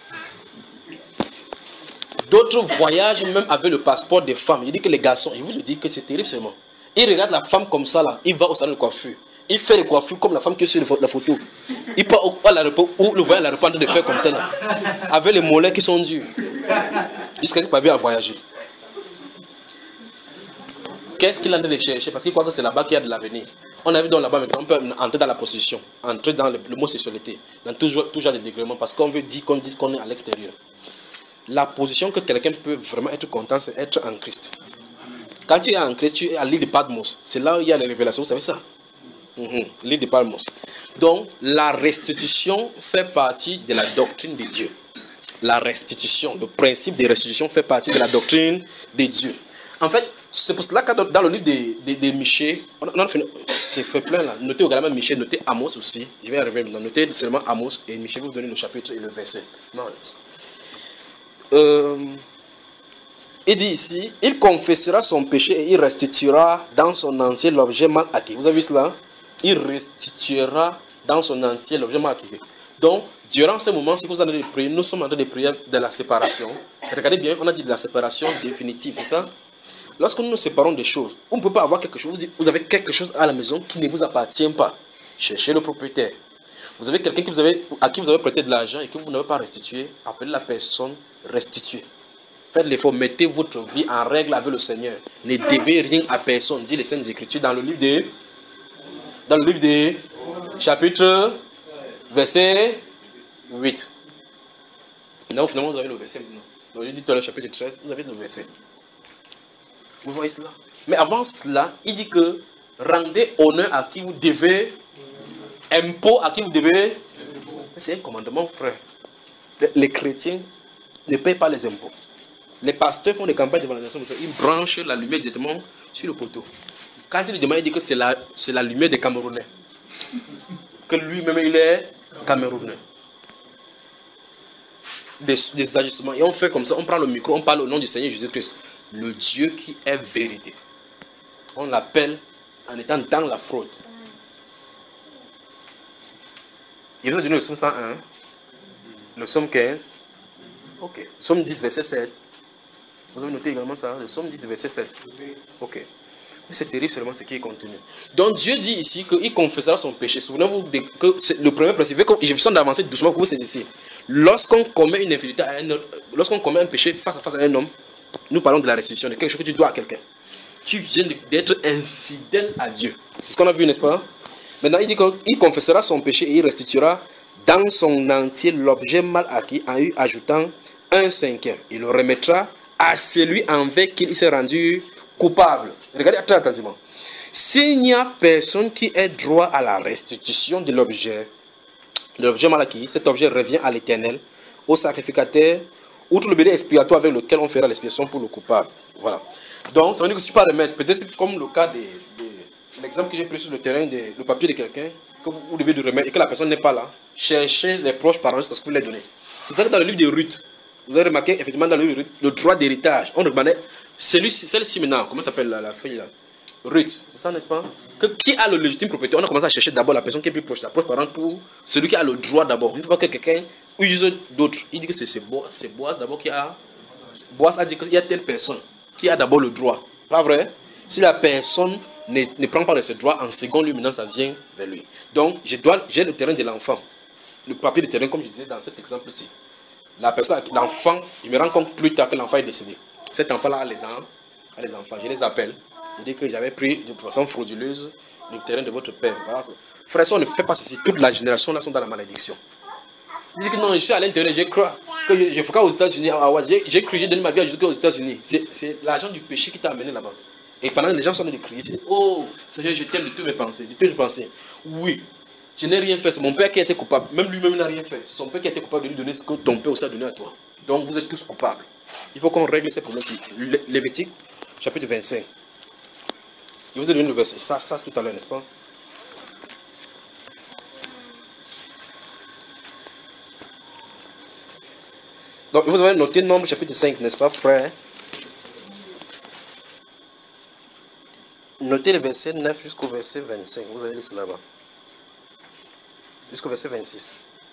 D'autres voyagent même avec le passeport des femmes. Il dit que les garçons, il vous le dit que c'est terrible seulement. Il regarde la femme comme ça là, il va au salon de coiffure. Il fait les coiffures comme la femme qui est sur la photo. Il part à l'aéroport, ou le voyage à l'aéroport de faire comme ça là. Avec les mollets qui sont durs. Jusqu'à ce qu'il n'arrive pas à voyager. Qu'est-ce qu'il a de chercher? Parce qu'il croit que c'est là-bas qu'il y a de l'avenir. On a vu dans là-bas maintenant, on peut entrer dans la position, entrer dans le, le mot sexualité, dans tout genre, tout genre de dégrèments, parce qu'on veut dire qu'on dise qu'on est à l'extérieur. La position que quelqu'un peut vraiment être content, c'est être en Christ. Quand tu es en Christ, tu es à l'île de Patmos. C'est là où il y a les révélations, vous savez ça? Mm-hmm. L'île de Patmos. Donc, la restitution fait partie de la doctrine de Dieu. La restitution, le principe de restitution fait partie de la doctrine de Dieu. En fait, c'est pour cela que dans le livre de, de, de Michée, c'est fait plein là. Notez également Michée, notez Amos aussi. Je vais arriver maintenant. Notez seulement Amos et Michée vous donner le chapitre et le verset. Euh, il dit ici, il confessera son péché et il restituera dans son entier l'objet mal acquis. Vous avez vu cela? Il restituera dans son entier l'objet mal acquis. Donc, durant ce moment, si vous allez prier, nous sommes en train de prier de la séparation. Regardez bien, on a dit de la séparation définitive, c'est ça? Lorsque nous nous séparons des choses, on ne peut pas avoir quelque chose, vous avez quelque chose à la maison qui ne vous appartient pas. Cherchez le propriétaire. Vous avez quelqu'un qui vous avez, à qui vous avez prêté de l'argent et que vous n'avez pas restitué, appelez la personne, restituez. Faites l'effort, mettez votre vie en règle avec le Seigneur. Ne devez rien à personne, dit les Saintes Écritures dans le livre de, dans le livre de, chapitre, verset huit. Non, finalement vous avez le verset maintenant. Donc je dis tout à l'heure chapitre treize, vous avez le verset. Vous voyez cela? Mais avant cela, il dit que rendez honneur à qui vous devez, impôt à qui vous devez. C'est un commandement, frère. Les chrétiens ne payent pas les impôts. Les pasteurs font des campagnes d'évangélisation, ils branchent la lumière directement sur le poteau. Quand il lui demande, il dit que c'est la, c'est la lumière des Camerounais. Que lui-même, il est Camerounais. Des, des ajustements. Et on fait comme ça, on prend le micro, on parle au nom du Seigneur Jésus-Christ. Le Dieu qui est vérité. On l'appelle en étant dans la fraude. Il vous a donné le psaume cent un, le psaume quinze, ok. Le psaume dix, verset sept. Vous avez noté également ça, le psaume dix, verset sept. Ok. Mais c'est terrible seulement ce qui est contenu. Donc Dieu dit ici qu'il confessera son péché. Souvenez-vous que c'est le premier principe. Je vous sens d'avancer doucement que vous saisissez. Lorsqu'on commet une infidélité à un autre, lorsqu'on commet un péché face à face à un homme, nous parlons de la restitution, de quelque chose que tu dois à quelqu'un. Tu viens d'être infidèle à Dieu. C'est ce qu'on a vu, n'est-ce pas? Maintenant, il dit qu'il confessera son péché et il restituera dans son entier l'objet mal acquis en lui ajoutant un cinquième. Il le remettra à celui envers qui il s'est rendu coupable. Regardez très attentivement. S'il n'y a personne qui ait droit à la restitution de l'objet, l'objet mal acquis, cet objet revient à l'Éternel, au sacrificateur, outre le bélier expiatoire avec lequel on fera l'expiation pour le coupable. Voilà. Donc, ça veut dire que si tu peux remettre, peut-être comme le cas des, des, l'exemple que j'ai pris sur le terrain, de, le papier de quelqu'un, que vous, vous devez de remettre et que la personne n'est pas là, cherchez les proches parents jusqu'à ce que vous les donnez. C'est pour ça que dans le livre de Ruth, vous avez remarqué, effectivement, dans le livre de Ruth, le droit d'héritage, on demandait, celui-ci, celle-ci maintenant, comment s'appelle la, la fille là? Ruth, c'est ça, n'est-ce pas? Que, qui a le légitime propriétaire? On a commencé à chercher d'abord la personne qui est plus proche, la proche parente, pour celui qui a le droit d'abord. Il ne faut pas que quelqu'un use d'autres. Il dit que c'est Boaz, c'est Boaz d'abord qui a. Boaz a dit qu'il y a telle personne qui a d'abord le droit. Pas vrai? Si la personne ne, ne prend pas de ce droit, en second lui, maintenant ça vient vers lui. Donc, je dois, j'ai le terrain de l'enfant. Le papier de terrain, comme je disais dans cet exemple-ci. La personne, l'enfant, il me rend compte plus tard que l'enfant est décédé. Cet enfant-là a les, a les enfants. Je les appelle. Je dis que j'avais pris de façon frauduleuse le terrain de votre père. Voilà. Frère, on ne fait pas ceci. Toute la génération là sont dans la malédiction. Il dit que non, je suis à l'intérieur, je crois que je, je fais aux États-Unis. J'ai cru, j'ai donné ma vie à Jésus aux États-Unis. C'est l'argent du péché qui t'a amené là-bas. Et pendant que les gens sont en train de crier, je dis, oh, Seigneur, je t'aime de toutes mes pensées, de toutes mes pensées. Oui, je n'ai rien fait, c'est mon père qui a été coupable. Même lui-même n'a rien fait. C'est son père qui a été coupable de lui donner ce que ton père aussi a donné à toi. Donc vous êtes tous coupables. Il faut qu'on règle ces problèmes-ci. Lévitique, chapitre vingt-cinq. Je vous ai donné le verset, ça, ça tout à l'heure, n'est-ce pas? Donc vous avez noté Nombre chapitre cinq, n'est-ce pas, frère? Notez le verset neuf jusqu'au verset vingt-cinq. Vous avez lu cela là-bas. Jusqu'au verset vingt-six.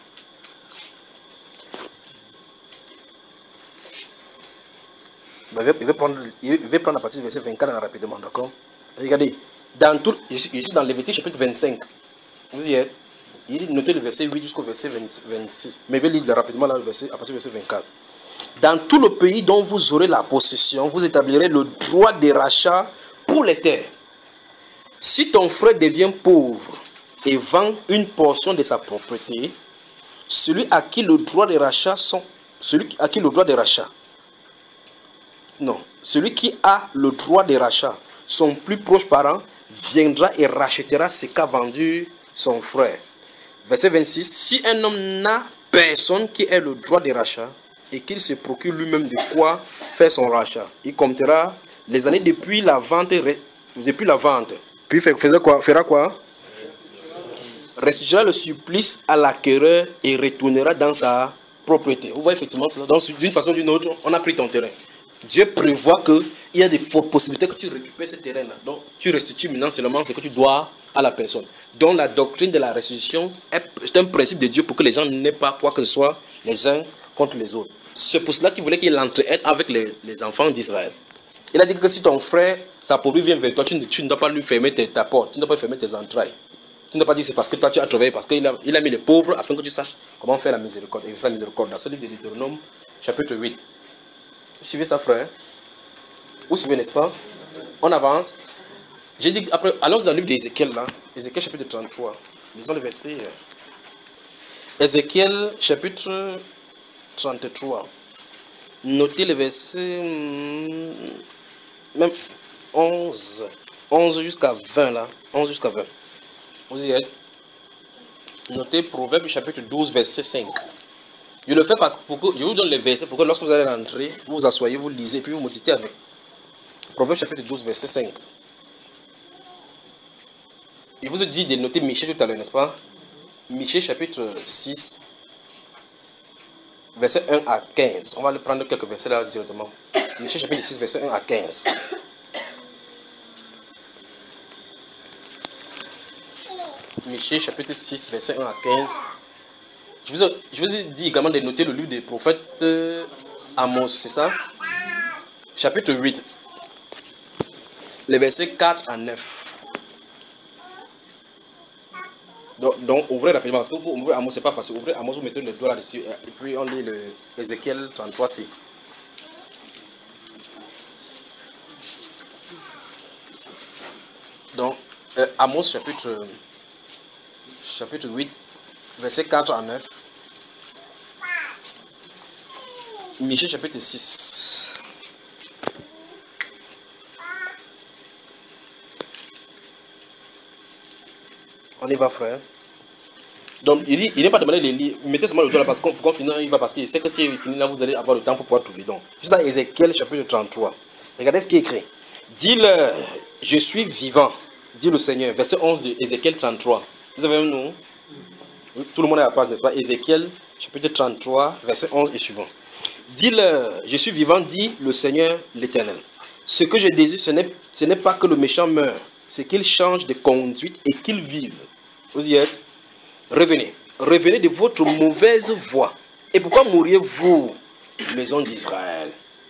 Il va prendre, il va prendre à partir du verset vingt-quatre rapidement, d'accord? Regardez, dans tout, je suis dans Lévitique chapitre vingt-cinq. Vous y êtes? Il dit, notez le verset huit jusqu'au verset vingt-six. Mais je vais lire rapidement là, le verset, à partir du verset vingt-quatre. Dans tout le pays dont vous aurez la possession, vous établirez le droit des rachats pour les terres. Si ton frère devient pauvre et vend une portion de sa propriété, celui à qui le droit des rachats sont, celui à qui le droit des rachats, non, celui qui a le droit des rachats, son plus proche parent viendra et rachètera ce qu'a vendu son frère. Verset vingt-six. Si un homme n'a personne qui ait le droit des rachats et qu'il se procure lui-même de quoi faire son rachat, il comptera les années depuis la vente, depuis la vente. Puis il quoi, fera quoi? Restituera le supplice à l'acquéreur et retournera dans sa propriété. Vous voyez effectivement cela. Donc d'une façon ou d'une autre, on a pris ton terrain. Dieu prévoit qu'il y a des possibilités que tu récupères ce terrain-là. Donc tu restitues maintenant seulement ce que tu dois à la personne. Donc la doctrine de la restitution est un principe de Dieu pour que les gens n'aient pas quoi que ce soit les uns contre les autres. C'est pour cela qu'il voulait qu'il entreaide avec les, les enfants d'Israël. Il a dit que si ton frère, sa pauvreté vient vers toi, tu ne, tu ne dois pas lui fermer tes, ta porte, tu ne dois pas fermer tes entrailles. Tu ne dois pas dire c'est parce que toi tu as travaillé, parce qu'il a, il a mis les pauvres afin que tu saches comment faire la miséricorde. Et c'est ça la miséricorde. Dans ce livre de Deutéronome, chapitre huit. Vous suivez ça, frère? Vous suivez, n'est-ce pas? On avance. J'ai dit, après, allons dans le livre d'Ézéchiel, là. Ézéchiel, chapitre trente-trois. Lisons le verset. Ézéchiel, chapitre trente-trois. Notez le verset. Même onze. onze jusqu'à vingt, là. onze jusqu'à vingt. Vous y êtes? Notez Proverbe, chapitre douze, verset cinq. Je le fais parce que pour que, je vous donne les versets pour que lorsque vous allez rentrer, vous vous asseyez, vous lisez, puis vous méditez avec. Proverbe chapitre douze, verset cinq. Il vous a dit de noter Michée tout à l'heure, n'est-ce pas? Michée chapitre six, verset un à quinze. On va aller prendre quelques versets là directement. Michée chapitre six, verset un à quinze. Michée chapitre six, verset un à quinze. Je vous, ai, je vous ai dit également de noter le livre des prophètes euh, Amos, c'est ça? Chapitre huit, les versets quatre à neuf. Donc, donc ouvrez rapidement, parce que vous ouvrez Amos, c'est pas facile. Ouvrez Amos, vous mettez le doigt là-dessus, et puis on lit le Ézéchiel trente-trois-ci. Donc, euh, Amos chapitre, chapitre huit, verset quatre à neuf. Michée chapitre six. On y va, frère. Donc, il n'est pas demandé de lire. Mettez seulement le doigt là parce qu'on finit, il va parce qu'il sait que si il finit là, vous allez avoir le temps pour pouvoir trouver. Donc, juste dans Ézéchiel chapitre trente-trois. Regardez ce qui est écrit. Dis-leur, je suis vivant, dit le Seigneur. Verset onze de Ézéchiel trente-trois. Vous avez un nom? Tout le monde est à la page, n'est-ce pas? Ézéchiel, chapitre trente-trois, verset onze et suivant. Dis-leur, je suis vivant, dit le Seigneur l'Éternel. Ce que je désire, ce n'est, ce n'est pas que le méchant meure, c'est qu'il change de conduite et qu'il vive. Vous y êtes? Revenez. Revenez de votre mauvaise voie. Et pourquoi mourriez-vous, maison d'Israël?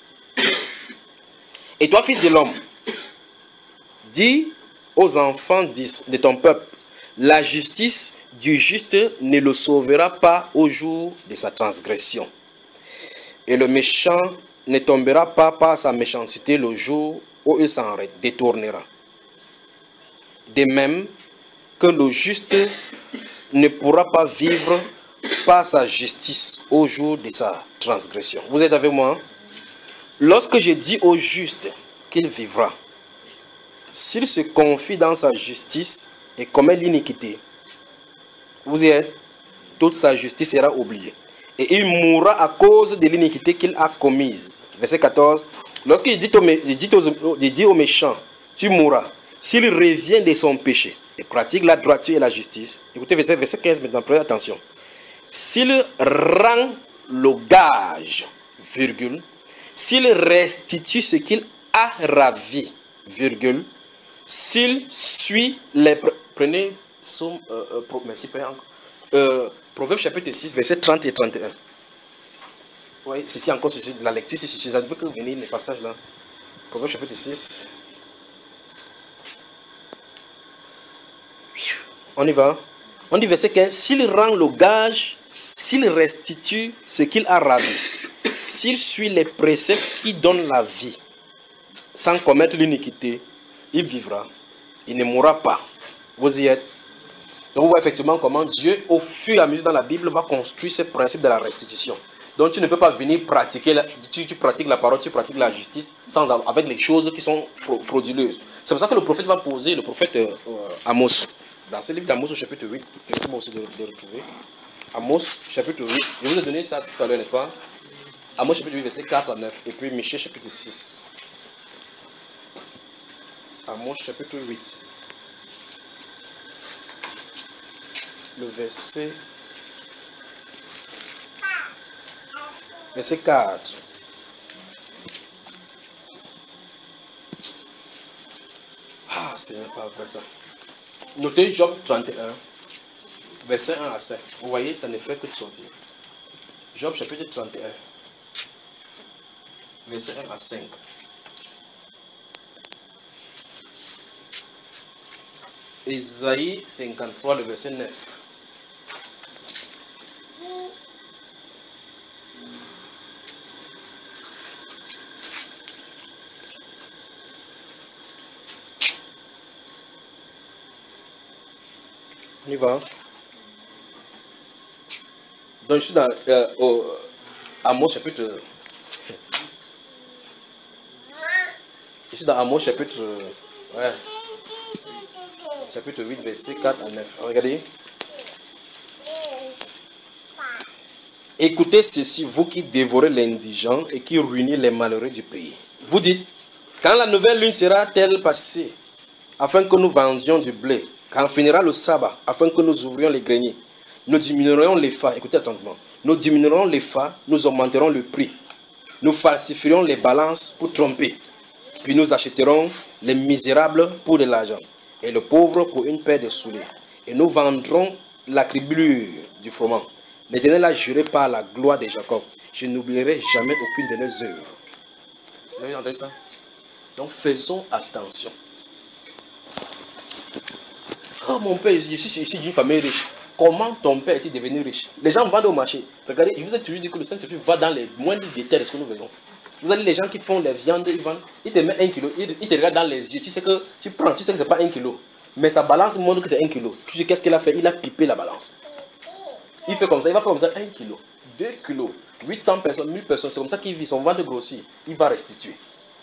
Et toi, fils de l'homme, dis aux enfants de ton peuple, la justice du juste ne le sauvera pas au jour de sa transgression. Et le méchant ne tombera pas par sa méchanceté le jour où il s'en détournera. De même que le juste ne pourra pas vivre par sa justice au jour de sa transgression. Vous êtes avec moi? Lorsque je dis au juste qu'il vivra, s'il se confie dans sa justice et commet l'iniquité, vous y êtes, toute sa justice sera oubliée. Et il mourra à cause de l'iniquité qu'il a commise. Verset quatorze. Lorsque je dis au, je dis aux, je dis aux méchants, tu mourras, s'il revient de son péché et pratique la droiture et la justice. Écoutez verset, verset quinze maintenant, prenez attention. S'il rend le gage, virgule, s'il restitue ce qu'il a ravi, virgule, s'il suit les... Prenez... Somme, euh, euh, pro, merci Père. Euh, Proverbe chapitre six, verset trente et trente et un. Oui, ceci encore, ceci, la lecture, c'est suffisant. Je veux que vous veniez les passages là. Proverbe chapitre six. On y va. On dit verset quinze. S'il rend le gage, s'il restitue ce qu'il a ravi, s'il suit les préceptes qui donnent la vie, sans commettre l'iniquité, il vivra. Il ne mourra pas. Vous y êtes. Donc, vous voyez effectivement comment Dieu, au fur et à mesure dans la Bible, va construire ce principe de la restitution. Donc, tu ne peux pas venir pratiquer, la, tu, tu pratiques la parole, tu pratiques la justice sans, avec les choses qui sont frauduleuses. C'est pour ça que le prophète va poser, le prophète euh, Amos, dans ce livre d'Amos au chapitre huit, permettez-moi aussi de le retrouver. Amos, chapitre huit, je vous ai donné ça tout à l'heure, n'est-ce pas? Amos, chapitre huit, verset quatre à neuf, et puis Michée, chapitre six. Amos, chapitre huit. Le verset, verset quatre. Ah, c'est pas vrai ça. Notez Job trente et un, verset un à cinq. Vous voyez, ça ne fait que de sortir. Job chapitre trente et un, verset un à cinq. Ésaïe cinquante-trois, le verset neuf. On y va. Donc je suis dans euh, au, Amos chapitre. Je suis dans Amos chapitre. Ouais. Chapitre huit, verset quatre à neuf. Regardez. Écoutez ceci, vous qui dévorez l'indigent et qui ruinez les malheureux du pays. Vous dites, quand la nouvelle lune sera-t-elle passée, afin que nous vendions du blé? Quand finira le sabbat, afin que nous ouvrions les greniers? Nous diminuerons les fa. Écoutez attentivement. Nous diminuerons les fa, nous augmenterons le prix. Nous falsifierons les balances pour tromper. Puis nous achèterons les misérables pour de l'argent et le pauvre pour une paire de souliers. Et nous vendrons la criblure du froment. L'Éternel a juré par la gloire de Jacob. Je n'oublierai jamais aucune de leurs œuvres. Vous avez entendu ça? Donc faisons attention. Oh mon père, je suis ici d'une famille riche. Comment ton père est-il devenu riche? Les gens vendent au marché. Regardez, je vous ai toujours dit que le Saint-Esprit va dans les moindres détails de ce que nous faisons. Vous avez les gens qui font les viandes, ils vendent, ils te mettent un kilo, ils, ils te regardent dans les yeux. Tu sais que tu prends, tu sais que ce n'est pas un kilo. Mais sa balance montre que c'est un kilo. Tu sais qu'est-ce qu'il a fait? Il a pipé la balance. Il fait comme ça, il va faire comme ça un kilo, deux kilos, huit cents personnes, mille personnes. C'est comme ça qu'il vit. Son ventre grossit. Il va restituer.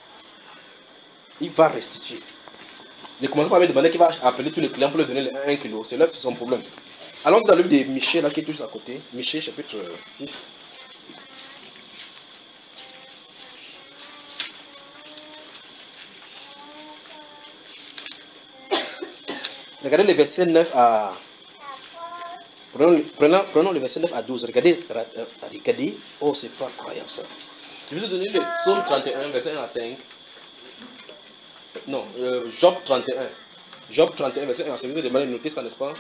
Il va restituer. Ne commencez pas à me demander qu'il va appeler tous les clients pour leur donner un kilo. C'est là que c'est son problème. Allons dans le livre de Michée, là, qui est juste à côté. Michée, chapitre six. Regardez le verset neuf à... Prenons, prenons, prenons le verset neuf à douze. Regardez, regardez. Oh, c'est pas incroyable ça. Je vous ai donné le psaume trente et un, verset un à cinq. Non, euh, Job trente et un. Job trente et un, verset un à cinq. Vous avez demandé de noter ça, n'est-ce pas?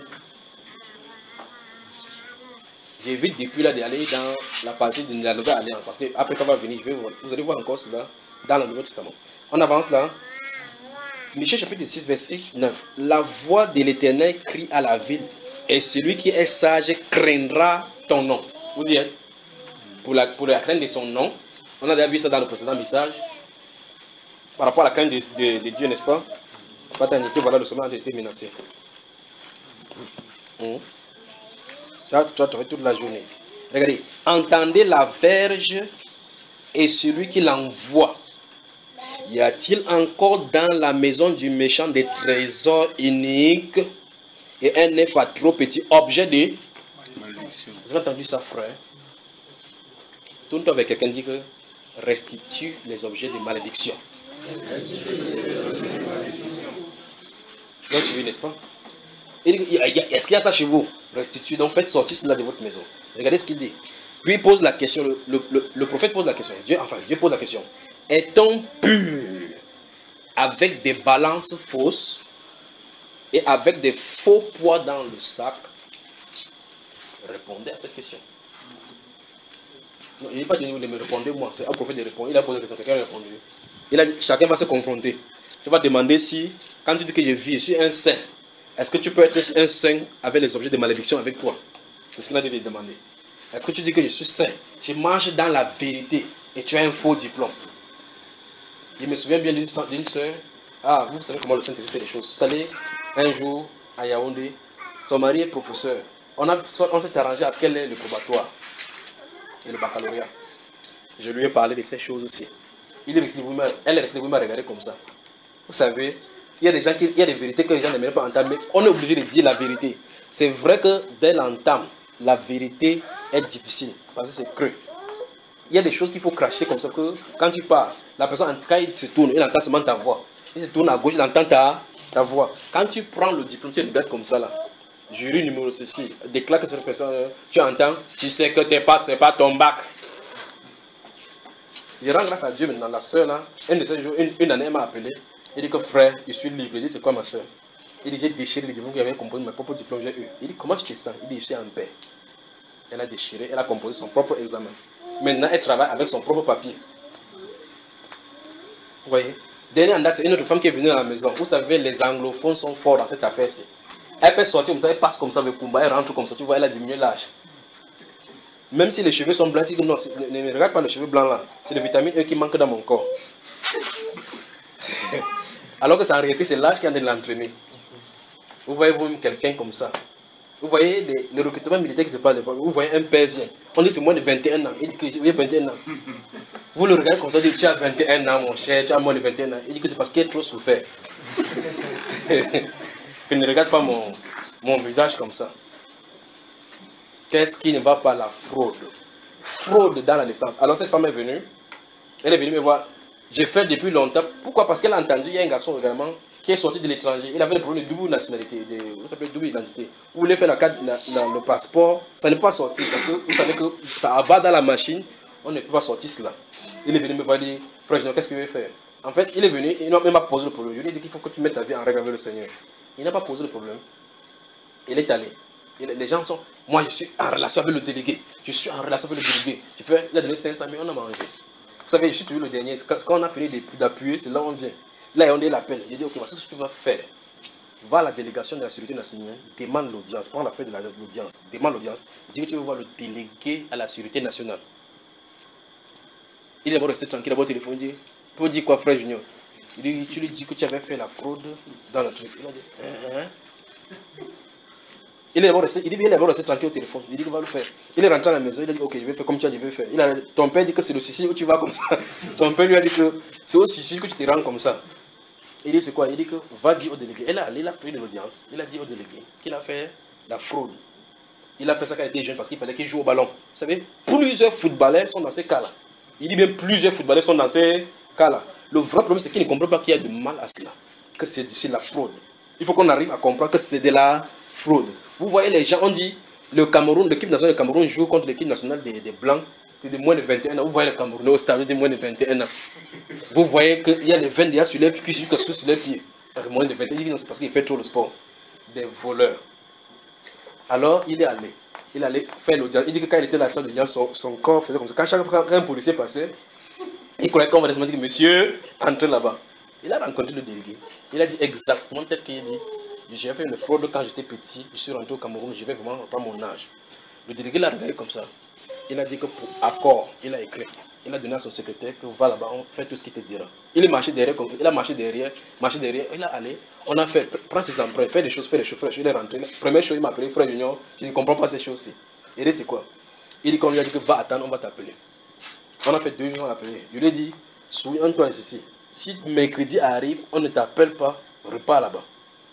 J'évite depuis là d'aller dans la partie de la nouvelle alliance. Parce qu'après qu'on va venir, je vais vous, vous allez voir encore cela dans le Nouveau Testament. On avance là. Michée chapitre six, verset neuf. La voix de l'Éternel crie à la ville. Et celui qui est sage craindra ton nom. Vous dites, pour la, pour la crainte de son nom, on a déjà vu ça dans le précédent message, par rapport à la crainte de, de, de Dieu, n'est-ce pas? Paternité, voilà, le sommet a été menacé. Hum. Tu as trouvé toute la journée. Regardez, entendez la verge et celui qui l'envoie. Y a-t-il encore dans la maison du méchant des trésors uniques et un œuf à trop petit, objet de malédiction? Vous avez entendu ça, frère? Tourne-toi avec quelqu'un dit que restitue les objets de malédiction. Vous avez suivi, n'est-ce pas? Est-ce qu'il y a ça chez vous? Restitue, donc faites sortir cela de votre maison. Regardez ce qu'il dit. Puis il pose la question, le, le, le, le prophète pose la question. Dieu, enfin, Dieu pose la question. Est-on pur avec des balances fausses et avec des faux poids dans le sac? Répondez à cette question. Non, il n'est pas dit de me répondre moi, c'est un prophète de répondre. Il a posé la question, quelqu'un a répondu. Il a dit, chacun va se confronter. Tu vas demander si, quand tu dis que je vis, je suis un saint, est-ce que tu peux être un saint avec les objets de malédiction avec toi? C'est ce qu'il a dit de demander. Est-ce que tu dis que je suis saint, je marche dans la vérité et tu as un faux diplôme? Je me souviens bien d'une soeur. Ah, vous savez comment le Saint-Esprit fait les choses. Vous savez, un jour, à Yaoundé, son mari est professeur. On, a, on s'est arrangé à ce qu'elle ait le probatoire et le baccalauréat. Je lui ai parlé de ces choses aussi. Il est resté, elle est restée, vous m'avez regardé comme ça. Vous savez, il y a des gens qui, il y a des vérités que les gens n'aimeraient pas entendre, mais on est obligé de dire la vérité. C'est vrai que dès l'entame, la vérité est difficile parce que c'est creux. Il y a des choses qu'il faut cracher comme ça que quand tu parles, la personne, quand il se tourne, il entend seulement ta voix. Il se tourne à gauche, il entend ta, ta voix. Quand tu prends le diplôme, tu regardes comme ça là. Jury numéro ceci, déclare que cette personne, tu entends, tu sais que t'es pas, c'est pas ton bac. Je rends grâce à Dieu maintenant, la soeur là, un de ces jours, une, une année elle m'a appelé, il dit que frère, je suis libre. Il dit c'est quoi ma soeur? Il dit j'ai déchiré le diplôme que j'avais composé, mon propre diplôme j'ai eu. Il dit comment je te sens? Il dit je suis en paix. Elle a déchiré, elle a composé son propre examen. Maintenant elle travaille avec son propre papier. Vous voyez? Dernière en date, c'est une autre femme qui est venue à la maison. Vous savez, les anglophones sont forts dans cette affaire-ci. Elle peut sortir comme ça, elle passe comme ça avec Kumba, elle rentre comme ça, tu vois, elle a diminué l'âge. Même si les cheveux sont blancs, tu dis non, ne, ne regarde pas les cheveux blancs là. C'est le vitamine E qui manque dans mon corps. Alors que ça en réalité, c'est l'âge qui a de l'entraîner. Vous voyez vous-même quelqu'un comme ça. Vous voyez les, les recrutements militaires qui se passent. Vous voyez un père vient. On dit c'est moins de vingt et un ans. Il dit que j'ai vingt et un ans. Vous le regardez comme ça, il dit tu as vingt et un ans mon cher, tu as moins de vingt et un ans. Il dit que c'est parce qu'il a trop souffert. Je ne regarde pas mon, mon visage comme ça. Qu'est-ce qui ne va pas? La fraude. Fraude dans la naissance. Alors cette femme est venue. Elle est venue me voir. J'ai fait depuis longtemps. Pourquoi? Parce qu'elle a entendu, il y a un garçon également qui est sorti de l'étranger. Il avait le problème de double nationalité, de, vous savez, double identité. Vous voulez faire la carte, la, la, le passeport, ça ne peut pas sortir parce que vous savez que ça abat dans la machine, on ne peut pas sortir cela. Il est venu me voir et dire, frère, qu'est-ce qu'il veut faire? En fait, il est venu, il m'a posé le problème. Je lui ai dit qu'il faut que tu mettes ta vie en règle avec le Seigneur. Il n'a pas posé le problème. Il est allé. Et les gens sont, moi je suis en relation avec le délégué. Je suis en relation avec le délégué. Je fais, il a donné cinq cent mille, on a mangé. Vous savez, je suis toujours le dernier. Quand on a fini d'appuyer, c'est là où on vient. Là, on est l'appel. Il dit, ok, c'est ce que tu vas faire. Va à la délégation de la sécurité nationale, demande l'audience, prends la feuille de l'audience, demande l'audience, dis que tu veux voir le délégué à la sécurité nationale. Il est d'abord resté tranquille, d'abord téléphoné, il dit, tu dire quoi, frère Junior? Il dit, tu lui dis que tu avais fait la fraude dans le truc. Il a dit, hein, hein? Il est d'abord resté, il dit, il est d'abord resté tranquille au téléphone. Il dit qu'il va le faire. Il est rentré à la maison, il a dit, ok, je vais faire comme tu as dit, je vais faire. Il a, ton père dit que c'est le suicide où tu vas comme ça. Son père lui a dit que c'est au suicide que tu te rends comme ça. Il dit, c'est quoi? Il dit que va dire au délégué. Elle a, il a pris de l'audience. Il a dit au délégué qu'il a fait la fraude. Il a fait ça quand il était jeune parce qu'il fallait qu'il joue au ballon. Vous savez, plusieurs footballeurs sont dans ces cas-là. Il dit bien plusieurs footballeurs sont dans ces cas-là. Le vrai problème, c'est qu'il ne comprend pas qu'il y a du mal à cela. Que c'est la fraude. Il faut qu'on arrive à comprendre que c'est de la fraude. Vous voyez les gens, on dit, le Cameroun, l'équipe nationale du Cameroun joue contre l'équipe nationale des, des Blancs de moins de vingt et un ans. Vous voyez le Camerounais au stade de moins de vingt et un ans. Vous voyez qu'il y a les veines déjà sur les pieds, jusqu'à sur les pieds. Moins de vingt et un ans, c'est parce qu'il fait trop le sport. Des voleurs. Alors, il est allé. Il allait faire l'audience. Il dit que quand il était dans la salle d'audience, son, son corps faisait comme ça. Quand chaque fois qu'un policier passait, il connaît qu'on va dire, monsieur, entrez là-bas. Il a rencontré le délégué. Il a dit exactement tel qu'il a dit. J'ai fait une fraude quand j'étais petit. Je suis rentré au Cameroun. Je vais vraiment reprendre mon âge. Le délégué l'a regardé comme ça. Il a dit que pour accord, il a écrit. Il a donné à son secrétaire que va là-bas, on fait tout ce qu'il te dira. Il est marché derrière, il a marché derrière, marché derrière, il est allé. On a fait, prends ses emprunts, fait des choses, fait des choses, frère. Il est rentré. Première chose, il m'a appelé, frère d'union. Je ne comprends pas ces choses-ci. Et là, c'est quoi? Il dit qu'on lui a dit que va attendre, on va t'appeler. On a fait deux jours, on l'a appelé. Je lui ai dit, souviens-toi ceci. Si mercredi arrive, on ne t'appelle pas, repars là-bas.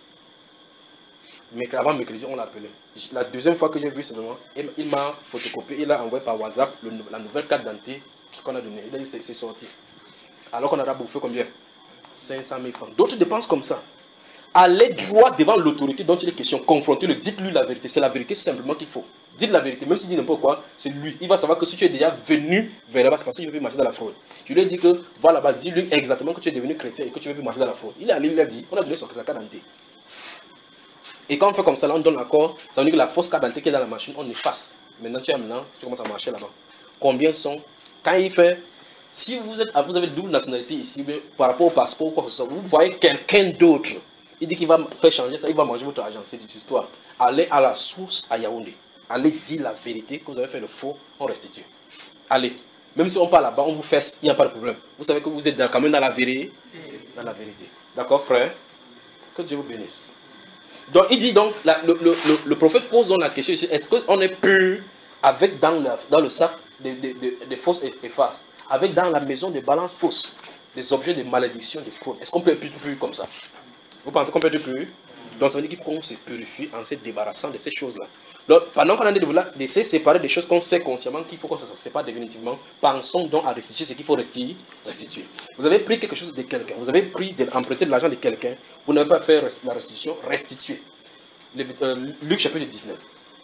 Mais avant mercredi, on l'a appelé. La deuxième fois que j'ai vu ce moment, il m'a photocopié, il a envoyé par WhatsApp le, la nouvelle carte d'identité qu'on a donnée. Il a dit c'est sorti. Alors qu'on a bouffé combien? cinq cent mille francs. D'autres dépensent comme ça. Allez droit devant l'autorité dont il est question. Confrontez-le, dites-lui la vérité. C'est la vérité simplement qu'il faut. Dites la vérité, même s'il dit n'importe quoi, c'est lui. Il va savoir que si tu es déjà venu vers là-bas, c'est parce que tu veux marcher dans la fraude. Je lui ai dit que va là-bas, dis-lui exactement que tu es devenu chrétien et que tu veux marcher dans la fraude. Il est allé, il a dit, on a donné son carte d'identité. Et quand on fait comme ça, là, on donne l'accord, ça veut dire que la fausse carte d'identité qui est dans la machine, on efface. Maintenant, tu as maintenant, si tu commences à marcher là-bas, combien sont, quand il fait, si vous, êtes, vous avez double nationalité ici, mais par rapport au passeport ou quoi que ce soit, vous voyez quelqu'un d'autre, il dit qu'il va faire changer ça, il va manger votre argent, c'est une histoire. Allez à la source à Yaoundé. Allez dire la vérité, que vous avez fait le faux, on restitue. Allez. Même si on part là-bas, on vous fesse, il n'y a pas de problème. Vous savez que vous êtes quand même dans la vérité. Dans la vérité. D'accord, frère? Que Dieu vous bénisse. Donc, il dit donc, la, le, le, le, le prophète pose donc la question ici, est-ce qu'on est pur avec dans, la, dans le sac des de, de, de fausses effaces, avec dans la maison des balances fausses, des objets de malédiction, de fraude? Est-ce qu'on peut être plus, plus comme ça? Vous pensez qu'on peut être plus? Donc, ça veut dire qu'il faut qu'on se purifie en se débarrassant de ces choses-là. Donc, pendant qu'on a de se séparer des choses qu'on sait consciemment qu'il faut qu'on se sépare définitivement, pensons donc à restituer ce qu'il faut restituer. Vous avez pris quelque chose de quelqu'un, vous avez pris de, emprunté de l'argent de quelqu'un, vous n'avez pas fait la restitution, restituez. Le, euh, Luc chapitre dix-neuf.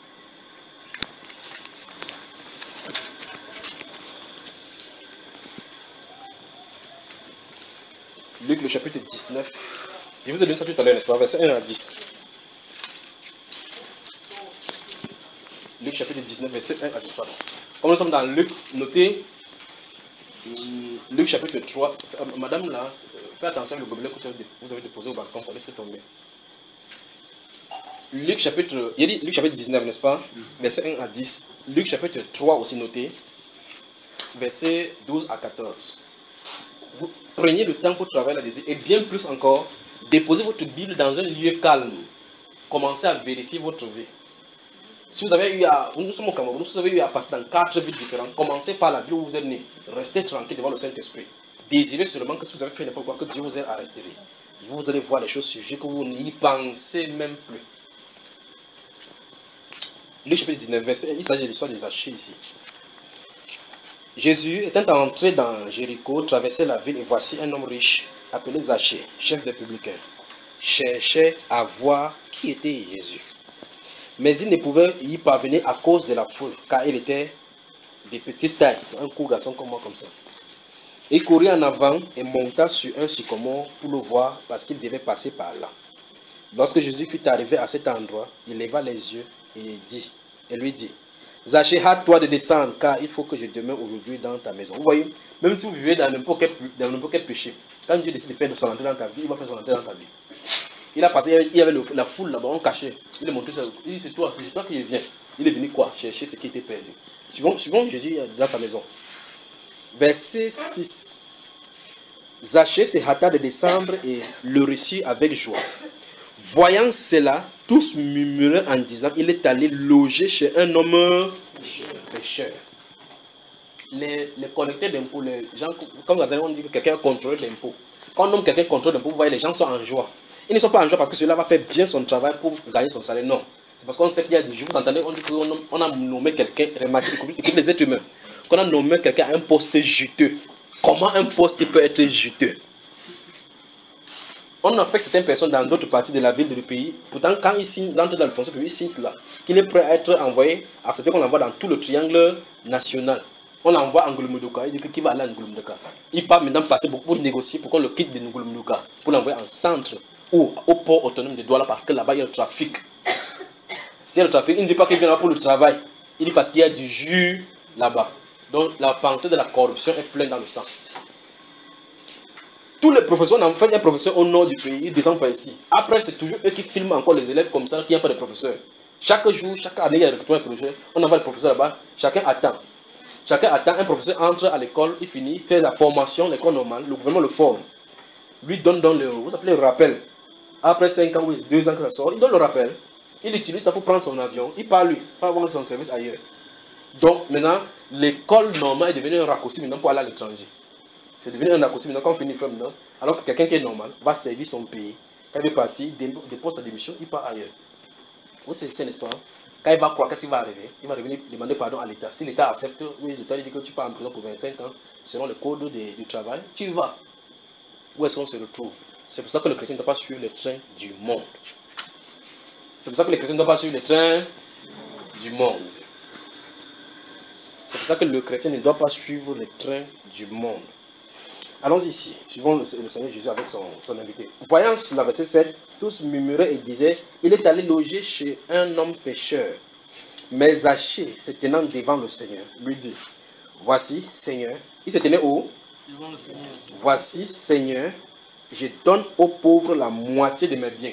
Luc le chapitre dix-neuf. Je vous ai donné ça tout à l'heure, n'est-ce pas? Verset un à dix. Luc chapitre dix-neuf, verset un à dix. Pardon. Comme nous sommes dans Luc, notez Luc chapitre trois. Madame là, faites attention au gobelet que vous avez déposé au balcon, ça laisse tomber. Luc chapitre, il dit Luc chapitre dix-neuf, n'est-ce pas? Verset un à dix. Luc chapitre trois aussi noté. Verset douze à quatorze. Vous prenez le temps pour travailler là-dedans et bien plus encore, déposez votre Bible dans un lieu calme. Commencez à vérifier votre vie. Si vous avez eu à, nous sommes au Cameroun, si vous avez eu à passer dans quatre villes différentes, commencez par la ville où vous êtes né. Restez tranquille devant le Saint-Esprit. Désirez seulement que si vous avez fait n'importe quoi, que Dieu vous aide à rester. Vous allez voir les choses sujets que vous n'y pensez même plus. Luc chapitre dix-neuf, verset un, il s'agit de l'histoire des Zachée ici. Jésus, étant entré dans Jéricho, traversait la ville et voici un homme riche, appelé Zachée, chef des publicains, cherchait à voir qui était Jésus. Mais il ne pouvait y parvenir à cause de la foule, car il était de petite taille, un court garçon comme moi, comme ça. Il courit en avant et monta sur un sycomore pour le voir, parce qu'il devait passer par là. Lorsque Jésus fut arrivé à cet endroit, il leva les yeux et, dit, et lui dit, Zachée, hâte-toi de descendre, car il faut que je demeure aujourd'hui dans ta maison. Vous voyez, même si vous vivez dans n'importe quel, dans n'importe quel péché, quand Dieu décide de faire son entrée dans ta vie, il va faire son entrée dans ta vie. Il a passé, il y avait le, la foule là-bas, on cachait. Il est monté ça. Il dit, c'est toi, c'est toi qui vient. Il est venu quoi? Chercher ce qui était perdu. Suivons, suivons Jésus dans sa maison. Verset six. Zachée se hâta de descendre et le reçut avec joie. Voyant cela, tous murmuraient en disant, il est allé loger chez un homme pécheur. Les, les collecteurs d'impôts, les gens, comme on dit que quelqu'un contrôle l'impôt. Quand on nomme quelqu'un contrôle l'impôt, vous voyez, les gens sont en joie. Ils ne sont pas en joie parce que cela va faire bien son travail pour gagner son salaire. Non. C'est parce qu'on sait qu'il y a des jours, vous entendez, on dit qu'on on a nommé quelqu'un, remarquez les êtres humains, qu'on a nommé quelqu'un à un poste juteux. Comment un poste peut être juteux? On a fait certaines personnes dans d'autres parties de la ville, du pays. Pourtant, quand ils, signent, ils entrent dans le fonction public, ils signent cela. Qu'il est prêt à être envoyé, à ce fait qu'on l'envoie dans tout le triangle national. On l'envoie à Ngouloumoudouka. Il dit qui va aller à Ngouloumoudouka. Il part maintenant passer beaucoup pour négocier pour qu'on le quitte de Ngouloumoudouka. Pour l'envoyer en centre ou au port autonome de Douala parce que là-bas il y a le trafic. S'il y a le trafic, il ne dit pas qu'il vient là pour le travail. Il dit parce qu'il y a du jus là-bas. Donc la pensée de la corruption est pleine dans le sang. Tous les professeurs, en fait, il y a un professeur au nord du pays, ils descendent par ici. Après, c'est toujours eux qui filment encore les élèves comme ça, qui n'ont pas de professeurs. Chaque jour, chaque année, il y a un professeur. On envoie le professeur là-bas, chacun attend. Chacun attend, un professeur entre à l'école, il finit, il fait la formation, l'école normale, le gouvernement le forme. Lui donne dans le, vous appelez le rappel. Après cinq ans ou deux ans que ça sort, il donne le rappel. Il utilise ça pour prendre son avion, il part lui, pas avoir son service ailleurs. Donc maintenant, l'école normale est devenue un raccourci maintenant pour aller à l'étranger. C'est devenu un raccourci maintenant quand on finit maintenant. Alors que quelqu'un qui est normal va servir son pays. Quand il est parti, dépose sa démission, il part ailleurs. Vous savez, n'est-ce pas? Quand il va croire qu'est-ce qui va arriver, il va revenir demander pardon à l'État. Si l'État accepte, oui, l'État dit que tu pars en prison pour vingt-cinq ans, selon le code de, du travail, tu y vas. Où est-ce qu'on se retrouve? C'est pour ça que le chrétien ne doit pas suivre le train du monde. C'est pour ça que les chrétiens ne doivent pas suivre le train du monde. C'est pour ça que le chrétien ne doit pas suivre le train du monde. Allons ici, suivons le, le Seigneur Jésus avec son, son invité. Voyant cela, verset sept, tous murmuraient et disaient, il est allé loger chez un homme pécheur. Mais Zachée, se tenant devant le Seigneur, lui dit, voici, Seigneur, il se tenait où? Devant le Seigneur. Voici, Seigneur, je donne aux pauvres la moitié de mes biens.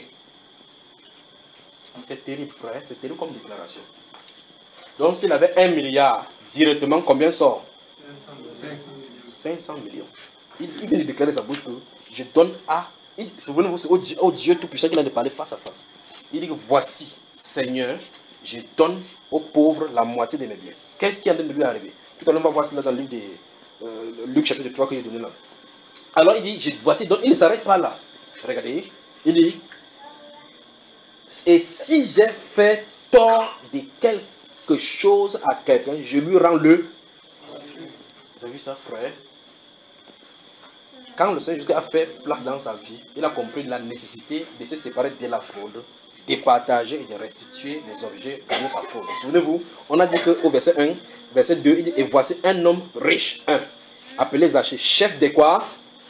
C'est terrible, frère, c'est terrible comme déclaration. Donc, s'il avait un milliard, directement, combien sort? cinq cents millions. Il, il vient de déclarer sa bouche que je donne à. Souvenez-vous, c'est au Dieu, au Dieu Tout-Puissant qu'il a de parler face à face. Il dit que voici, Seigneur, je donne aux pauvres la moitié de mes biens. Qu'est-ce qui est en train de lui arriver? Tout à l'heure, on va voir cela dans le livre de euh, Luc, chapitre trois, que j'ai donné là. Alors, il dit, je, voici, donc il ne s'arrête pas là. Regardez, il dit, et si j'ai fait tort de quelque chose à quelqu'un, je lui rends le. Vous avez vu ça, frère? Quand le Seigneur Jésus a fait place dans sa vie, il a compris la nécessité de se séparer de la fraude, de partager et de restituer les objets gagnés par fraude. Souvenez-vous, on a dit qu'au verset un, verset deux, il dit, et voici un homme riche, un, appelé Zachée, chef de quoi?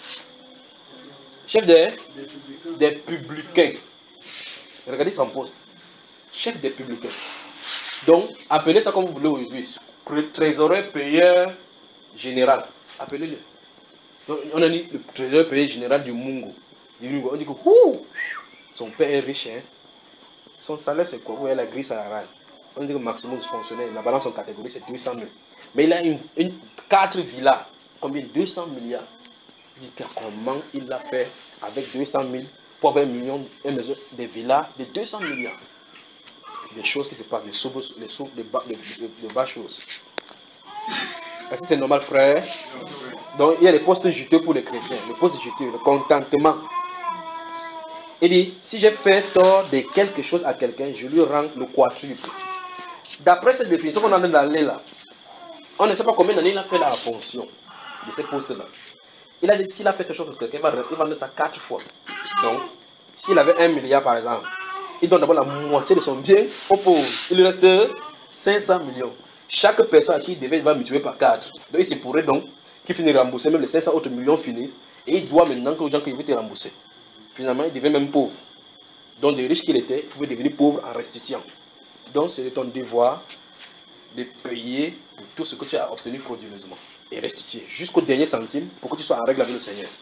Chef des, des publicains. Regardez son poste. Chef des publicains. Donc, appelez ça comme vous voulez aujourd'hui. Trésorier, payeur général. Appelez-le. Donc, on a dit le trésorier payeur général du Mungo. Du Mungo. On dit que ouh, son père est riche. Hein? Son salaire, c'est quoi? Vous voyez la grille salariale. On dit que le maximum de fonctionnaire, la balance en catégorie, c'est deux cent mille. Mais il a une, une, quatre villas. Combien? deux cents milliards. Il dit que comment il a fait avec deux cent mille pour avoir un million, une maison, des villas de deux cents milliards. Des choses qui se passent, des sous, des sous, des bas, des, des, des bas choses. Est-ce que c'est normal, frère? Donc, il y a les postes juteux pour les chrétiens, les postes juteux, le contentement. Il dit, si j'ai fait tort de quelque chose à quelqu'un, je lui rends le quadruple. D'après cette définition qu'on a d'aller là, on ne sait pas combien d'années il a fait la fonction de ces postes-là. Il a dit, s'il a fait quelque chose pour quelqu'un, il va, il va donner ça quatre fois. Donc, s'il avait un milliard par exemple, il donne d'abord la moitié de son bien aux pauvres. Il lui reste cinq cents millions. Chaque personne à qui il devait, il va multiplier par quatre. Donc, il se pourrait donc qu'il finisse de rembourser, même les cinq cents autres millions finissent. Et il doit maintenant que aux gens qui veulent te rembourser. Finalement, il devient même pauvre. Donc, des riches qu'il était, il pouvait devenir pauvre en restituant. Donc, c'est ton devoir de payer pour tout ce que tu as obtenu frauduleusement. Et restituer jusqu'au dernier centime pour que tu sois en règle avec le Seigneur.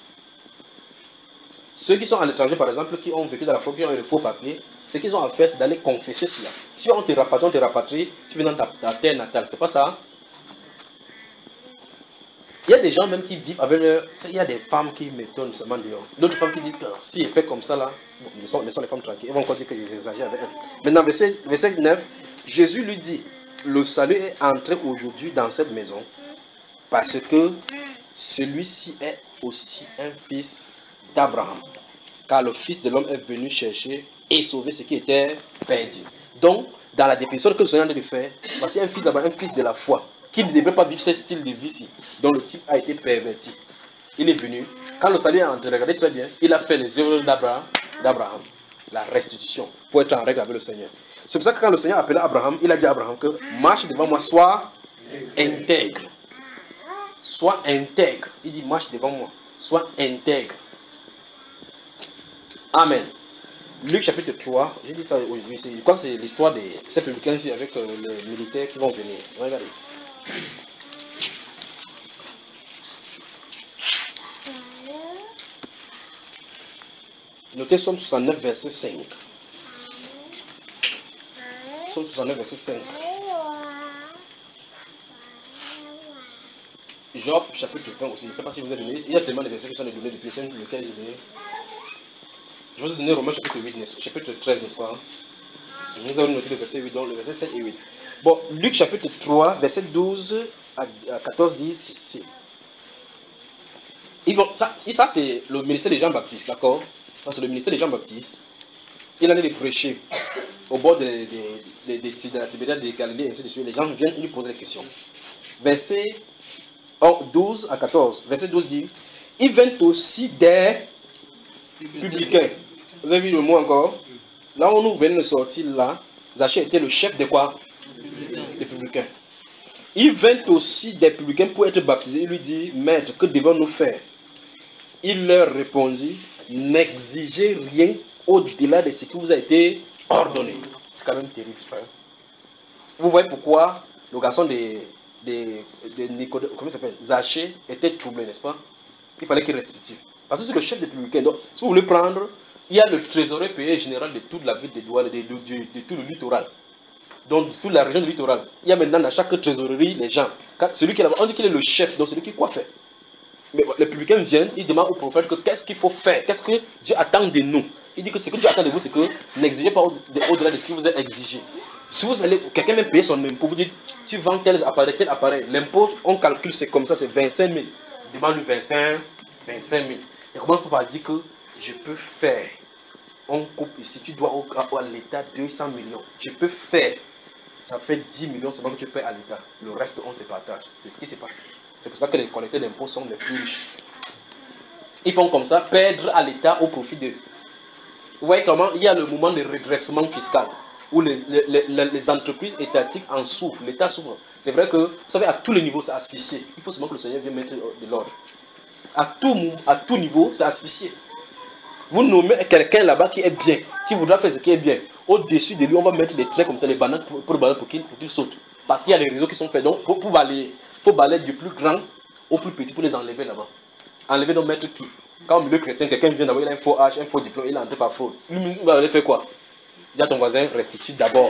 Ceux qui sont à l'étranger, par exemple, qui ont vécu dans la fraude, qui ont eu le faux papier, ce qu'ils ont à faire, c'est d'aller confesser cela. Si on te rapatrie, on te rapatrie, tu viens dans ta, ta terre natale, c'est pas ça? Il y a des gens même qui vivent avec leur... Il y a des femmes qui m'étonnent seulement dehors. D'autres femmes qui disent que si elles font comme ça là, bon, laissons, laissons les femmes tranquilles, elles vont encore dire que j'exagère avec elles. Maintenant, verset, verset neuf, Jésus lui dit, le salut est entré aujourd'hui dans cette maison parce que celui-ci est aussi un fils d'Abraham. Car le Fils de l'homme est venu chercher et sauver ce qui était perdu. Donc, dans la définition que le Seigneur a de faire, voici un fils d'Abraham, un fils de la foi, qui ne devrait pas vivre ce style de vie-ci, dont le type a été perverti. il est venu. Quand le salut est entré, regardez très bien, il a fait les œuvres d'Abraham, d'Abraham, la restitution, pour être en règle avec le Seigneur. C'est pour ça que quand le Seigneur appelait Abraham, il a dit à Abraham que marche devant moi, sois intègre. Sois intègre. Il dit marche devant moi, sois intègre. Amen. Luc chapitre trois, j'ai dit ça aujourd'hui, je crois que c'est l'histoire des ces publicains ici avec euh, les militaires qui vont venir. Regardez. Notez Somme soixante-neuf, verset cinq. Somme soixante-neuf, verset cinq. Job, chapitre vingt aussi. Je ne sais pas si vous avez donné. Il y a tellement de versets qui sont donnés depuis cinq, lequel je vais. Je vais vous donner Romains chapitre huit, chapitre treize, n'est-ce pas? Nous avons noté le verset huit, donc le verset sept et huit. Bon, Luc chapitre trois, verset douze à quatorze, dit ceci. Ça, ça c'est le ministère de Jean-Baptiste, d'accord? Ça, c'est le ministère de Jean-Baptiste. Il allait les prêcher au bord de, de, de, de, de la Tibériade de Galilée, et ainsi de suite. Les gens viennent, ils lui posent des questions. Verset douze à quatorze. Verset douze dit, ils viennent aussi des publicains. Vous avez vu le mot encore? Là où nous venons de sortir, là, Zachée était le chef de quoi? Des publicains. Ils viennent aussi des publicains pour être baptisés. Il lui dit, maître, que devons-nous faire? Il leur répondit, n'exigez rien au-delà de ce qui vous a été ordonné. C'est quand même terrible, frère. Vous voyez pourquoi le garçon de, de, de Nicodème, comment il s'appelle, Zachée, était troublé, n'est-ce pas? Il fallait qu'il restitue. Parce que c'est le chef des publicains. Donc, si vous voulez prendre, il y a le trésorier payé général de toute la ville de Douala, de, de, de, de tout le littoral. Donc, de toute la région du littoral. Il y a maintenant dans chaque trésorerie les gens. Quand celui qui est là-bas, on dit qu'il est le chef, donc celui qui quoi faire. Mais les publicains viennent, ils demandent au prophète que qu'est-ce qu'il faut faire, qu'est-ce que Dieu attend de nous. Il dit que ce que Dieu attend de vous, c'est que n'exigez pas au-delà de ce que vous êtes exigé. Si vous allez, quelqu'un même payer son impôt, vous dites, tu vends tel appareil, tel appareil, l'impôt, on calcule, c'est comme ça, c'est vingt-cinq mille. Demande-lui vingt-cinq, vingt-cinq mille. Et commence par dire que je peux faire, on coupe ici, tu dois au, à l'État deux cents millions. Je peux faire, ça fait dix millions seulement que tu paies à l'État. Le reste, on se partage. C'est ce qui s'est passé. C'est pour ça que les collecteurs d'impôts sont les plus riches. Ils font comme ça, perdre à l'État au profit d'eux. Vous voyez comment il y a le moment de redressement fiscal, où les, les, les, les entreprises étatiques en souffrent, l'État souffre. C'est vrai que, vous savez, à tous les niveaux, c'est asphyxié. Il faut seulement que le Seigneur vienne mettre de l'ordre. À tout, à tout niveau, c'est asphyxié. Vous nommez quelqu'un là-bas qui est bien, qui voudra faire ce qui est bien. Au-dessus de lui, on va mettre des traits comme ça, des bananes pour, pour, pour qu'il qu'il saute. Parce qu'il y a des réseaux qui sont faits. Donc, pour, pour balayer, il faut balayer du plus grand au plus petit pour les enlever là-bas. Enlever donc mettre qui? Quand au milieu chrétien, quelqu'un vient d'abord, il a un faux H, un faux diplôme, il est entré par fraude. Lui, il va aller faire quoi? Dis à ton voisin, restitue d'abord.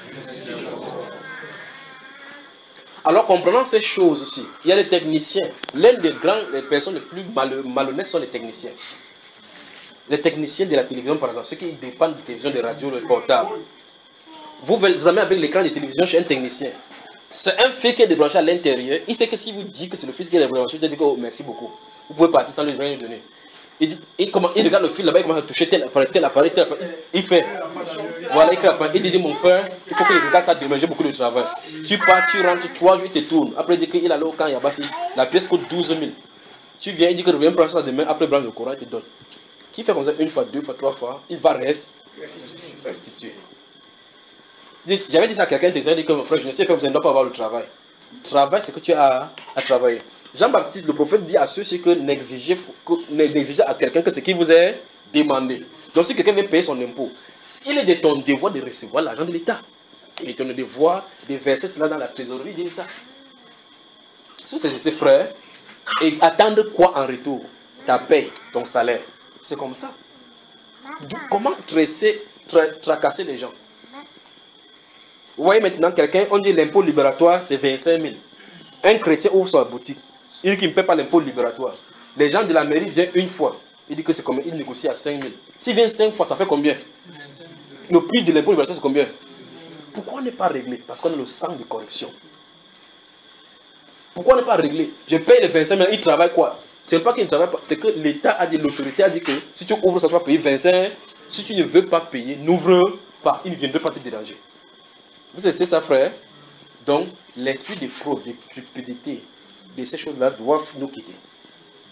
Alors, comprenant ces choses aussi, il y a les techniciens. L'un des grands, les personnes les plus mal, malhonnêtes sont les techniciens. Les techniciens de la télévision, par exemple, ceux qui dépendent de télévision, de radio, de portable. Vous, vous avez avec l'écran de télévision chez un technicien. C'est un fil qui est débranché à l'intérieur. Il sait que si vous dites que c'est le fil qui est débranché, vous dites oh, merci beaucoup. Vous pouvez partir sans lui rien donner. Il, dit, il, comment, il regarde le fil là-bas, il commence à toucher tel appareil, tel appareil, tel appareil. Il fait. Voilà, il, crée, il dit mon frère, il faut qu'il regarde ça demain, j'ai beaucoup de travail. Tu pars, tu rentres, trois jours, il te tourne. Après, il dit qu'il allait au camp Yabassi. La pièce coûte douze mille. Tu viens, il dit que reviens prendre ça demain, après, branche le courant, il te donne. Qui fait comme ça une fois, deux fois, trois fois, il va restituer. J'avais dit ça à quelqu'un, il dit que mon frère, je ne sais pas, vous ne doit pas avoir le travail. Travail, c'est que tu as à travailler. Jean-Baptiste, le prophète, dit à ceux-ci que n'exigez à quelqu'un que ce qui vous est demandé. Donc si quelqu'un vient payer son impôt, il est de ton devoir de recevoir l'argent de l'État. Il est de ton devoir de verser cela dans la trésorerie de l'État. Si vous saisissez, frère, et attendre quoi en retour? Ta paye, ton salaire. C'est comme ça. Donc, comment tresser, tra tracasser les gens? Vous voyez maintenant quelqu'un, on dit l'impôt libératoire, c'est vingt-cinq mille. Un chrétien ouvre sa boutique. Il dit qu'il ne paie pas l'impôt libératoire. Les gens de la mairie viennent une fois. Il dit que c'est combien? Il négocie à cinq mille. S'il vient cinq fois, ça fait combien? Le prix de l'impôt libératoire, c'est combien? Pourquoi on n'est pas réglé? Parce qu'on a le sang de corruption. Pourquoi on n'est pas réglé? Je paye les vingt-cinq mille, il travaille quoi? C'est pas qu'il ne travaille pas, c'est que l'État a dit, l'autorité a dit que si tu ouvres ça, tu vas payer vingt-cinq. Si tu ne veux pas payer, n'ouvre pas. Il ne viendrait pas te déranger. Vous savez, c'est ça, frère. Donc, l'esprit de fraude, de cupidité, de ces choses-là doivent nous quitter.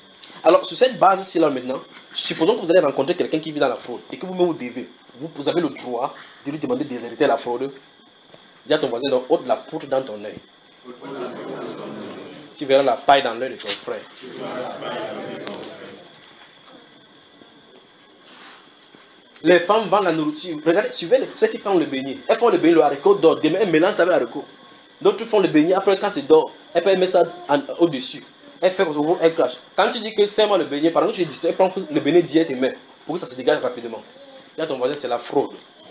Alors, sur cette base-ci, là, maintenant, supposons que vous allez rencontrer quelqu'un qui vit dans la fraude et que vous-même vous devez, vous, vous avez le droit de lui demander d'hériter la fraude. Dis à ton voisin, donc, ôte la poutre dans ton œil. Tu verras la paille dans l'œil de ton frère. Les femmes vendent la nourriture. Regardez, suivez les, ceux qui font le beignet. Elles font le beignet, le haricot d'or. Demain, elles mélangent ça avec l'haricot. D'autres font le beignet. Après, quand c'est d'or, elles peuvent mettre ça au-dessus. Elle fait comme ça, elle crache. Quand tu dis que c'est moi le beignet, par exemple, tu dis, elle prend le beignet direct et met pour que ça se dégage rapidement. Là, ton voisin, c'est la fraude.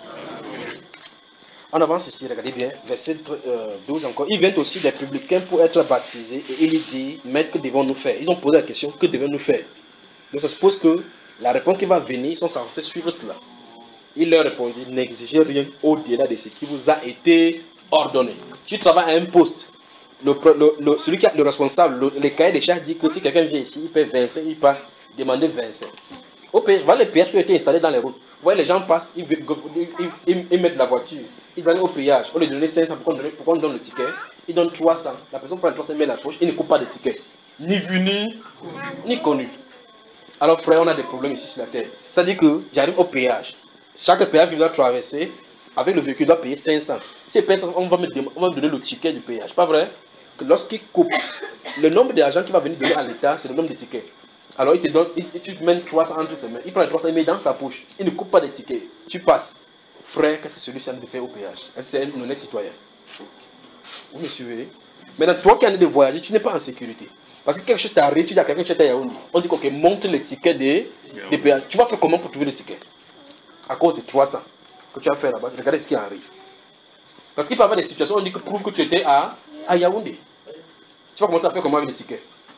On avance ici, regardez bien, verset douze encore. Ils viennent aussi des publicains pour être baptisés et il dit, maître, que devons-nous faire? Ils ont posé la question, que devons-nous faire? Donc ça suppose que la réponse qui va venir, ils sont censés suivre cela. Il leur répondit, n'exigez rien au-delà de ce qui vous a été ordonné. Tu travailles à un poste. Le, le, le, celui qui est le responsable, le, le cahier des charges dit que si quelqu'un vient ici, il paie vingt-cinq, il passe, demandez vingt-cinq. Au pays, voilà les péages qui ont été installés dans les routes. Vous voyez, les gens passent, ils, ils, ils, ils, ils mettent la voiture, ils donnent au péage. Au lieu de donner cinq cents, pourquoi on donne le ticket? Ils donnent trois cents. La personne prend les trois cents, met la poche, il ne coupe pas de ticket. Ni vu, ni, ni connu. Alors frère, on a des problèmes ici sur la terre. C'est-à-dire que j'arrive au péage. Chaque péage que je dois traverser, avec le véhicule, doit payer cinq cents. Si il paye cinq cents, on va me donner le ticket du péage. Pas vrai? Que lorsqu'il coupe, le nombre d'argent qu'il va venir donner à l'État, c'est le nombre de tickets. Alors il te donne, il, tu te mets trois cents entre ses mains, il prend les trois cents, il met dans sa poche. Il ne coupe pas de tickets. Tu passes. Frère, qu'est-ce que celui-ci a de faire au péage? C'est un honnête citoyen. Vous me suivez? Maintenant, toi qui as envie de voyager, tu n'es pas en sécurité. Parce que quelque chose t'arrive, tu dis à quelqu'un que tu es à Yaoundé. On dit ok, montre les tickets des, des péages. Tu vas faire comment pour trouver les tickets? À cause de trois cents que tu as fait là-bas, regardez ce qui arrive. Parce qu'il peut y avoir des situations où on dit que prouve que tu étais à, à Yaoundé. Tu vas commencer à faire comment avec les tickets?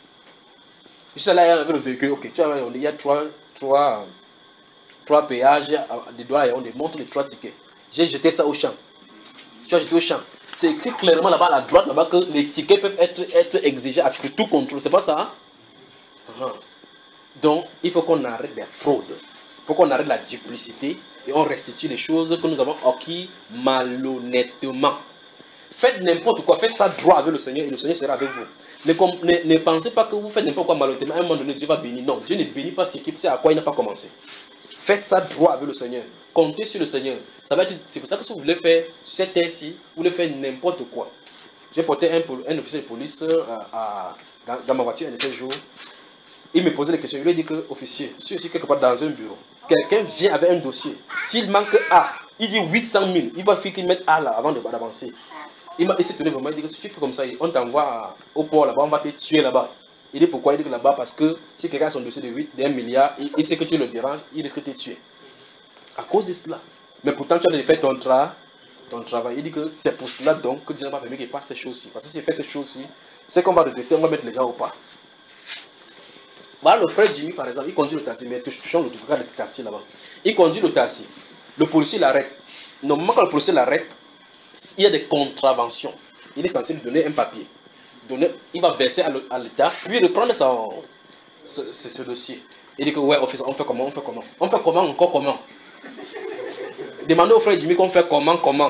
Si tu es là avec le véhicule, ok, tu as il y a trois, trois, trois péages des doigts à Yaoundé, montre les trois tickets. J'ai jeté ça au champ. Tu as jeté au champ. C'est écrit clairement là-bas à la droite, là-bas, que les tickets peuvent être, être exigés à tout contrôle. C'est pas ça? Hein? Donc, il faut qu'on arrête les fraudes. Il faut qu'on arrête la duplicité et on restitue les choses que nous avons acquis malhonnêtement. Faites n'importe quoi, faites ça droit avec le Seigneur et le Seigneur sera avec vous. Ne, ne, ne pensez pas que vous faites n'importe quoi malhonnêtement. À un moment donné, Dieu va bénir. Non, Dieu ne bénit pas ce qui c'est à quoi il n'a pas commencé. Faites ça droit avec le Seigneur. Comptez sur le Seigneur. Ça va être, c'est pour ça que si vous voulez faire cette terre-ci, vous voulez faire n'importe quoi. J'ai porté un, un officier de police à, à, dans, dans ma voiture un de ces jours. Il me posait des questions. Il lui a dit que, officier, je suis ici quelque part dans un bureau. Quelqu'un vient avec un dossier. S'il manque A, il dit huit cent mille. Il va faire qu'il mette A là avant d'avancer. Il, il s'est tourné vraiment. Il dit que si tu fais comme ça, on t'envoie au port là-bas, on va te tuer là-bas. Il dit pourquoi? Il dit que là-bas, parce que si quelqu'un a son dossier de huit, d'un milliard, il, il sait que tu le déranges, il risque de te tuer. À cause de cela. Mais pourtant, tu as fait ton, tra ton travail. Il dit que c'est pour cela donc que Dieu n'a pas permis qu'il fasse ces choses-ci. Parce que s'il fait ces choses-ci, c'est qu'on va redresser, on va mettre les gens au pas. Voilà le frère Jimmy, par exemple, il conduit le taxi, mais touchons le truc, regarde le taxi là-bas. Il conduit le taxi. Le policier l'arrête. Normalement, quand le policier l'arrête, il y a des contraventions. Il est censé lui donner un papier. Donner, il va verser à l'État, puis reprendre son, ce, ce, ce dossier. Il dit que, ouais, officer, on fait comment, on fait comment. On fait comment, encore comment. Demandez au frère Jimmy qu'on fait comment, comment.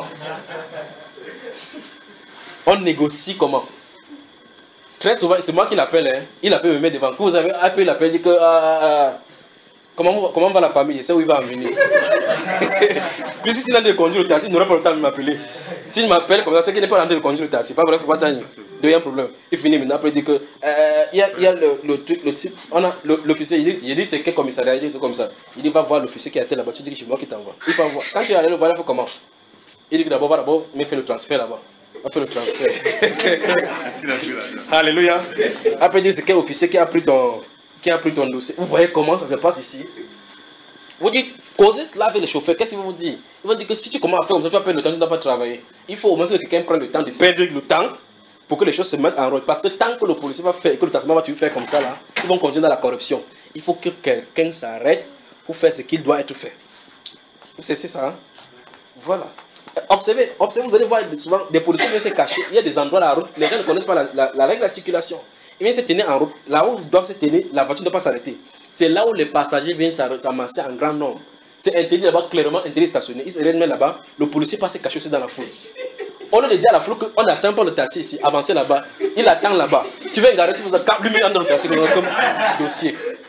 On négocie comment. Très souvent, c'est moi qui l'appelle, hein. Il appelle me mettre devant. Quand vous avez appelé, il appelle, il dit que, ah, ah, comment, comment va la famille? C'est où il va en venir. Puis si il a de conduire le taxi, il n'aura pas le temps de m'appeler. S'il m'appelle comme ça, c'est qu'il n'est pas en train de conduire le taxi. Pas vrai, il ne faut pas attendre. Il y a un problème. Il finit maintenant, après il dit que, euh, il y a, il y a le, le truc, le type, on a l'officier, il dit, il dit c'est quel commissariat, il dit c'est comme ça. Il dit va voir l'officier qui a été là-bas, tu dis que c'est moi qui t'envoie. Il va voir. Quand tu es allé le voir, il faut comment? Il dit que d'abord, va d'abord, mais fais le transfert là-bas. On fait le transfert. Alléluia. Après, il dit c'est quel officier qui a pris ton, qui a pris ton dossier. Vous voyez comment ça se passe ici? Vous dites, causez cela avec les chauffeurs, qu'est-ce qu'ils vont vous dire? Ils vont dire que si tu commences à faire comme ça, tu vas perdre le temps, tu ne dois pas travailler. Il faut au moins que quelqu'un prenne le temps de perdre le temps pour que les choses se mettent en route. Parce que tant que le policier va faire, que le taximan va te faire comme ça, là, ils vont continuer dans la corruption. Il faut que quelqu'un s'arrête pour faire ce qu'il doit être fait. Vous savez ça, hein? Voilà. Observez, observez, vous allez voir souvent des policiers viennent se cacher. Il y a des endroits dans la route, les gens ne connaissent pas la, la, la règle de la circulation. Ils viennent se tenir en route. Là où ils doivent se tenir, la voiture ne doit pas s'arrêter. C'est là où les passagers viennent s'amasser en grand nombre. C'est interdit là-bas, clairement interdit stationner. Ils se remettent là-bas, le policier passe se cacher aussi dans la foule. On lui dit à la foule qu'on n'attend pas le taxi ici, avancez là-bas. Il attend là-bas. Tu veux garer, tu vas lui mettre dans le taxi comme dossier.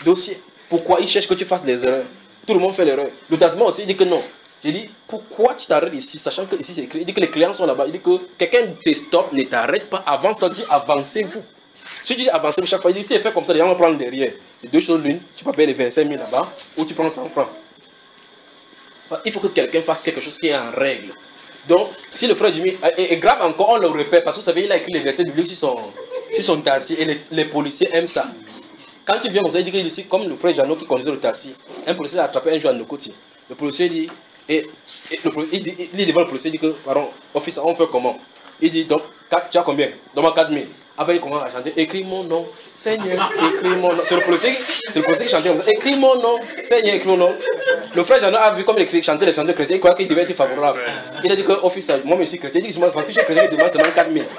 dossier. Pourquoi il cherche que tu fasses des erreurs? Tout le monde fait l'erreur. Le testament aussi, il dit que non. J'ai dit, pourquoi tu t'arrêtes ici, sachant que ici c'est écrit, il dit que les clients sont là-bas, il dit que quelqu'un te stoppe, ne t'arrête pas, avance, toi, dis avancez-vous. Si tu dis avancez-vous chaque fois, il dit, si il fait comme ça, les gens vont prendre derrière. Les deux choses l'une, tu peux payer les vingt-cinq mille là-bas, ou tu prends cent francs. Il faut que quelqu'un fasse quelque chose qui est en règle. Donc, si le frère Jimmy, et, et grave encore, on le répète, parce que vous savez, il a écrit les versets bibliques sur son, sur son taxi, et les, les policiers aiment ça. Quand tu viens comme ça, il dit qu'il est comme le frère Jeannot qui conduisait le taxi. Un policier a attrapé un jour à Nokoti. Le policier dit, et, et le, il, dit, il est devant le policier, il dit que, pardon, office, on fait comment? Il dit, donc, tu as combien? Donne-moi quatre mille. Après, il commence à chanter, écris mon nom, Seigneur, écris mon nom. C'est le policier, c'est le policier qui chantait comme ça, écris mon nom, Seigneur, écris mon nom. Le frère Jeannot a vu comme il chantait les chanteurs chrétiens, il croyait qu'il devait être favorable. Il a dit que, office, moi, je suis chrétien, il dit que parce que je suis chrétien, il demande seulement quatre mille.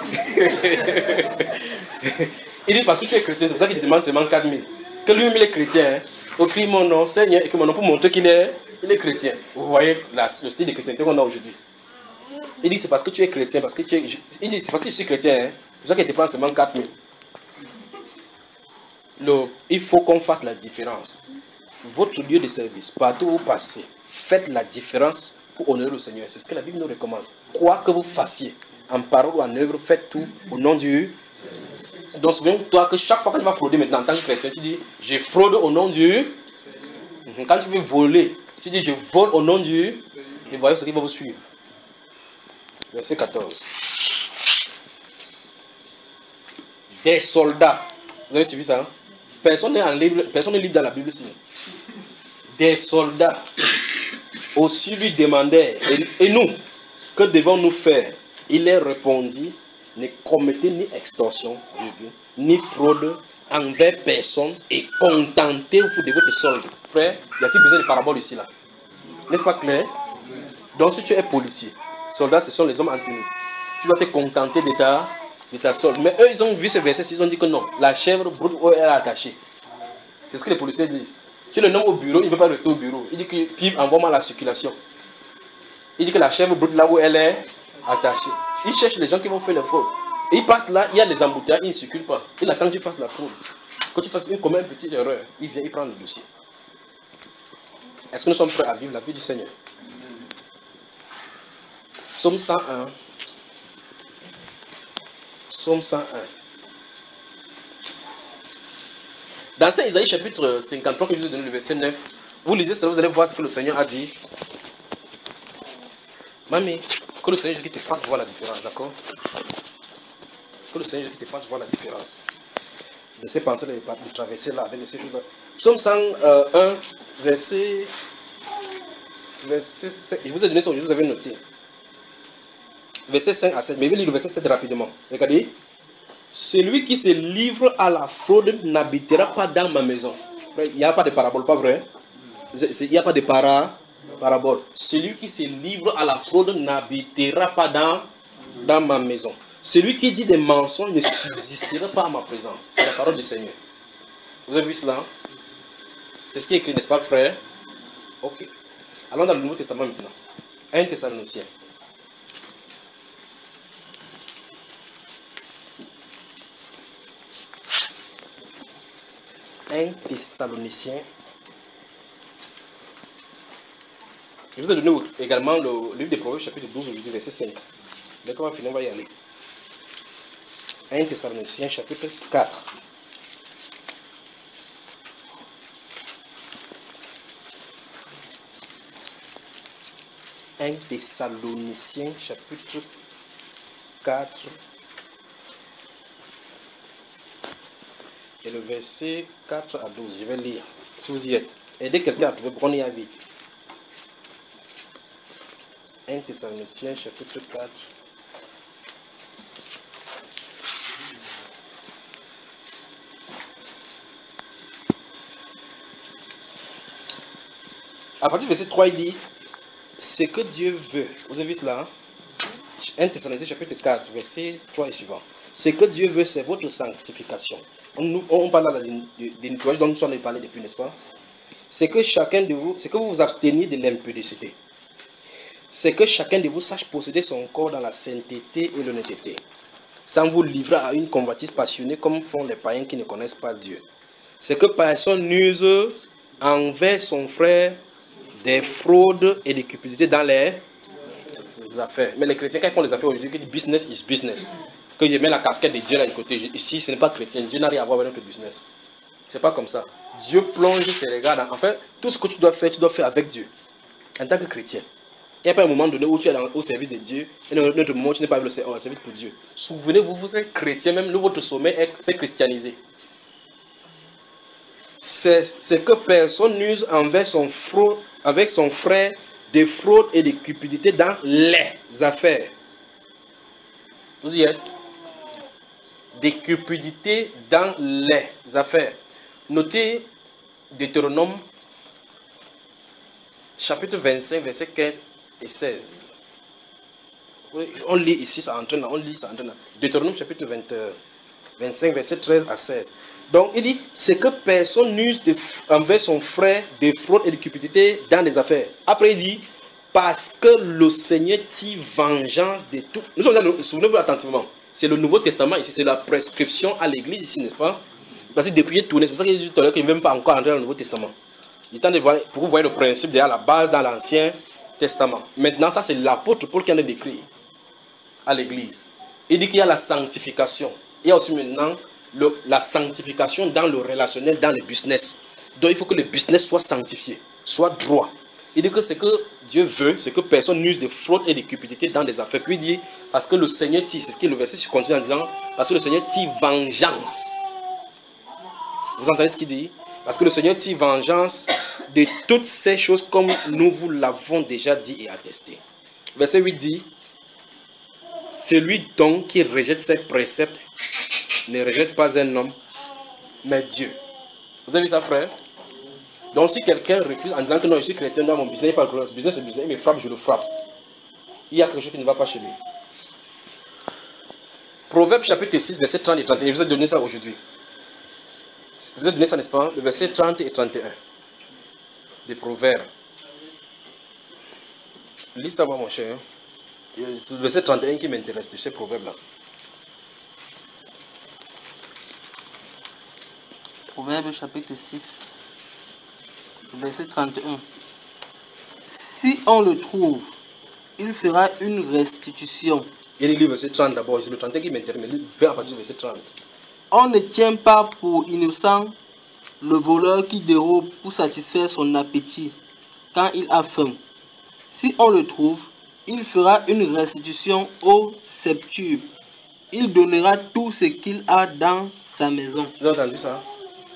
Il dit, parce que tu es chrétien, c'est pour ça qu'il demande seulement quatre mille. Que lui-même, il est chrétien, hein. Écris mon nom, Seigneur, écris mon nom, pour montrer qu'il est, il est chrétien. Vous voyez la, le style de chrétienté qu'on a aujourd'hui. Il dit, c'est parce que tu es chrétien, parce que tu es, il dit, c'est parce que je suis chrétien, hein. C'est pour ça qu'il te prend seulement quatre mille. Le, il faut qu'on fasse la différence. Votre lieu de service, partout où vous passez, faites la différence pour honorer le Seigneur. C'est ce que la Bible nous recommande. Quoi que vous fassiez, en parole ou en œuvre, faites tout au nom du. Donc souviens-toi que chaque fois que tu vas frauder maintenant en tant que chrétien, tu dis, je fraude au nom du. Quand tu veux voler, tu dis, je vole au nom du. Et voyez ce qui va vous suivre. Verset quatorze. Des soldats. Vous avez suivi ça, hein? Personne n'est en libre, personne n'est libre dans la Bible ici. Des soldats aussi lui demandaient, et, et nous, que devons-nous faire? Il leur répondit, ne commettez ni extorsion, ni fraude envers personne et contentez-vous de votre solde. Frère, y a-t-il besoin de paraboles ici là? N'est-ce pas clair? Donc si tu es policier, soldats, ce sont les hommes en tenue. Tu dois te contenter de ta, de ta solde. Mais eux, ils ont vu ce verset, ils ont dit que non, la chèvre brute où elle est attachée. C'est ce que les policiers disent. Tu le nommes au bureau, il ne veut pas rester au bureau. Il dit que P I V envoie mal la circulation. Il dit que la chèvre brute là où elle est attachée. Il cherche les gens qui vont faire les fraudes. Et il passe là, il y a des embouteillages, il ne circule pas. Il attend que tu fasses la fraude. Quand tu fasses une, comme une petite erreur, il vient, il prend le dossier. Est-ce que nous sommes prêts à vivre la vie du Seigneur? Psaume cent un. Psaume cent un. Dans Saint Isaïe chapitre cinquante-trois, que je vous ai donné le verset neuf, vous lisez ça, vous allez voir ce que le Seigneur a dit. Mamie, que le Seigneur qui te fasse voir la différence, d'accord? Que le Seigneur qui te fasse voir la différence. Laissez penser de, de traverser là avec ces choses-là. Psaume cent un, verset, verset sept. Je vous ai donné ça, je vous avais noté. Verset cinq à sept. Mais je vais lire le verset sept rapidement. Regardez. Celui qui se livre à la fraude n'habitera pas dans ma maison. Il n'y a pas de parabole, pas vrai? Il n'y a pas de para, parabole. Celui qui se livre à la fraude n'habitera pas dans, dans ma maison. Celui qui dit des mensonges ne subsistera pas à ma présence. C'est la parole du Seigneur. Vous avez vu cela? C'est ce qui est écrit, n'est-ce pas, frère? Ok. Allons dans le Nouveau Testament maintenant. un Thessaloniciens. un Thessaloniciens. Je vous ai donné également le livre des Proverbes, chapitre douze, verset cinq. Dès qu'on va finir, on va y aller. un Thessaloniciens, chapitre quatre. un Thessaloniciens, chapitre quatre. Et le verset quatre à douze, je vais lire. Si vous y êtes, aidez quelqu'un à trouver, pour qu'on y aille vite. un Thessaloniciens, chapitre quatre. À partir du verset trois, il dit, c'est que Dieu veut. Vous avez vu cela, hein? un Thessaloniciens, chapitre quatre, verset trois et suivant. C'est que Dieu veut, c'est votre sanctification. On, on parle là des nettoyages dont nous sommes parlé depuis, n'est-ce pas? C'est que chacun de vous, c'est que vous vous absteniez de l'impudicité. C'est que chacun de vous sache posséder son corps dans la sainteté et l'honnêteté, sans vous livrer à une convoitise passionnée comme font les païens qui ne connaissent pas Dieu. c'est que personne n'use envers son frère des fraudes et des cupidités dans les affaires. Mais les chrétiens, quand ils font les affaires aujourd'hui, ils disent business is business. Que je mets la casquette de Dieu là de côté. Ici, ce n'est pas chrétien. Dieu n'a rien à voir avec notre business. C'est pas comme ça. Dieu plonge ses regards dans... En fait, tout ce que tu dois faire, tu dois faire avec Dieu. En tant que chrétien. Il n'y a pas un moment donné où tu es dans, au service de Dieu. Et dans notre moment, tu n'es pas au service pour Dieu. Souvenez-vous, vous êtes chrétien, même le, votre sommet, c'est christianisé. C'est que personne n'use envers son, fraude, avec son frère des fraudes et des cupidités dans les affaires. Vous y êtes? Des cupidités dans les affaires. Notez Deutéronome chapitre vingt-cinq, versets quinze et seize. On lit ici, ça entraîne, on lit, ça entraîne. Deutéronome chapitre vingt, vingt-cinq, versets treize à seize. Donc il dit, c'est que personne n'use envers son frère des fraudes et des cupidités dans les affaires. Après il dit, parce que le Seigneur tire vengeance de tout. Nous sommes là, souvenez-vous attentivement. C'est le Nouveau Testament ici, c'est la prescription à l'église ici, n'est-ce pas? Parce que depuis il tourne, c'est pour ça qu'il dit tout à l'heure qu'il ne veut même pas encore entrer dans le Nouveau Testament. Il tente de voir, pour vous voyez le principe derrière la base dans l'Ancien Testament. Maintenant, ça c'est l'apôtre Paul qui en a décrit à l'église. Il dit qu'il y a la sanctification. Il y a aussi maintenant le, la sanctification dans le relationnel, dans le business. Donc il faut que le business soit sanctifié, soit droit. Il dit que ce que Dieu veut, c'est que personne n'use de fraude et de cupidité dans des affaires. Puis il dit, parce que le Seigneur tire, c'est ce que le verset continue en disant, parce que le Seigneur tire vengeance. Vous entendez ce qu'il dit? Parce que le Seigneur tire vengeance de toutes ces choses comme nous vous l'avons déjà dit et attesté. Verset huit dit, celui donc qui rejette ses préceptes ne rejette pas un homme, mais Dieu. Vous avez vu ça, frère? Donc si quelqu'un refuse en disant que non, je suis chrétien dans mon business, il n'est pas le business, c'est business, il me frappe, je le frappe. Il y a quelque chose qui ne va pas chez lui. Proverbe chapitre six, verset trente et trente et un. Je vous ai donné ça aujourd'hui. Je vous ai donné ça, n'est-ce pas? Le verset trente et trente et un. Des Proverbes. Lis ça, mon cher. C'est le verset trente et un qui m'intéresse de ces proverbes-là. Proverbe chapitre six, verset trente et un. Si on le trouve, il fera une restitution. Il lit le verset trente d'abord, c'est le trente et un qui m'intéresse, mais il fait à partir du verset trente. On ne tient pas pour innocent le voleur qui dérobe pour satisfaire son appétit quand il a faim. Si on le trouve, il fera une restitution au septuple. Il donnera tout ce qu'il a dans sa maison. Vous avez entendu ça?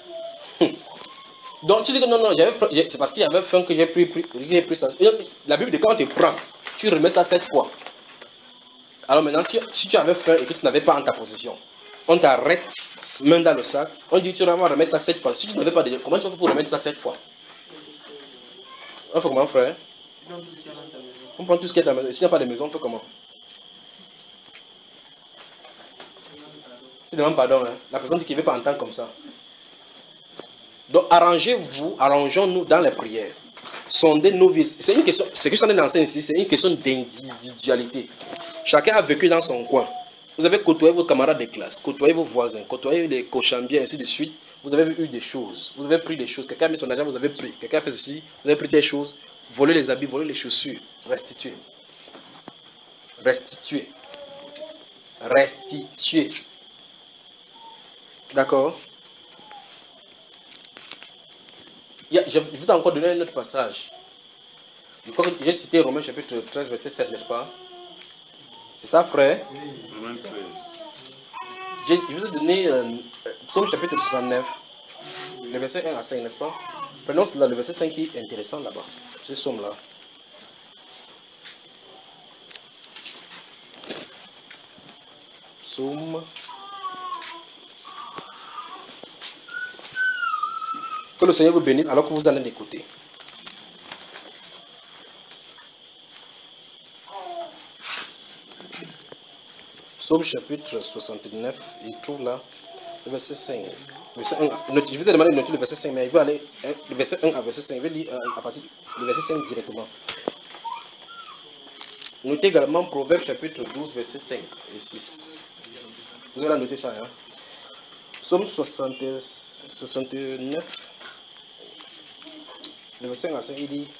Donc tu dis que non, non, c'est parce qu'il y avait faim que j'ai pris, pris, pris ça. La Bible dit quand on te prend, tu remets ça sept fois. Alors maintenant, si, si tu avais faim et que tu n'avais pas en ta possession, on t'arrête, main dans le sac, on dit tu vas remettre ça sept fois. Si tu n'avais pas déjà, comment tu vas faire pour remettre ça sept fois? On fait comment, frère? On prend tout ce qui est dans ta maison. Si tu n'as pas de maison, on fait comment? Tu demandes pardon, hein? La personne dit qu'il ne veut pas entendre comme ça. Donc arrangez-vous, arrangeons-nous dans les prières. Sondez nos vies. C'est une question, ce que je suis en train d'enseigner ici, c'est une question d'individualité. Chacun a vécu dans son coin. Vous avez côtoyé vos camarades de classe, côtoyé vos voisins, côtoyé les cochambiers, ainsi de suite. Vous avez eu des choses, vous avez pris des choses. Quelqu'un a mis son argent, vous avez pris. Quelqu'un a fait ceci, vous avez pris des choses. Voler les habits, voler les chaussures. Restituer. Restituer. Restituer. D'accord? Je vous ai encore donné un autre passage. Je crois que j'ai cité Romains chapitre treize, verset sept, n'est-ce pas? C'est ça, frère? Oui, Romains treize. Je vous ai donné euh, Psaume chapitre soixante-neuf, le verset un à cinq, n'est-ce pas? Prenons cela, le verset cinq qui est intéressant là-bas. C'est ce somme-là. Psaume. Que le Seigneur vous bénisse alors que vous allez l'écouter. Psaume chapitre soixante-neuf, il trouve là le verset cinq. Verset un, je vais te demander de noter le verset cinq, mais il va aller le verset un à verset cinq. Je vais lire à partir du verset cinq directement. Notez également Proverbe chapitre douze, verset cinq et six. Vous allez noter ça, hein? Psaume soixante, soixante-neuf. Le verset cinq, il dit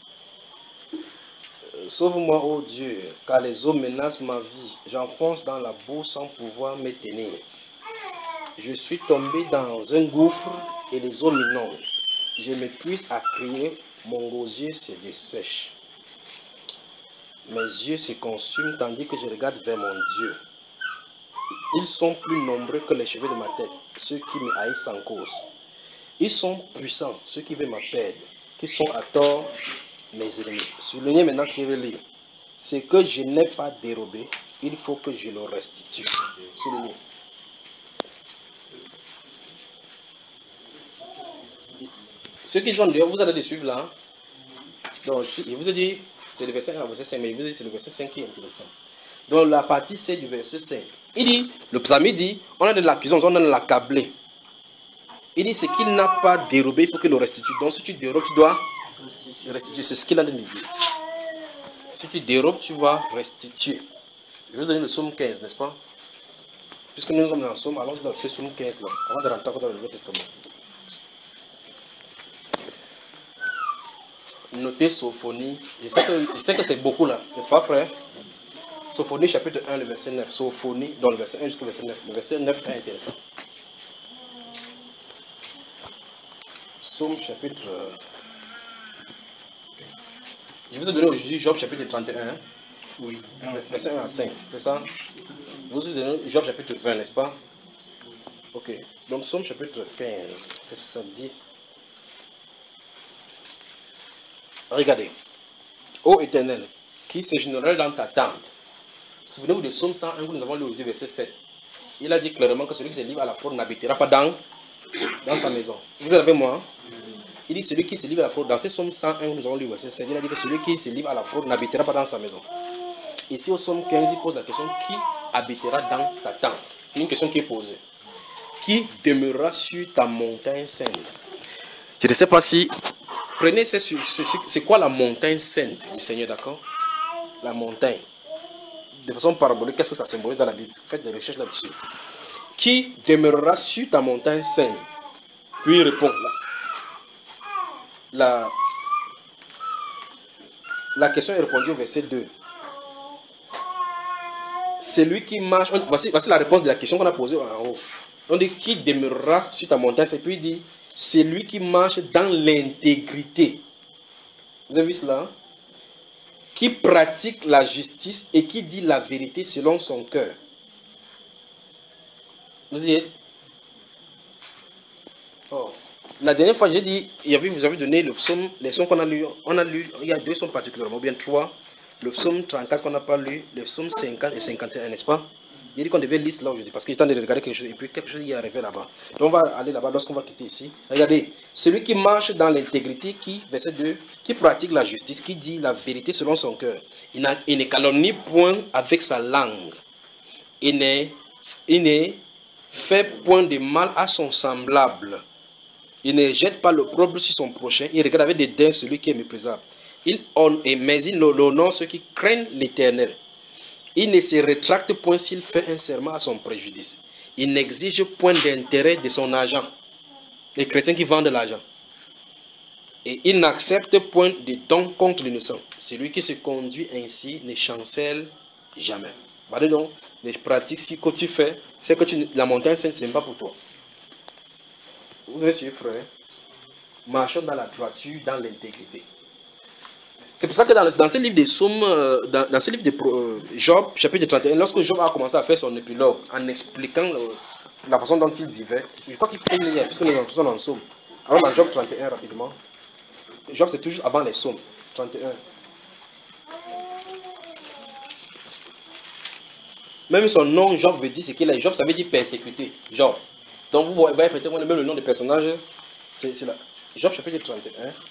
sauve-moi, ô Dieu, car les eaux menacent ma vie. J'enfonce dans la boue sans pouvoir me tenir. Je suis tombé dans un gouffre et les eaux m'inondent. Je m'épuise à crier, mon gosier se dessèche. Mes yeux se consument tandis que je regarde vers mon Dieu. Ils sont plus nombreux que les cheveux de ma tête, ceux qui me haïssent sans cause. Ils sont puissants, ceux qui veulent ma perdre, qui sont à tort mes ennemis. Soulignez maintenant ce qu'il veut lire. Ce que je n'ai pas dérobé, il faut que je le restitue. Soulignez. Ceux qui sont dehors, vous allez les suivre là. Donc, je vous ai dit, c'est le verset un, le verset cinq, mais il vous dit c'est le verset cinq qui est intéressant. Donc, la partie C du verset cinq. Il dit, le psalmiste dit, on a de l'accusation, on a de l'accabler. Il dit, ce qu'il n'a pas dérobé, il faut qu'il le restitue. Donc, si tu dérobes, tu dois restituer. C'est ce qu'il a dit. Si tu dérobes, tu vas restituer. Je vais vous donner le psaume quinze, n'est-ce pas? Puisque nous sommes dans le psaume, allons dans le psaume quinze, là, avant de rentrer dans le Nouveau Testament. Notez Sophonie. Je sais que, je sais que c'est beaucoup là, n'est-ce pas, frère? Sophonie, chapitre un, le verset neuf. Sophonie, dans le verset un jusqu'au verset neuf. Le verset neuf est intéressant. Psaume, chapitre quinze. Je vous ai donné aujourd'hui Job, chapitre trente et un. Oui. Verset un à cinq, c'est ça? Je vous ai donné Job, chapitre vingt, n'est-ce pas? Ok. Donc, Psaume, chapitre quinze. Qu'est-ce que ça dit? Regardez. Ô Éternel, qui séjournerait dans ta tente. Souvenez-vous de Psaume cent un que nous avons lu aujourd'hui, verset sept. Il a dit clairement que celui qui se livre à la fraude n'habitera pas dans, dans sa maison. Vous êtes avec moi? Il dit celui qui se livre à la fraude. Dans ce Psaume cent un que nous avons lu, verset sept, il a dit que celui qui se livre à la fraude n'habitera pas dans sa maison. Ici au Psaume quinze, il pose la question qui habitera dans ta tente. C'est une question qui est posée. Qui demeurera sur ta montagne sainte? Je ne sais pas si... Prenez, c'est quoi la montagne sainte du Seigneur, d'accord? La montagne. De façon parabolique, qu'est-ce que ça symbolise dans la Bible? Faites des recherches là-dessus. Qui demeurera sur ta montagne sainte? Puis il répond. La, la question est répondue au verset deux. Celui qui marche... Voici, voici la réponse de la question qu'on a posée en haut. On dit qui demeurera sur ta montagne sainte? Puis il dit... C'est lui qui marche dans l'intégrité. Vous avez vu cela? Qui pratique la justice et qui dit la vérité selon son cœur. Vous y êtes? Oh. La dernière fois, j'ai dit, il y avait, vous avez donné le psaume, les psaumes qu'on a lu, on a lu, il y a deux psaumes particulièrement, ou bien trois. Le psaume trente-quatre qu'on n'a pas lu, le psaume cinquante et cinquante et un, n'est-ce pas? Il dit qu'on devait lire là aujourd'hui parce qu'il est temps de regarder quelque chose et puis quelque chose qui est arrivé là-bas. Donc on va aller là-bas lorsqu'on va quitter ici. Regardez, celui qui marche dans l'intégrité, qui, verset deux, qui pratique la justice, qui dit la vérité selon son cœur. Il, il ne calomnie point avec sa langue. Il ne, il ne fait point de mal à son semblable. Il ne jette pas l'opprobre sur son prochain. Il regarde avec dédain celui qui est méprisable. Il honore, mais il honore ceux qui craignent l'Éternel. Il ne se rétracte point s'il fait un serment à son préjudice. Il n'exige point d'intérêt de son argent. Les chrétiens qui vendent de l'argent. Et il n'accepte point de dons contre l'innocent. Celui qui se conduit ainsi ne chancelle jamais. Bah, donc, les pratiques si que tu fais, c'est que tu, la montagne sainte, ce n'est pas pour toi. Vous avez suivi, frère? Marchons dans la droiture, dans l'intégrité. C'est pour ça que dans, le, dans ce livre de Psaumes, euh, dans, dans ce livre de euh, Job, chapitre trente et un, lorsque Job a commencé à faire son épilogue, en expliquant euh, la façon dont il vivait, je crois qu'il faut une lire, puisque nous sommes dans le Psaume. Alors dans Job trente et un, rapidement. Job, c'est toujours avant les Psaumes. trente et un. Même son nom, Job veut dire ce qu'il est. Job, ça veut dire persécuté. Job. Donc vous voyez, effectivement, même le nom des personnages, c'est là. Job, chapitre trente et un.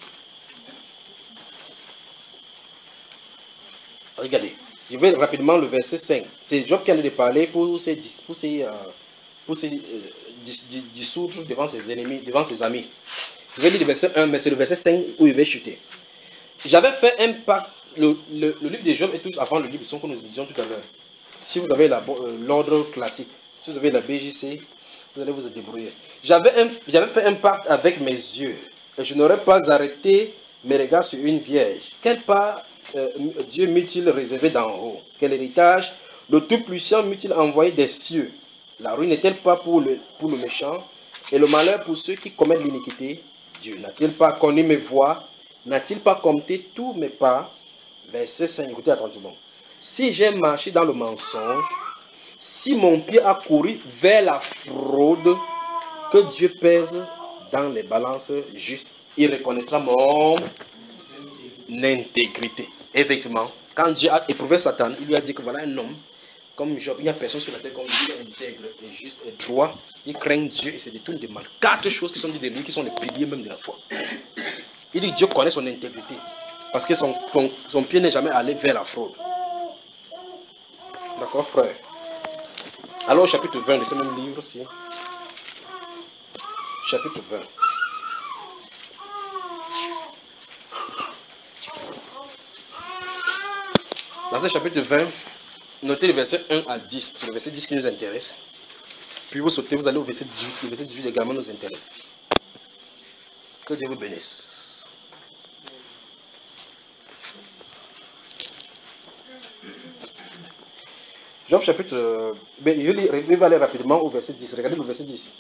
Regardez, je vais rapidement le verset cinq. C'est Job qui a de parler pour se, pour se, euh, pour se euh, dissoudre devant ses ennemis, devant ses amis. Je vais lire le verset un, mais c'est le verset cinq où il va chuter. J'avais fait un pacte. Le, le, le livre de Job est toujours avant le livre de Son que nous disions tout à l'heure. Si vous avez l'ordre euh, classique, si vous avez la B J C, Vous allez vous débrouiller. J'avais fait un pacte avec mes yeux et je n'aurais pas arrêté mes regards sur une vierge. Quelle part euh, Dieu m'eût-il réservé d'en haut? Quel héritage le Tout-Puissant m'eût-il envoyé des cieux? La ruine n'est-elle pas pour le, pour le méchant et le malheur pour ceux qui commettent l'iniquité? Dieu n'a-t-il pas connu mes voies? N'a-t-il pas compté tous mes pas? Verset cinq, écoutez attentivement. Si j'ai marché dans le mensonge, si mon pied a couru vers la fraude, que Dieu pèse dans les balances justes, il reconnaîtra mon intégrité. Effectivement, quand Dieu a éprouvé Satan, il lui a dit que voilà un homme, comme Job, il n'y a personne sur la terre comme lui, il est intègre et juste et droit, il craint Dieu et se détourne de mal. Quatre choses qui sont dites de lui, qui sont les piliers même de la foi. Il dit que Dieu connaît son intégrité, parce que son, son, son pied n'est jamais allé vers la fraude. D'accord, frère? Alors, au chapitre vingt de ce même livre-ci, chapitre vingt. Dans ce chapitre vingt, notez le verset un à dix. C'est le verset dix qui nous intéresse. Puis vous sautez, vous allez au verset dix-huit. Le verset dix-huit également nous intéresse. Que Dieu vous bénisse. Job chapitre... Euh, ben, je vais aller rapidement au verset dix. Regardez le verset dix.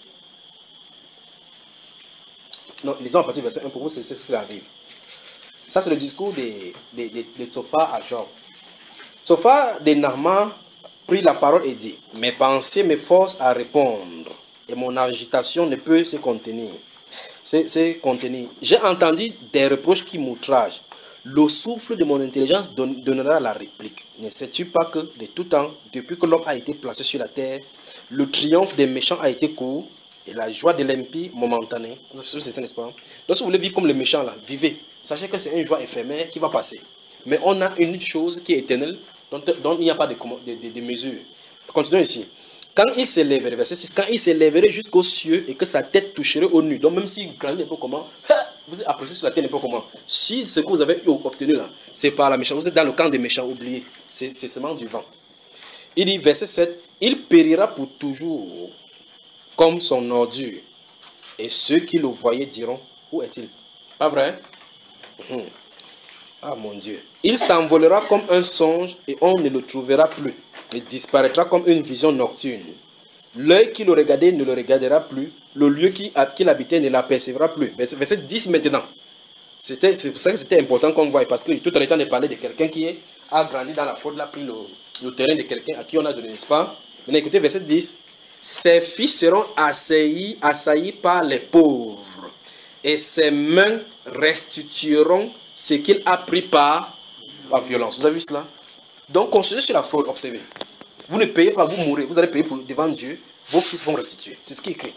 Non, lisons à partir du verset un pour vous, c'est ce qui arrive. Ça, c'est le discours de, de, de, de Tsophar à Job. Tsophar de Naaman prit la parole et dit: mes pensées me forcent à répondre, et mon agitation ne peut se contenir. Se, se contenir. J'ai entendu des reproches qui m'outragent. Le souffle de mon intelligence don, donnera la réplique. Ne sais-tu pas que de tout temps, depuis que l'homme a été placé sur la terre, le triomphe des méchants a été court, et la joie de l'impie momentanée. C'est ça, n'est-ce pas? Donc si vous voulez vivre comme les méchants là, vivez. Sachez que c'est une joie éphémère qui va passer. Mais on a une chose qui est éternelle, dont, dont il n'y a pas de, de, de, de mesure. Continuons ici. Quand il s'élèverait, verset six, quand il s'élèverait jusqu'aux cieux et que sa tête toucherait au nu, donc même s'il grandit un peu comment, vous êtes approché sur la terre un peu comment. Si ce que vous avez obtenu là, c'est par la méchante, vous êtes dans le camp des méchants, oubliez, c'est seulement du vent. Il dit, verset sept, il périra pour toujours comme son ordure, et ceux qui le voyaient diront, où est-il? Pas vrai? Hum. Ah mon Dieu. Il s'envolera comme un songe et on ne le trouvera plus. Il disparaîtra comme une vision nocturne. L'œil qui le regardait ne le regardera plus. Le lieu qu'il qui habitait ne l'apercevra plus. Verset dix maintenant. C'est pour ça que c'était important qu'on voit. Parce que tout en étant de parler de quelqu'un qui est, a grandi dans la faute, a pris le, le terrain de quelqu'un à qui on a donné, n'est-ce pas? Maintenant écoutez verset dix. Ses fils seront assaillis, assaillis par les pauvres. Et ses mains restitueront ce qu'il a pris par, par violence. Vous avez vu cela? Donc, concentrez sur la fraude, observez. Vous ne payez pas, vous mourrez. Vous allez payer pour, devant Dieu. Vos fils vont restituer. C'est ce qui est écrit.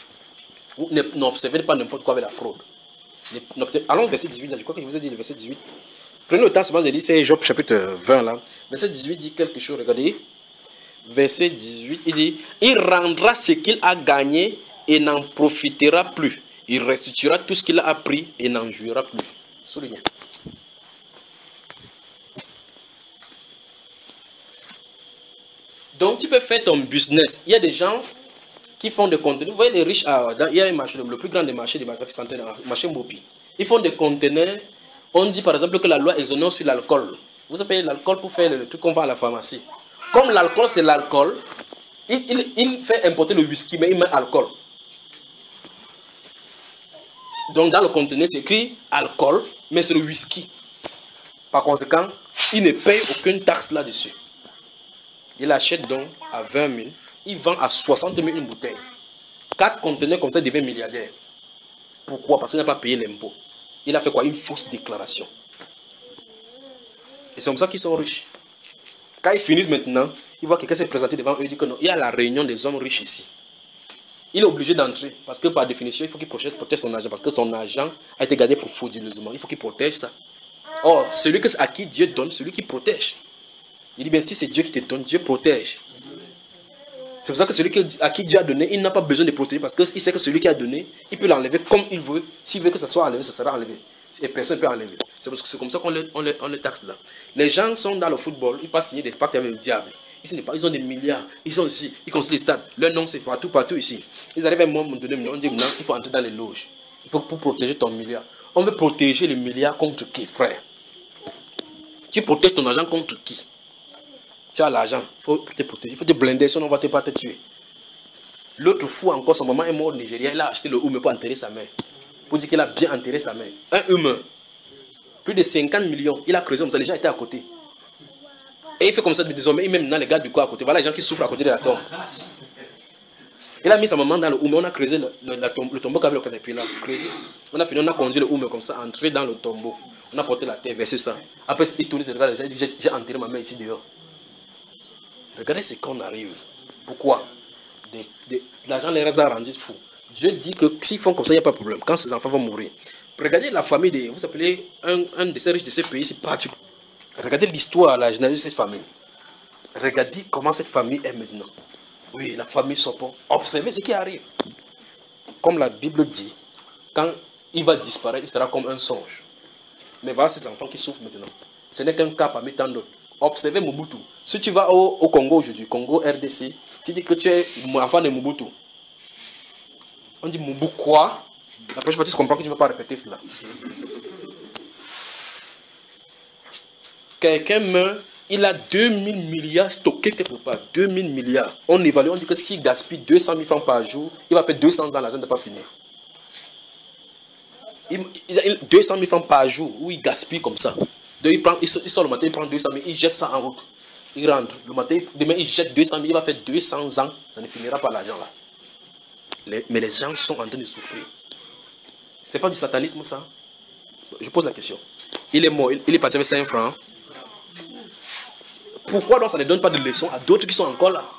Vous n'observez pas n'importe quoi avec la fraude. Allons au verset dix-huit. Là, je crois que je vous ai dit le verset dix-huit. Prenez le temps seulement de lire, c'est Job chapitre vingt là. Verset dix-huit dit quelque chose. Regardez. Verset dix-huit, il dit: il rendra ce qu'il a gagné et n'en profitera plus. Il restituera tout ce qu'il a appris et n'en jouira plus. Soulignez. Donc tu peux faire ton business. Il y a des gens qui font des conteneurs. Vous voyez les riches, ah, dans, il y a un marché, le plus grand des marchés, des marchés centenaires, le marché Mopi. Ils font des conteneurs. On dit par exemple que la loi exonère sur l'alcool. Vous payez l'alcool pour faire le truc qu'on vend à la pharmacie. Comme l'alcool c'est l'alcool, il, il, il fait importer le whisky, mais il met alcool. Donc dans le conteneur c'est écrit alcool, mais c'est le whisky. Par conséquent, il ne paye aucune taxe là-dessus. Il achète donc à vingt mille, il vend à soixante mille une bouteille. Quatre conteneurs comme ça deviennent milliardaires. Pourquoi? Parce qu'il n'a pas payé l'impôt. Il a fait quoi? Une fausse déclaration. Et c'est comme ça qu'ils sont riches. Quand ils finissent maintenant, ils voient quelqu'un s'est présenté devant eux et dit que non, il y a la réunion des hommes riches ici. Il est obligé d'entrer parce que par définition, il faut qu'il protège, protège son argent parce que son argent a été gardé pour frauduleusement. Il faut qu'il protège ça. Or, celui que, à qui Dieu donne, celui qui protège. Il dit bien, si c'est Dieu qui te donne, Dieu protège. C'est pour ça que celui à qui Dieu a donné, il n'a pas besoin de protéger parce qu'il sait que celui qui a donné, il peut l'enlever comme il veut. S'il veut que ça soit enlevé, ça sera enlevé. Et personne ne peut enlever. C'est comme ça qu'on les, on les, on les taxe là. Les gens sont dans le football, ils passent signer des pactes avec le diable. Ici, ils ont des milliards. Ils sont ici. Ils construisent des stades. Leur nom, c'est partout, partout ici. Ils arrivent à un moment donné, on dit maintenant, il faut entrer dans les loges. Il faut pour protéger ton milliard. On veut protéger le milliard contre qui, frère? Tu protèges ton argent contre qui? Tu as l'argent. Il faut te protéger. Il faut te blinder, sinon on ne va pas te tuer. L'autre fou encore, son maman est mort au Nigeria. Il a acheté le humain pour enterrer sa mère. Pour dire qu'il a bien enterré sa mère. Un humain. Plus de cinquante millions. Il a creusé comme ça. Les gens étaient à côté. Et il fait comme ça désormais. Il met maintenant les gars du corps à côté. Voilà les gens qui souffrent à côté de la tombe. Il a mis sa maman dans le humain. On a creusé le, le, le, tombe, le tombeau qu'avait le caterpillar. Creusé. On a fini, on a conduit le humain comme ça, entré dans le tombeau. On a porté la terre, versé ça. Après, il tourne, il regarde les gens. Il dit, j'ai enterré ma mère ici dehors. Regardez ce qu'on arrive. Pourquoi? L'argent les a rendus fous. Dieu dit que s'ils font comme ça, il n'y a pas de problème. Quand ces enfants vont mourir. Regardez la famille de. Vous appelez un, un de ces riches de ce pays, c'est pas du. Regardez l'histoire, la généalogie de cette famille. Regardez comment cette famille est maintenant. Oui, la famille Sopon. Observez ce qui arrive. Comme la Bible dit, quand il va disparaître, il sera comme un songe. Mais voilà ces enfants qui souffrent maintenant. Ce n'est qu'un cas parmi tant d'autres. Observez Mobutu. Si tu vas au, au Congo aujourd'hui, Congo R D C, tu dis que tu es enfant de Mobutu. On dit Mobutu quoi? La prochaine fois tu comprends que tu ne vas pas répéter cela. Quelqu'un meurt, il a deux mille milliards stockés quelque part. deux mille milliards. On évalue, on dit que s'il gaspille deux cent mille francs par jour, il va faire deux cents ans, l'argent n'est pas fini. Il, il, deux cent mille francs par jour, où il gaspille comme ça. Donc il, prend, il, sort, il sort le matin, il prend deux cent mille, il jette ça en route. Il rentre. Le matin, demain, il jette deux cent mille, il va faire deux cents ans, ça ne finira pas l'argent là. Les, mais les gens sont en train de souffrir. C'est pas du satanisme ça? Je pose la question. Il est mort, il, il est parti avec cinq francs. Pourquoi donc ça ne donne pas de leçon à d'autres qui sont encore là?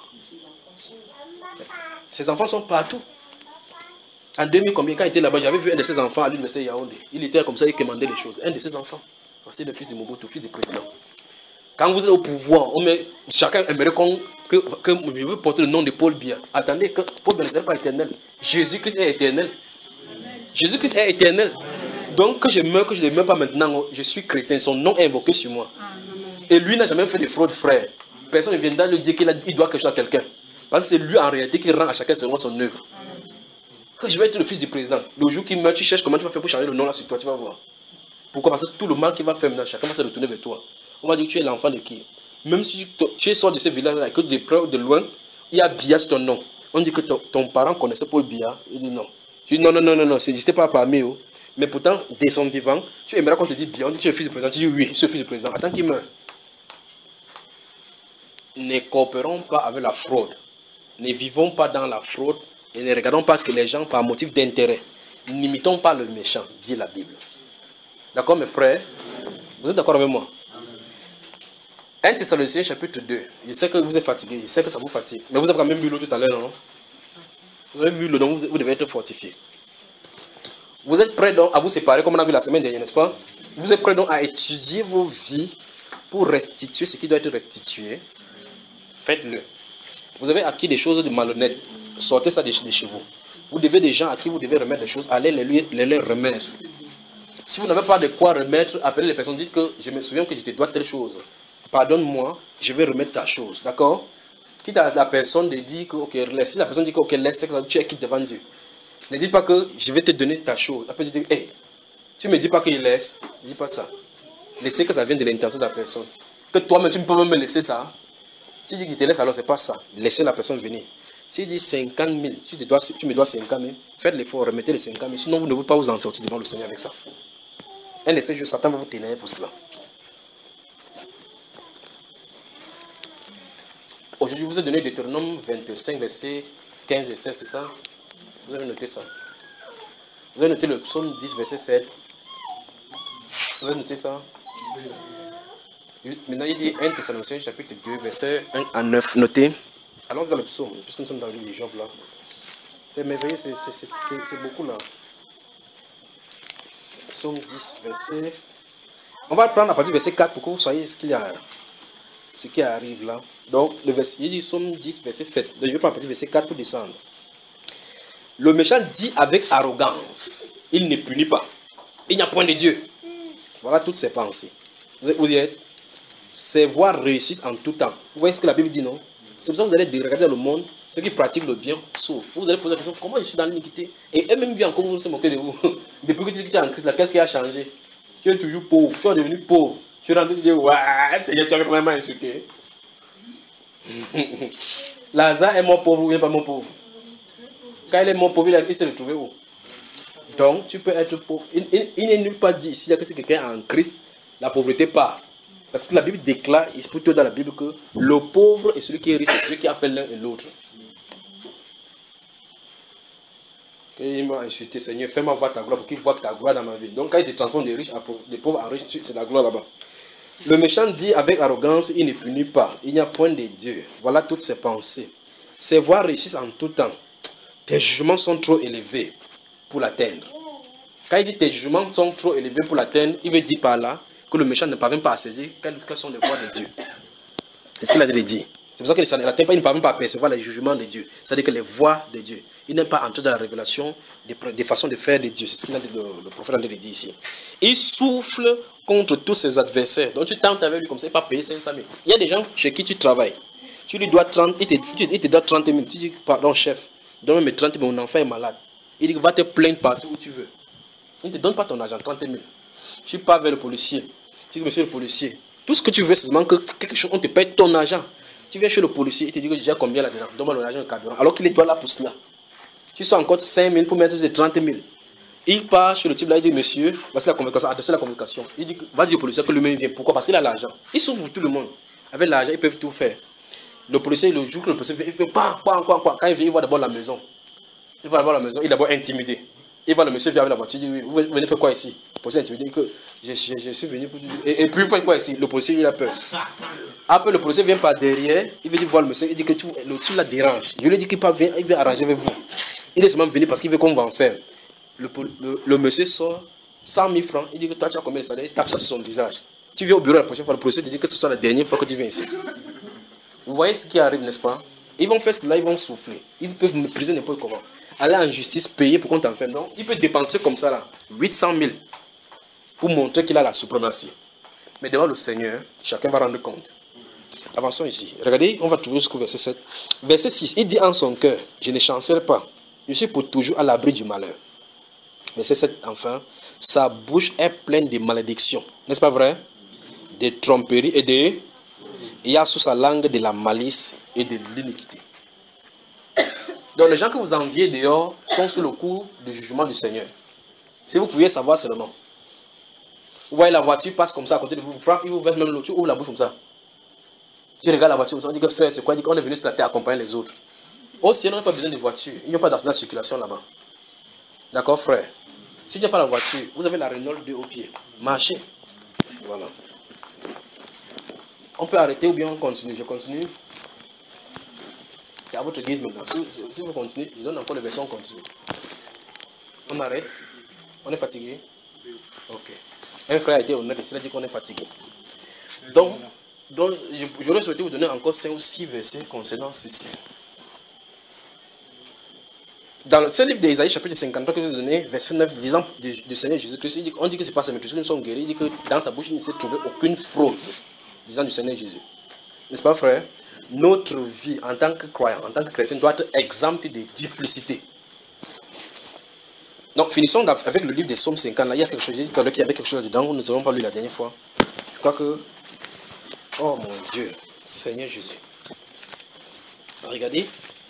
Ces enfants sont partout. En deux mille combien, quand il était là-bas, j'avais vu un de ses enfants à l'université Yaoundé. Il était comme ça, il commandait les choses. Un de ses enfants. C'est le fils de Mobutu, fils du président. Quand vous êtes au pouvoir, on met, chacun aimerait qu'on, que, que je veux porter le nom de Paul Biya. Attendez, que Paul Biya ne sera pas éternel. Jésus-Christ est éternel. Jésus-Christ est éternel. Donc que je meurs, que je ne meurs pas maintenant, je suis chrétien. Son nom est invoqué sur moi. Et lui n'a jamais fait de fraude, frère. Personne ne viendra lui dire qu'il il doit quelque chose à quelqu'un. Parce que c'est lui en réalité qui rend à chacun selon son œuvre. Que je vais être le fils du président. Le jour qu'il meurt, tu cherches comment tu vas faire pour changer le nom là sur toi, tu vas voir. Pourquoi? Parce que tout le mal qu'il va faire maintenant, chacun va se retourner vers toi. On va dire que tu es l'enfant de qui? Même si tu es sorti de ce village-là, que de près ou de loin, il y a Biya sur ton nom. On dit que ton, ton parent connaissait Paul Biya. Il dit non. Tu dis non, non, non, non, non, je n'étais pas parmi eux. Mais pourtant, dès son vivant, tu aimerais qu'on te dise Biya. On dit que tu es le fils du président. Tu dis oui, je suis le fils du président. Attends qu'il meure. Ne coopérons pas avec la fraude. Ne vivons pas dans la fraude et ne regardons pas que les gens par motif d'intérêt. N'imitons pas le méchant, dit la Bible. D'accord, mes frères? Vous êtes d'accord avec moi? un Thessaloniciens chapitre deux. Je sais que vous êtes fatigués, je sais que ça vous fatigue. Mais vous avez quand même bu l'eau tout à l'heure, non? Vous avez bu l'eau, donc vous, vous devez être fortifié. Vous êtes prêts donc à vous séparer, comme on a vu la semaine dernière, n'est-ce pas? Vous êtes prêts donc à étudier vos vies pour restituer ce qui doit être restitué. Faites-le. Vous avez acquis des choses de malhonnêtes. Sortez ça de chez vous. Vous devez des gens à qui vous devez remettre des choses. Allez les, lui, les leur remettre. Si vous n'avez pas de quoi remettre, appelez les personnes. Dites que je me souviens que je te dois telle chose. Pardonne-moi, je vais remettre ta chose. D'accord? Quitte à la personne de dire que, ok, laisse. Si la personne dit que, ok, laisse, tu es quitte devant Dieu. Ne dis pas que je vais te donner ta chose. Après, tu dis, hey, tu ne me dis pas qu'il laisse. Ne dis pas ça. Laissez que ça vienne de l'intention de la personne. Que toi-même, tu ne peux même me laisser ça. Si tu dis qu'il te laisse, alors ce n'est pas ça. Laissez la personne venir. S'il dit cinquante mille, tu, te dois, tu me dois cinquante mille, faites l'effort, remettez les cinquante mille. Sinon, vous ne pouvez pas vous en sortir devant le Seigneur avec ça. Un de ces jours, Satan va vous tenir pour cela. Aujourd'hui, je vous ai donné Deutéronome vingt-cinq, versets quinze et seize, c'est ça? Vous avez noté ça? Vous avez noté le psaume dix, verset sept? Vous avez noté ça? Maintenant, il dit un Thessaloniciens, chapitre deux, verset un à neuf. Notez. Allons dans le psaume, puisque nous sommes dans le livre de Job là. C'est merveilleux, c'est beaucoup là. Psaume dix, verset. On va prendre à partir du verset quatre pour que vous soyez ce qu'il y a, ce qui arrive là. Donc, le verset, il dit Psaume dix, verset sept. Donc, je vais prendre à partir du verset quatre pour descendre. Le méchant dit avec arrogance, il ne punit pas. Il n'y a point de Dieu. Voilà toutes ses pensées. Vous y êtes? ses voies réussissent en tout temps. Vous voyez ce que la Bible dit, non? C'est pour ça que vous allez regarder dans le monde, ceux qui pratiquent le bien souffrent. Vous allez poser la question, comment je suis dans l'iniquité? Et eux-mêmes viennent encore vous se moquer de vous. Depuis que tu es en Christ, là, qu'est-ce qui a changé? Tu es toujours pauvre, tu es devenu pauvre. Tu es rentré, tu dis, ouais, Seigneur, tu avais quand même insulté. Lazare est mort pauvre ou il n'est pas mort pauvre? Quand il est mort pauvre, il s'est retrouvé où? Donc, tu peux être pauvre. Il, il, il n'est nulle part dit ici que si quelqu'un est en Christ, la pauvreté part. Parce que la Bible déclare, il se plutôt dans la Bible que le pauvre est celui qui est riche, c'est celui qui a fait l'un et l'autre. Il m'a insulté, Seigneur, fais-moi voir ta gloire pour qu'il voit ta gloire dans ma vie. Donc, quand il te transforme de riches, de pauvres en riches, c'est la gloire là-bas. Le méchant dit avec arrogance, il ne punit pas. Il n'y a point de Dieu. Voilà toutes ses pensées. Ses voies réussissent en tout temps. Tes jugements sont trop élevés pour l'atteindre. Quand il dit tes jugements sont trop élevés pour l'atteindre, il veut dire par là que le méchant ne parvient pas à saisir quelles, quelles sont les voies de Dieu. C'est ce qu'il a dit. C'est pour ça qu'il n'atteint pas, il ne parvient pas à percevoir les jugements de Dieu. C'est-à-dire que les voies de Dieu. Il n'est pas entré dans la révélation des, des façons de faire de Dieu. C'est ce qu'il a dit, le, le prophète a dit ici. Il souffle contre tous ses adversaires. Donc tu tentes avec lui comme ça, il ne va pas payer cinq cent mille. Il y a des gens chez qui tu travailles. Tu lui dois trente, il te, il te donne trente mille. Tu dis, pardon chef, donne-moi trente mille, mon enfant est malade. Il dit, va te plaindre partout où tu veux. Il ne te donne pas ton argent, trente mille. Tu pars vers le policier. Tu dis, monsieur le policier, tout ce que tu veux, c'est seulement que quelque chose, on te paye ton argent. Tu viens chez le policier, il te dit que déjà combien là-dedans, donne-moi l'argent de carburant. Alors qu'il est toi là pour cela. Tu sors encore cinq mille pour mettre trente mille. Il part chez le type là, il dit, monsieur, voici la convocation, adressez la convocation. Il dit, va dire au policier que lui-même vient. Pourquoi? Parce qu'il a l'argent. Il s'ouvre pour tout le monde. Avec l'argent, ils peuvent tout faire. Le policier, le jour que le policier vient, il fait, quoi, quoi, quoi, quoi. Quand il vient, il voit d'abord la maison. Il va d'abord la maison, il est d'abord intimidé. Il va le monsieur vient avec la voiture, il dit, oui, vous venez faire quoi ici? Le policier intimidé, il dit que je, je, je suis venu pour... Et, et puis il fait quoi ici? Le policier, il a peur. Après, le policier vient par derrière, il veut dire voir le monsieur, il dit que tu, le type la dérange. Je lui ai dit qu'il vient, il vient arranger avec vous. Il est seulement venu parce qu'il veut qu'on va en faire. Le, le, le monsieur sort cent mille francs, il dit que toi tu as combien de salaire? Il tape ça sur son visage. Tu viens au bureau la prochaine fois, le policier te dit que ce soit la dernière fois que tu viens ici. Vous voyez ce qui arrive, n'est-ce pas? Ils vont faire cela, ils vont souffler. Ils peuvent mépriser n'importe comment. Aller en justice, payer pour qu'on t'enferme. Donc, il peut dépenser comme ça, là, huit cent mille, pour montrer qu'il a la suprématie. Mais devant le Seigneur, chacun va rendre compte. Avançons ici. Regardez, on va trouver jusqu'au verset sept. Verset six, il dit en son cœur, je ne chancelle pas. Je suis pour toujours à l'abri du malheur. Verset sept, enfin, sa bouche est pleine de malédictions. N'est-ce pas vrai? De tromperies et de... Il y a sous sa langue de la malice et de l'iniquité. Donc les gens que vous enviez dehors sont sous le coup du jugement du Seigneur. Si vous pouviez savoir seulement. Vous voyez la voiture passe comme ça à côté de vous, vous frappe, il vous verse même l'eau, tu ouvres la bouche comme ça. Tu regardes la voiture, on dit que c'est quoi? On dit qu'on est venu sur la terre accompagner les autres. Au ciel, on n'a pas besoin de voiture. Il n'y a pas d'accident de circulation là-bas. D'accord, frère? Si tu n'as pas la voiture, vous avez la Renault deux au pied. Marchez. Voilà. On peut arrêter ou bien on continue. Je continue. C'est à votre guise maintenant. Si, si, si vous continuez, je donne encore les versions, on continue. On arrête. On est fatigué. Ok. Un frère a été honnête, il a dit qu'on est fatigué. Donc, donc j'aurais souhaité vous donner encore cinq ou six versets concernant ceci. Dans ce livre d'Ésaïe, chapitre cinquante-trois, que je vous ai donné, verset neuf, disant du, du Seigneur Jésus-Christ, on dit que c'est pas sa maîtrise que nous sommes guéris, il dit que dans sa bouche, il ne s'est trouvé aucune fraude, disant du Seigneur Jésus. N'est-ce pas, frère? Notre vie en tant que croyant, en tant que chrétien, doit être exempte de duplicité. Donc, finissons avec le livre des Psaumes cinquante. Là, il y a quelque chose, j'ai dit qu'il y avait quelque chose dedans, nous n'avons pas lu la dernière fois. Je crois que... Oh mon Dieu, Seigneur Jésus. Regardez.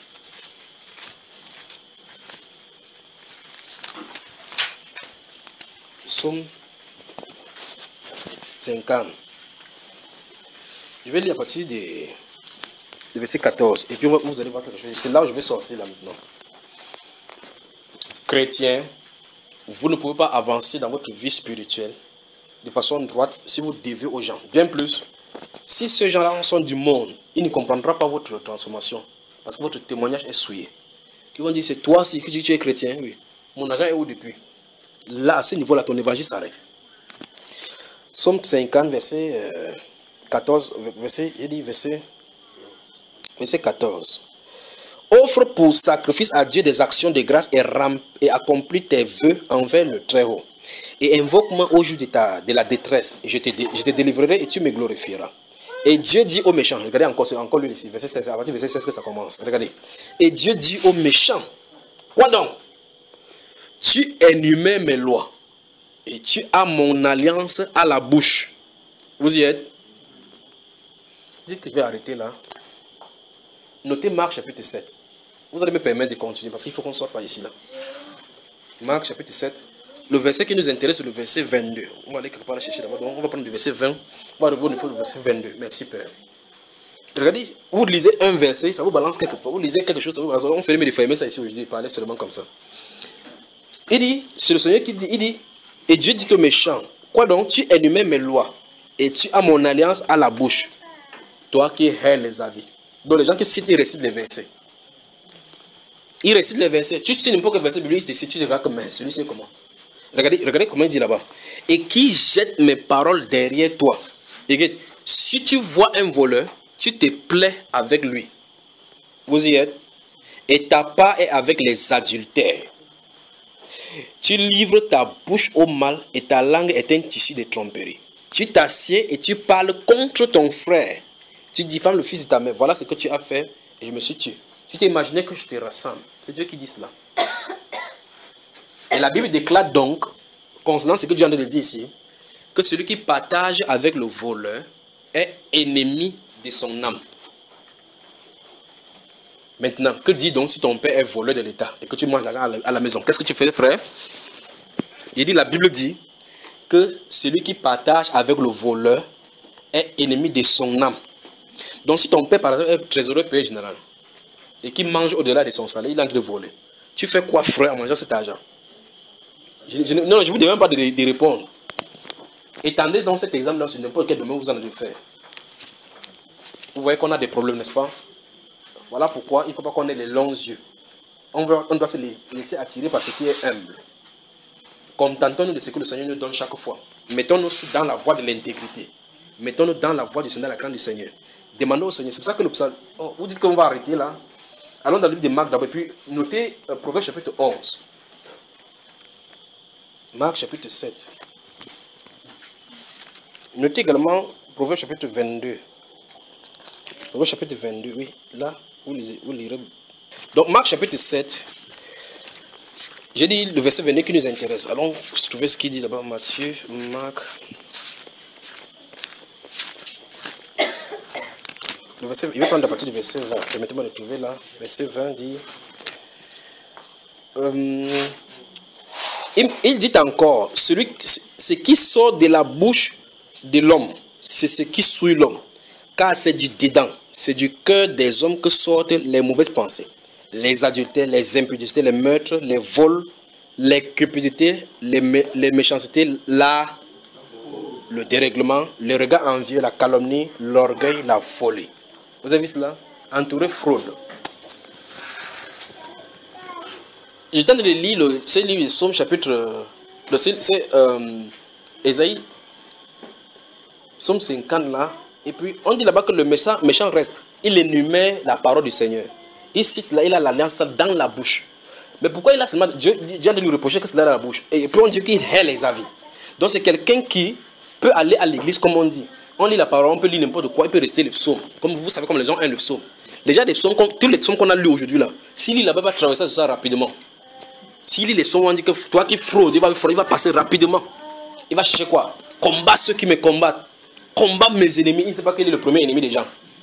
Psaume cinquante. Je vais lire à partir des... de verset quatorze. Et puis vous allez voir quelque chose. C'est là où je vais sortir là maintenant. Chrétiens, vous ne pouvez pas avancer dans votre vie spirituelle de façon droite si vous devez aux gens. Bien plus, si ces gens-là sont du monde, ils ne comprendront pas votre transformation. Parce que votre témoignage est souillé. Ils vont dire, c'est toi si tu es chrétien. Oui. Mon argent est où depuis? Là, à ce niveau-là, ton évangile s'arrête. Psaume cinquante, verset euh, quatorze, verset, il dit verset, verset quatorze. Offre pour sacrifice à Dieu des actions de grâce et, et accomplis tes vœux envers le Très-Haut. Et invoque-moi au jour de, ta, de la détresse, et je te, je te délivrerai et tu me glorifieras. Et Dieu dit aux méchants, regardez encore, c'est encore lui ici, verset seize, à partir du verset seize que ça commence. Regardez. Et Dieu dit aux méchants, quoi donc? Tu énumères mes lois et tu as mon alliance à la bouche. Vous y êtes? Dites que je vais arrêter là. Notez Marc chapitre sept. Vous allez me permettre de continuer parce qu'il faut qu'on ne soit pas ici là. Marc chapitre sept. Le verset qui nous intéresse, c'est le verset vingt-deux. On va aller quelque part la chercher d'abord. On va prendre le verset vingt. On va revenir au niveau du verset vingt-deux. Merci Père. Regardez, vous lisez un verset, ça vous balance quelque part. Vous lisez quelque chose, ça vous balance. On fait les fermer ça ici aujourd'hui, parler seulement comme ça. Il dit, c'est le Seigneur qui dit, il dit, et Dieu dit aux méchants, quoi donc, tu énumères mes lois et tu as mon alliance à la bouche. Toi qui hais les avis. Donc les gens qui citent, ils récitent les versets. Ils récitent les versets. Tu cites n'importe quel verset biblique, tu te verras comme celui-ci comment. Regardez, regardez comment il dit là-bas. Et qui jette mes paroles derrière toi. Et si tu vois un voleur, tu te plais avec lui. Vous y êtes. Et ta part est avec les adultères. Tu livres ta bouche au mal et ta langue est un tissu de tromperie. Tu t'assieds et tu parles contre ton frère. Tu diffames le fils de ta mère. Voilà ce que tu as fait et je me suis tué. Tu t'es imaginé que je te rassemble. C'est Dieu qui dit cela. Et la Bible déclare donc, concernant ce que Dieu a dit ici, que celui qui partage avec le voleur est ennemi de son âme. Maintenant, que dit donc si ton père est voleur de l'État et que tu manges l'argent à la maison? Qu'est-ce que tu fais, frère? Il dit, la Bible dit que celui qui partage avec le voleur est ennemi de son âme. Donc si ton père, par exemple, est trésorier payé général et qui mange au-delà de son salaire, il est en train de voler. Tu fais quoi, frère, en mangeant cet argent? je, je, Non, je ne vous demande pas de, de répondre. Étendez dans cet exemple-là sur n'importe quel domaine vous en allez faire. Vous voyez qu'on a des problèmes, n'est-ce pas? Voilà pourquoi il ne faut pas qu'on ait les longs yeux. On doit, on doit se laisser attirer par ce qui est humble. Contentons-nous de ce que le Seigneur nous donne chaque fois. Mettons-nous dans la voie de l'intégrité. Mettons-nous dans la voie du Seigneur, la grande du Seigneur. Demandons au Seigneur. C'est pour ça que le psaume... Oh, vous dites qu'on va arrêter là. Allons dans le livre de Marc d'abord. Et puis notez euh, Proverbe chapitre onze. Marc chapitre sept. Notez également Proverbe chapitre vingt-deux. Proverbe chapitre vingt-deux, oui. Là, vous, lisez, vous lirez. Donc Marc chapitre sept. J'ai dit le verset vingt-deux qui nous intéresse. Allons trouver ce qu'il dit là-bas. Matthieu, Marc. Le verset, il va prendre à partir du verset vingt. Permettez-moi de trouver là. Verset vingt dit. Euh, il, il dit encore, celui, ce qui sort de la bouche de l'homme, c'est ce qui souille l'homme. Car c'est du dedans, c'est du cœur des hommes que sortent les mauvaises pensées. Les adultères, les impudités, les meurtres, les vols, les cupidités, les, mé les méchancetés, la, le dérèglement, le regard envieux, la calomnie, l'orgueil, la folie. Vous avez vu cela? Entouré fraude. J'ai tenté de lire le, ce livre de Somme chapitre, c'est euh, Ésaïe, Somme cinquante là, et puis on dit là-bas que le méchant, méchant reste. Il énumère la parole du Seigneur. Il cite là, il a l'alliance dans la bouche. Mais pourquoi il a seulement, Dieu vient de lui reprocher que c'est dans la bouche? Et puis on dit qu'il hait les avis. Donc c'est quelqu'un qui peut aller à l'église comme on dit. On lit la parole, on peut lire n'importe quoi, il peut rester les psaumes. Comme vous savez, comme les gens aiment les psaumes. Déjà, les psaumes, tous les psaumes qu'on a lus aujourd'hui là, s'il lit là-bas, il va traverser ça rapidement. S'il lit les psaumes, on dit que toi qui fraude, il va, il va passer rapidement. Il va chercher quoi? Combat ceux qui me combattent. Combat mes ennemis. Il ne sait pas quel est le premier ennemi des gens.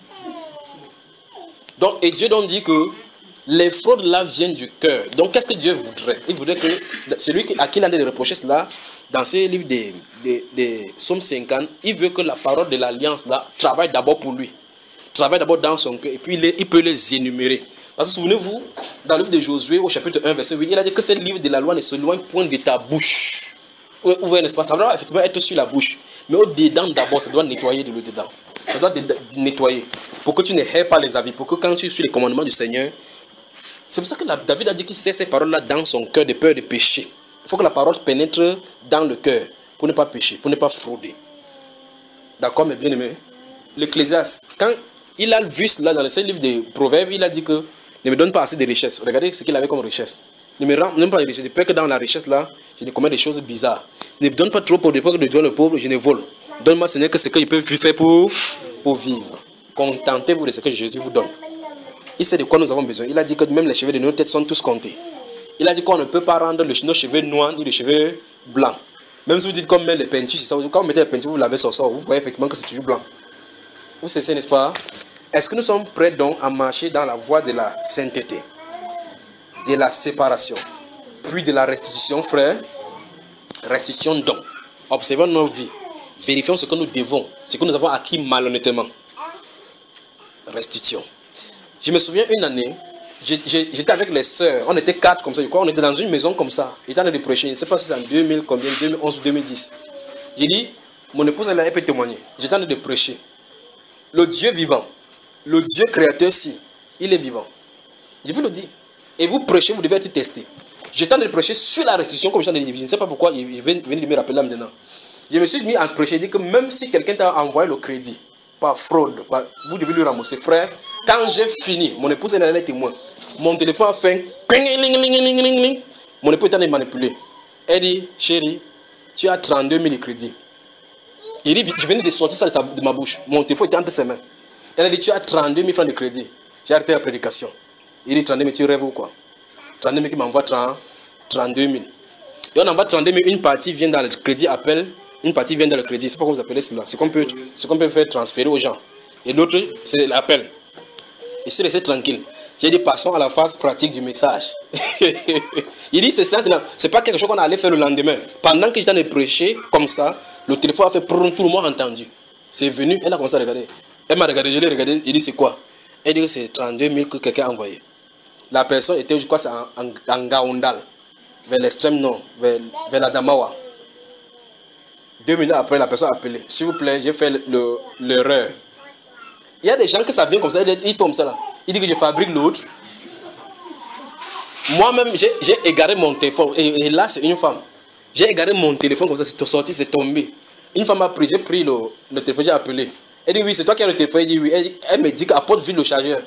Donc, et Dieu donc dit que les fraudes là viennent du cœur. Donc, qu'est-ce que Dieu voudrait? Il voudrait que celui à qui il a de reprocher cela, dans ces livres des, des, des Psaumes cinquante, il veut que la parole de l'alliance là travaille d'abord pour lui. Travaille d'abord dans son cœur et puis il, il peut les énumérer. Parce que souvenez-vous, dans le livre de Josué, au chapitre un, verset huit, il a dit que ce livre de la loi ne se loigne point de ta bouche. Vous voyez, n'est-ce pas? Ça doit effectivement être sur la bouche. Mais au dedans d'abord, ça doit nettoyer de le dedans. Ça doit nettoyer. Pour que tu ne hais pas les avis. Pour que quand tu suis les commandements du Seigneur. C'est pour ça que la, David a dit qu'il sait ces paroles-là dans son cœur de peur de pécher. Il faut que la parole pénètre dans le cœur. Pour ne pas pécher, pour ne pas frauder. D'accord, mes bien-aimés? L'Ecclésiaste, quand il a vu cela dans le livre des Proverbes, il a dit que ne me donne pas assez de richesse. Regardez ce qu'il avait comme richesse. Ne me rends pas de richesse. De peur que dans la richesse là, je ne commets des choses bizarres. Ne me donne pas trop pour de peur que je donne le pauvre, je ne vole. Donne-moi, Seigneur, que ce que je peux faire pour. pour vivre. Contentez-vous de ce que Jésus vous donne. Il sait de quoi nous avons besoin. Il a dit que même les cheveux de nos têtes sont tous comptés. Il a dit qu'on ne peut pas rendre le, nos cheveux noirs ni les cheveux blancs. Même si vous dites qu'on met les peintures, c'est ça. Quand vous mettez les peintures, vous lavez sur ça, vous voyez effectivement que c'est toujours blanc. Vous savez, n'est-ce pas? Est-ce que nous sommes prêts donc à marcher dans la voie de la sainteté, de la séparation, puis de la restitution, frère? Restitution donc. Observons nos vies. Vérifions ce que nous devons, ce que nous avons acquis malhonnêtement. Restitution. Je me souviens une année, j'étais avec les sœurs, on était quatre comme ça, je crois, on était dans une maison comme ça. J'étais en train de prêcher, je ne sais pas si c'est en deux mille, combien, deux mille onze ou deux mille dix. J'ai dit, mon épouse elle, elle peut témoigner. J'étais en train de prêcher. Le Dieu vivant, le Dieu créateur, si, il est vivant. Je vous le dis. Et vous prêchez, vous devez être testé. J'étais en train de prêcher sur la restitution, comme je t'en ai dit. Je ne sais pas pourquoi il vient de me rappeler là maintenant. Je me suis mis à prêcher, dit que même si quelqu'un t'a envoyé le crédit, par fraude, par, vous devez lui rembourser. Frère, quand j'ai fini, mon épouse elle est témoin. Mon téléphone a fait mon épouse est en train de manipuler. Elle dit, chérie, tu as trente-deux mille de crédit. Il dit, je venais de sortir ça de, sa, de ma bouche. Mon téléphone était entre ses mains. Elle a dit, tu as trente-deux mille francs de crédit. J'ai arrêté la prédication. Il dit, trente-deux mille, tu rêves ou quoi? trente-deux mille qui m'envoie trente-deux mille. Et on envoie trente-deux mille, une partie vient dans le crédit appel, une partie vient dans le crédit. C'est pas comment vous appelez cela. Ce qu'on peut, ce qu'on peut faire transférer aux gens. Et l'autre, c'est l'appel. Je suis resté tranquille. J'ai dit, passons à la phase pratique du message. Il dit, c'est ça, c'est pas quelque chose qu'on allait faire le lendemain. Pendant que j'étais en train de prêcher, comme ça, le téléphone a fait prrr, tout le monde a entendu. C'est venu, elle a commencé à regarder. Elle m'a regardé, je l'ai regardé, il dit, c'est quoi? Elle dit que c'est trente-deux mille que quelqu'un a envoyé. La personne était, je crois, c'est en, en, en Gaondal, vers l'extrême nord, vers, vers la Damawa. Deux minutes après, la personne a appelé. S'il vous plaît, j'ai fait l'erreur. Il y a des gens que ça vient comme ça, ils font comme ça là. Il dit que je fabrique l'autre. Moi-même, j'ai égaré mon téléphone. Et, et là, c'est une femme. J'ai égaré mon téléphone comme ça, c'est sorti, c'est tombé. Une femme a pris, j'ai pris le, le téléphone, j'ai appelé. Elle dit oui, c'est toi qui as le téléphone. Elle dit oui. Elle, elle me dit qu'apporte vite le chargeur.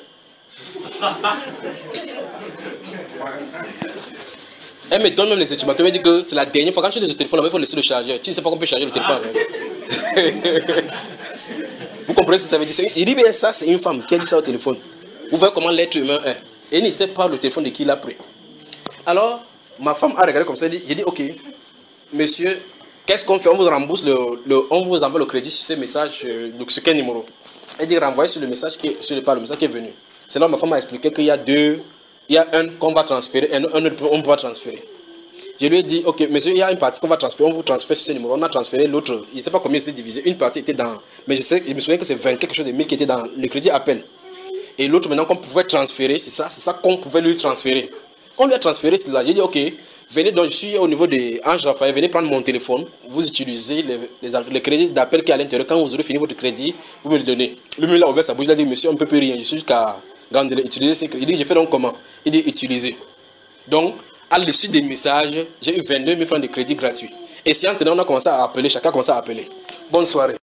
Elle me donne même les études. Elle me dit que c'est la dernière fois. Quand tu laisses le téléphone, il faut laisser le chargeur. Tu ne sais pas qu'on peut charger le téléphone avec. Vous comprenez ce que ça veut dire? Il dit bien ça, c'est une femme qui a dit ça au téléphone. Vous voyez comment l'être humain est. Et il ne sait pas le téléphone de qui il a pris. Alors, ma femme a regardé comme ça. J'ai dit, ok, monsieur, qu'est-ce qu'on fait? On vous rembourse, le, le, on vous envoie le crédit sur ce message, donc sur quel numéro? Elle dit, renvoyez sur le message qui est, sur le, pas, le message qui est venu. C'est là ma femme m'a expliqué qu'il y a deux, il y a un qu'on va transférer et un autre on ne peut pas transférer. Je lui ai dit, ok, monsieur, il y a une partie qu'on va transférer, on vous transfère sur ce numéro. On a transféré l'autre, il ne sait pas combien c'était divisé. Une partie était dans, mais je sais, je me souviens que c'est vingt quelque chose de mille qui était dans le crédit appel. Et l'autre maintenant qu'on pouvait transférer, c'est ça, c'est ça qu'on pouvait lui transférer. On lui a transféré cela. J'ai dit, ok, venez, donc je suis au niveau de Ange Raphaël, venez prendre mon téléphone, vous utilisez les, les, le crédit d'appel qui est à l'intérieur. Quand vous aurez fini votre crédit, vous me le donnez. Lui, il a ouvert sa bouche, il a dit, monsieur, on ne peut plus rien, je suis jusqu'à utiliser ces crédits. Il dit, je fais donc comment? Il dit, utiliser. Donc, à l'issue des messages, j'ai eu vingt-deux mille francs de crédit gratuit. Et si en tenant, on a commencé à appeler, chacun a commencé à appeler. Bonne soirée.